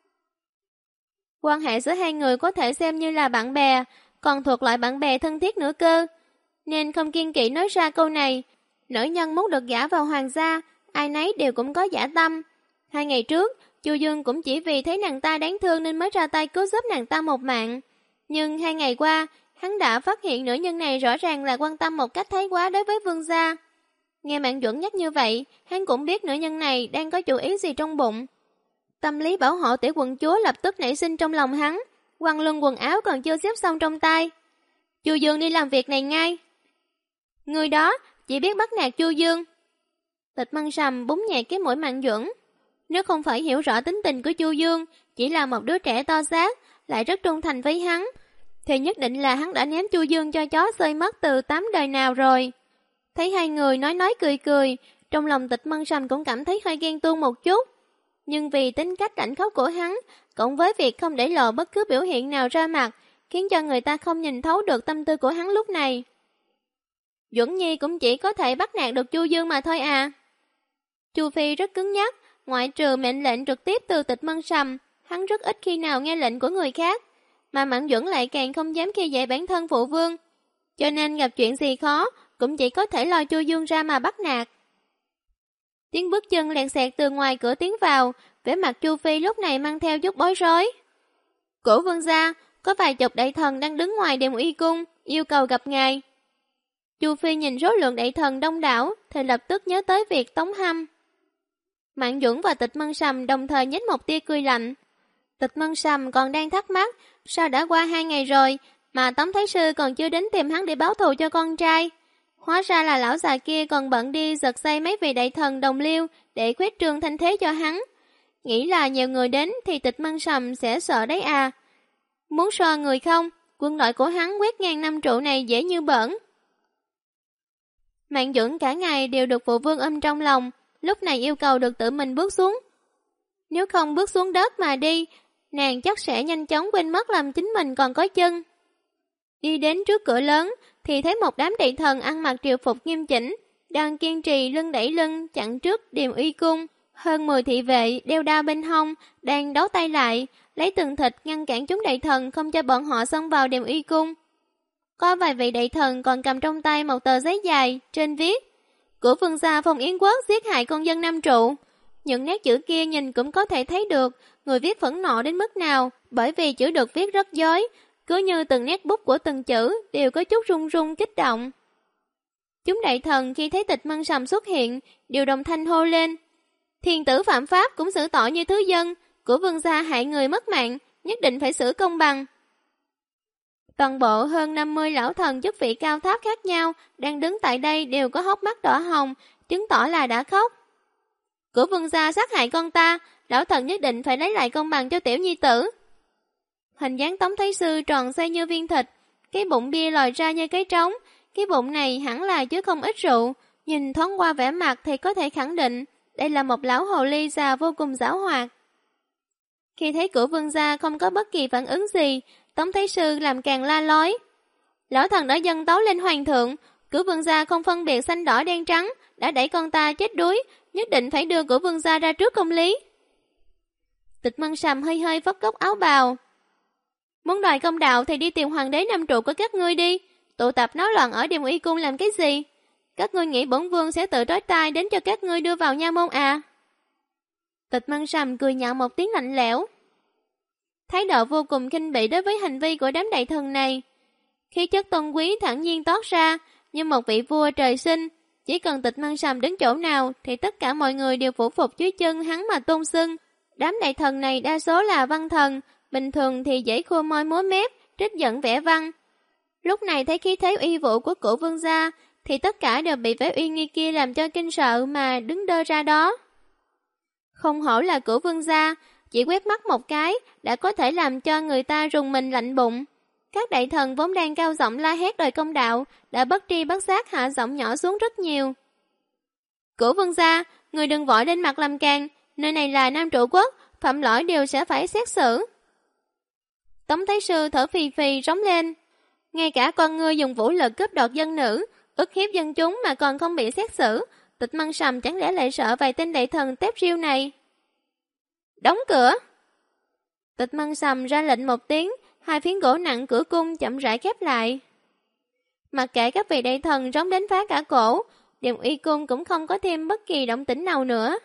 Quan hệ giữa hai người có thể xem như là bạn bè, còn thuộc loại bạn bè thân thiết nữa cơ. Nên không kiên kỵ nói ra câu này, nữ nhân muốn được gả vào hoàng gia, ai nấy đều cũng có dã tâm. 2 ngày trước, Chu Dương cũng chỉ vì thấy nàng ta đáng thương nên mới ra tay cứu giúp nàng ta một mạng. Nhưng 2 ngày qua, hắn đã phát hiện nữ nhân này rõ ràng là quan tâm một cách thái quá đối với vương gia. Nghe Mạng Duẩn nhắc như vậy, hắn cũng biết nữ nhân này đang có chủ ý gì trong bụng. Tâm lý bảo hộ tiểu quận chúa lập tức nảy sinh trong lòng hắn, quăng lưng quần áo còn chưa xếp xong trong tay. Chu Dương đi làm việc này ngay. Người đó chỉ biết bắt nạt Chu Dương. Tịch Mân Sầm búng nhẹ cái mũi Mạng Duẩn. Nếu không phải hiểu rõ tính tình của Chu Dương, chỉ là một đứa trẻ to xác, lại rất trung thành với hắn, thì nhất định là hắn đã ném Chu Dương cho chó xơi mất từ 8 đời nào rồi. Thấy hai người nói cười cười, trong lòng Tịch Mân Sầm cũng cảm thấy hơi ghen tuông một chút. Nhưng vì tính cách lạnh khóc của hắn, cộng với việc không để lộ bất cứ biểu hiện nào ra mặt, khiến cho người ta không nhìn thấu được tâm tư của hắn lúc này. Duẩn Nhi cũng chỉ có thể bắt nạt được Chu Dương mà thôi à. Chu Phi rất cứng nhắc, ngoại trừ mệnh lệnh trực tiếp từ Tịch Mân Sầm, hắn rất ít khi nào nghe lệnh của người khác, mà Mạng Duẩn lại càng không dám khi dễ bản thân phụ vương. Cho nên gặp chuyện gì khó, cũng chỉ có thể lôi Chu Dương ra mà bắt nạt. Tiếng bước chân lẹt xẹt từ ngoài cửa tiến vào, vẻ mặt Chu Phi lúc này mang theo chút bối rối. Cổ vương gia, có vài chục đại thần đang đứng ngoài Điềm Y cung, yêu cầu gặp ngài. Chu Phi nhìn số lượng đại thần đông đảo, thì lập tức nhớ tới việc tống hăm. Mạng Duẩn và Tịch Mân Sầm đồng thời nhếch một tia cười lạnh. Tịch Mân Sầm còn đang thắc mắc, sao đã qua 2 ngày rồi, mà Tống Thái Sư còn chưa đến tìm hắn để báo thù cho con trai. Hóa ra là lão già kia còn bận đi giật dây mấy vị đại thần đồng liêu để khuếch trương thanh thế cho hắn. Nghĩ là nhiều người đến thì Tịch Mân Sầm sẽ sợ đấy à. Muốn so người không, quân đội của hắn quét ngang 5 trụ này dễ như bỡn. Mạng Duẩn cả ngày đều được phụ vương ôm trong lòng, lúc này yêu cầu được tự mình bước xuống. Nếu không bước xuống đất mà đi, nàng chắc sẽ nhanh chóng quên mất làm chính mình còn có chân. Đi đến trước cửa lớn, thì thấy một đám đại thần ăn mặc triều phục nghiêm chỉnh, đang kiên trì lưng đẩy lưng chặn trước Điềm Y cung. Hơn 10 thị vệ đeo đao bên hông, đang đấu tay lại, lấy tường thịt ngăn cản chúng đại thần không cho bọn họ xông vào Điềm Y cung. Có vài vị đại thần còn cầm trong tay một tờ giấy dài, trên viết: của vương gia Phong Yến Quốc giết hại con dân Nam Trụ. Những nét chữ kia nhìn cũng có thể thấy được người viết phẫn nộ đến mức nào, bởi vì chữ được viết rất dối, cứ như từng nét bút của từng chữ đều có chút run run kích động. Chúng đại thần khi thấy Tịch Mân Sầm xuất hiện, đều đồng thanh hô lên: thiên tử phạm pháp cũng xử tội như thứ dân, của vương gia hại người mất mạng, nhất định phải xử công bằng. Toàn bộ hơn 50 lão thần chức vị cao tháp khác nhau đang đứng tại đây đều có hốc mắt đỏ hồng, chứng tỏ là đã khóc. Của vương gia sát hại con ta, lão thần nhất định phải lấy lại công bằng cho tiểu nhi tử. Hình dáng Tống Thái Sư tròn xoay như viên thịt, cái bụng bia lòi ra như cái trống, cái bụng này hẳn là chứa không ít rượu, nhìn thoáng qua vẻ mặt thì có thể khẳng định đây là một lão hồ ly già vô cùng giảo hoạt. Khi thấy của vương gia không có bất kỳ phản ứng gì, Tống Thái Sư làm càng la lối. Lão thần đã dâng tấu lên hoàng thượng, của vương gia không phân biệt xanh đỏ đen trắng, đã đẩy con ta chết đuối, nhất định phải đưa của vương gia ra trước công lý. Tịch Mân Sầm hơi hơi vấp góc áo bào. Muốn đòi công đạo thì đi tìm hoàng đế nam trụ của các ngươi đi, tụ tập náo loạn ở Điềm Uy cung làm cái gì? Các ngươi nghĩ bổn vương sẽ tự trói tai đến cho các ngươi đưa vào nha môn à? Tịch Mân Sầm cười nhạo một tiếng lạnh lẽo. Thái độ vô cùng khinh bỉ đối với hành vi của đám đại thần này. Khí chất tôn quý thẳng nhiên toát ra, như một vị vua trời sinh, chỉ cần Tịch Mân Sầm đứng chỗ nào thì tất cả mọi người đều phủ phục dưới chân hắn mà tôn xưng. Đám đại thần này đa số là văn thần, bình thường thì dễ khua môi múa mép, trích giận vẽ văn. Lúc này thấy khí thế uy vũ của Cửu Vương gia thì tất cả đều bị vẻ uy nghi kia làm cho kinh sợ mà đứng đơ ra đó. Không hổ là Cửu Vương gia, chỉ quét mắt một cái đã có thể làm cho người ta rùng mình lạnh bụng. Các đại thần vốn đang cao giọng la hét đòi công đạo đã bất tri bất giác hạ giọng nhỏ xuống rất nhiều. Cửu Vương gia, người đừng vội lên mặt làm càng, nơi này là Nam Trụ Quốc, phạm lỗi đều sẽ phải xét xử. Tống Thái Sư thở phì phì rống lên. Ngay cả con ngươi dùng vũ lực cướp đoạt dân nữ, ức hiếp dân chúng mà còn không bị xét xử, Tịch Mân Sầm chẳng lẽ lại sợ vài tên đại thần tép riêu này? Đóng cửa! Tịch Mân Sầm ra lệnh một tiếng, hai phiến gỗ nặng cửa cung chậm rãi khép lại. Mặc kệ các vị đại thần rống đến phá cả cổ, Điềm Uy cung cũng không có thêm bất kỳ động tĩnh nào nữa.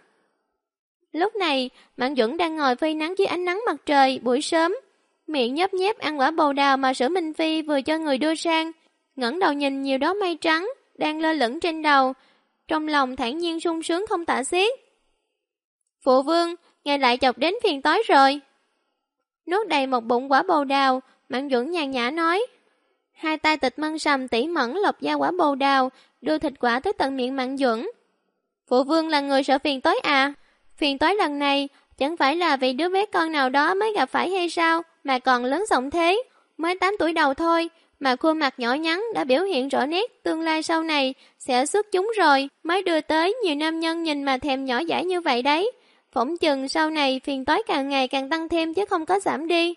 Lúc này, Mạn Duẩn đang ngồi phơi nắng dưới ánh nắng mặt trời buổi sớm, miệng nhấp nhép ăn quả bồ đào mà Sử Minh Phi vừa cho người đưa sang, ngẩng đầu nhìn nhiều đóa mây trắng đang lơ lửng trên đầu, trong lòng thản nhiên sung sướng không tả xiết. Phụ vương, ngài lại chọc đến phiền toái rồi. Nuốt đầy một bụng quả bồ đào, Mạn Duẩn nhàn nhã nói. Hai tay Tịch Mân Sầm tỉ mẩn lọc da quả bồ đào, đưa thịt quả tới tận miệng Mạn Duẩn. Phụ vương là người sợ phiền toái à? Phiền toái lần này chẳng phải là vì đứa bé con nào đó mới gặp phải hay sao, mà còn lớn giọng thế, mới 8 tuổi đầu thôi, mà khuôn mặt nhỏ nhắn đã biểu hiện rõ nét tương lai sau này sẽ xuất chúng rồi, mới đưa tới nhiều nam nhân nhìn mà thèm nhỏ dãi như vậy đấy. Phỏng chừng sau này phiền toái càng ngày càng tăng thêm chứ không có giảm đi.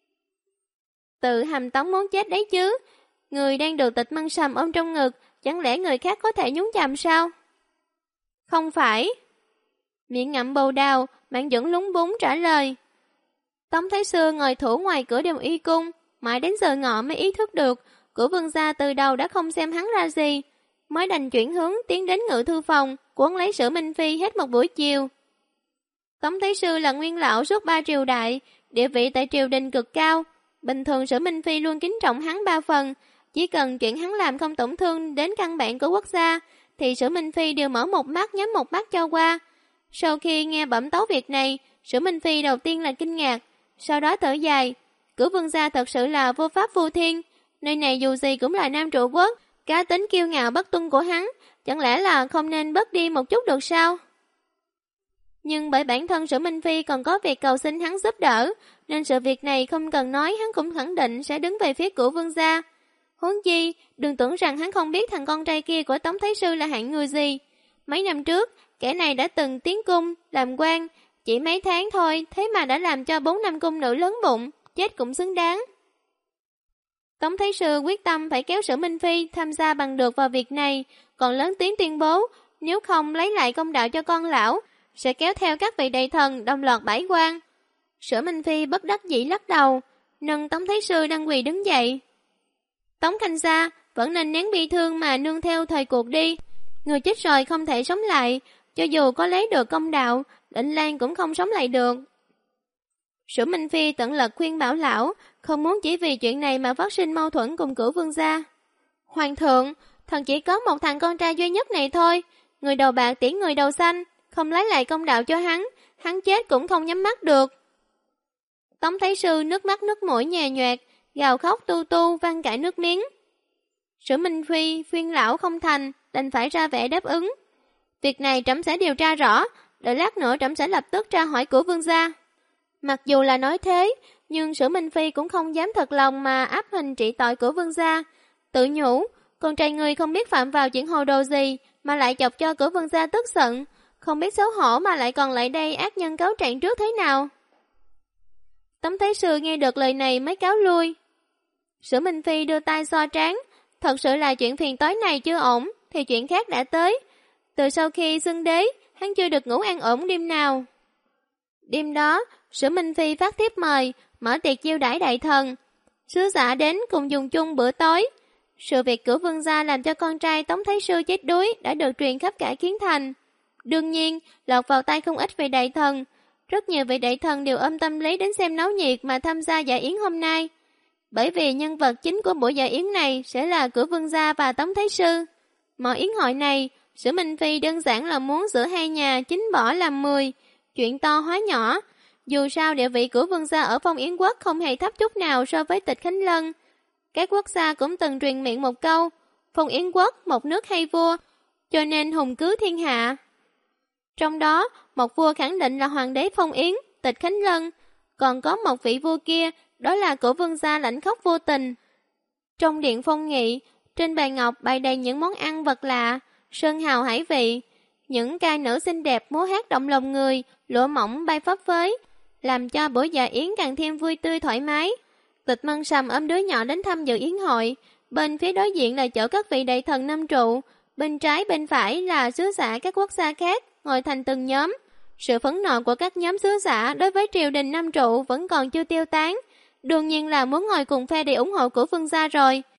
Tự Hàm Tống muốn chết đấy chứ, người đang được Tịch Mân Sầm ôm trong ngực, chẳng lẽ người khác có thể nhúng chàm sao? Không phải. Miệng ngậm bồ đào, Mạn Duẩn lúng búng trả lời. Tống Thái Sư ngồi thủ ngoài cửa Điềm Uy cung, mãi đến giờ ngọ mới ý thức được, Cửu Vương gia từ đầu đã không xem hắn ra gì, mới đành chuyển hướng tiến đến ngự thư phòng, cuốn lấy Sử Minh Phi hết một buổi chiều. Tống Thái Sư là nguyên lão suốt 3 triều đại, địa vị tại triều đình cực cao, bình thường Sử Minh Phi luôn kính trọng hắn 3 phần, chỉ cần chuyện hắn làm không tổn thương đến căn bản của quốc gia, thì Sử Minh Phi đều mở một mắt nhắm một mắt cho qua. Sau khi nghe bẩm tấu việc này, Sử Minh Phi đầu tiên là kinh ngạc, sau đó thở dài. Cửu Vương gia thật sự là vô pháp vô thiên, nơi này dù gì cũng là Nam Trụ Quốc, cá tính kiêu ngạo bất tuân của hắn, chẳng lẽ là không nên bớt đi một chút được sao? Nhưng bởi bản thân Sử Minh Phi còn có việc cầu xin hắn giúp đỡ, nên sự việc này không cần nói hắn cũng khẳng định sẽ đứng về phía Cửu Vương gia. Huống chi, đừng tưởng rằng hắn không biết thằng con trai kia của Tống Thái Sư là hạng người gì. Mấy năm trước, kẻ này đã từng tiến cung, làm quan, chỉ mấy tháng thôi, thế mà đã làm cho 4 năm cung nữ lớn bụng, chết cũng xứng đáng. Tống Thái Sư quyết tâm phải kéo Sử Minh Phi tham gia bằng được vào việc này, còn lớn tiếng tuyên bố, nếu không lấy lại công đạo cho con lão, sẽ kéo theo các vị đại thần đồng loạt bãi quan. Sử Minh Phi bất đắc dĩ lắc đầu, nâng Tống Thái Sư đang quỳ đứng dậy. Tống Khanh gia vẫn nên nén bi thương mà nương theo thời cuộc đi. Người chết rồi không thể sống lại, cho dù có lấy được công đạo, Định Lan cũng không sống lại được. Sử Minh Phi tận lực khuyên bảo lão, không muốn chỉ vì chuyện này mà phát sinh mâu thuẫn cùng Cửu Vương gia. Hoàng thượng, thần chỉ có một thằng con trai duy nhất này thôi, người đầu bạc tiễn người đầu xanh, không lấy lại công đạo cho hắn chết cũng không nhắm mắt được. Tống Thái Sư nước mắt nước mũi nhè nhoẹt, gào khóc tu tu văng cả nước miếng. Sử Minh Phi khuyên lão không thành, đành phải ra vẻ đáp ứng. Việc này trẫm sẽ điều tra rõ, đợi lát nữa trẫm sẽ lập tức tra hỏi Cửu Vương gia. Mặc dù là nói thế, nhưng Sử Minh Phi cũng không dám thật lòng mà áp hình trị tội Cửu Vương gia. Tự nhủ, con trai người không biết phạm vào chuyện hồ đồ gì mà lại chọc cho Cửu Vương gia tức giận, không biết xấu hổ mà lại còn lại đây ác nhân cáo trạng trước thế nào. Tống Thái Sư nghe được lời này mới cáo lui. Sử Minh Phi đưa tay xoa trán, thật sự là chuyện phiền toái này chưa ổn, thì chuyện khác đã tới. Từ sau khi xưng đế, hắn chưa được ngủ an ổn đêm nào. Đêm đó, Sử Minh Phi phát thiếp mời, mở tiệc chiêu đãi đại thần. Sứ giả đến cùng dùng chung bữa tối. Sự việc Cửu Vương gia làm cho con trai Tống Thái Sư chết đuối đã được truyền khắp cả Kiến Thành. Đương nhiên, lọt vào tay không ít vị đại thần. Rất nhiều vị đại thần đều ôm tâm lý đến xem náo nhiệt mà tham gia dạ yến hôm nay. Bởi vì nhân vật chính của buổi dạ yến này sẽ là Cửu Vương gia và Tống Thái Sư. Mọi yến hội này, Sử Minh Phi đơn giản là muốn giữa hai nhà chính bỏ làm 10, chuyện to hóa nhỏ. Dù sao địa vị của Vương gia ở Phong Yến quốc không hề thấp chút nào so với Tịch Khánh Lân. Các quốc gia cũng từng truyền miệng một câu, Phong Yến quốc một nước hay vua, cho nên hùng cứ thiên hạ. Trong đó, một vua khẳng định là hoàng đế Phong Yến, Tịch Khánh Lân, còn có một vị vua kia, đó là Cửu Vương gia Lãnh Khốc Vô Tình. Trong điện phong nghị, trên bàn ngọc bày đầy những món ăn vật lạ, sơn hào hải vị, những ca nữ xinh đẹp múa hát động lòng người, lụa mỏng bay phấp phới, làm cho bữa dạ yến càng thêm vui tươi thoải mái. Tịch Mân Sầm ôm đứa nhỏ đến tham dự yến hội, bên phía đối diện là chỗ các vị đại thần năm trụ, bên trái bên phải là sứ giả các quốc gia khác, ngồi thành từng nhóm. Sự phẫn nộ của các nhóm sứ giả đối với triều đình năm trụ vẫn còn chưa tiêu tán, đương nhiên là muốn ngồi cùng phe để ủng hộ của Vương gia rồi.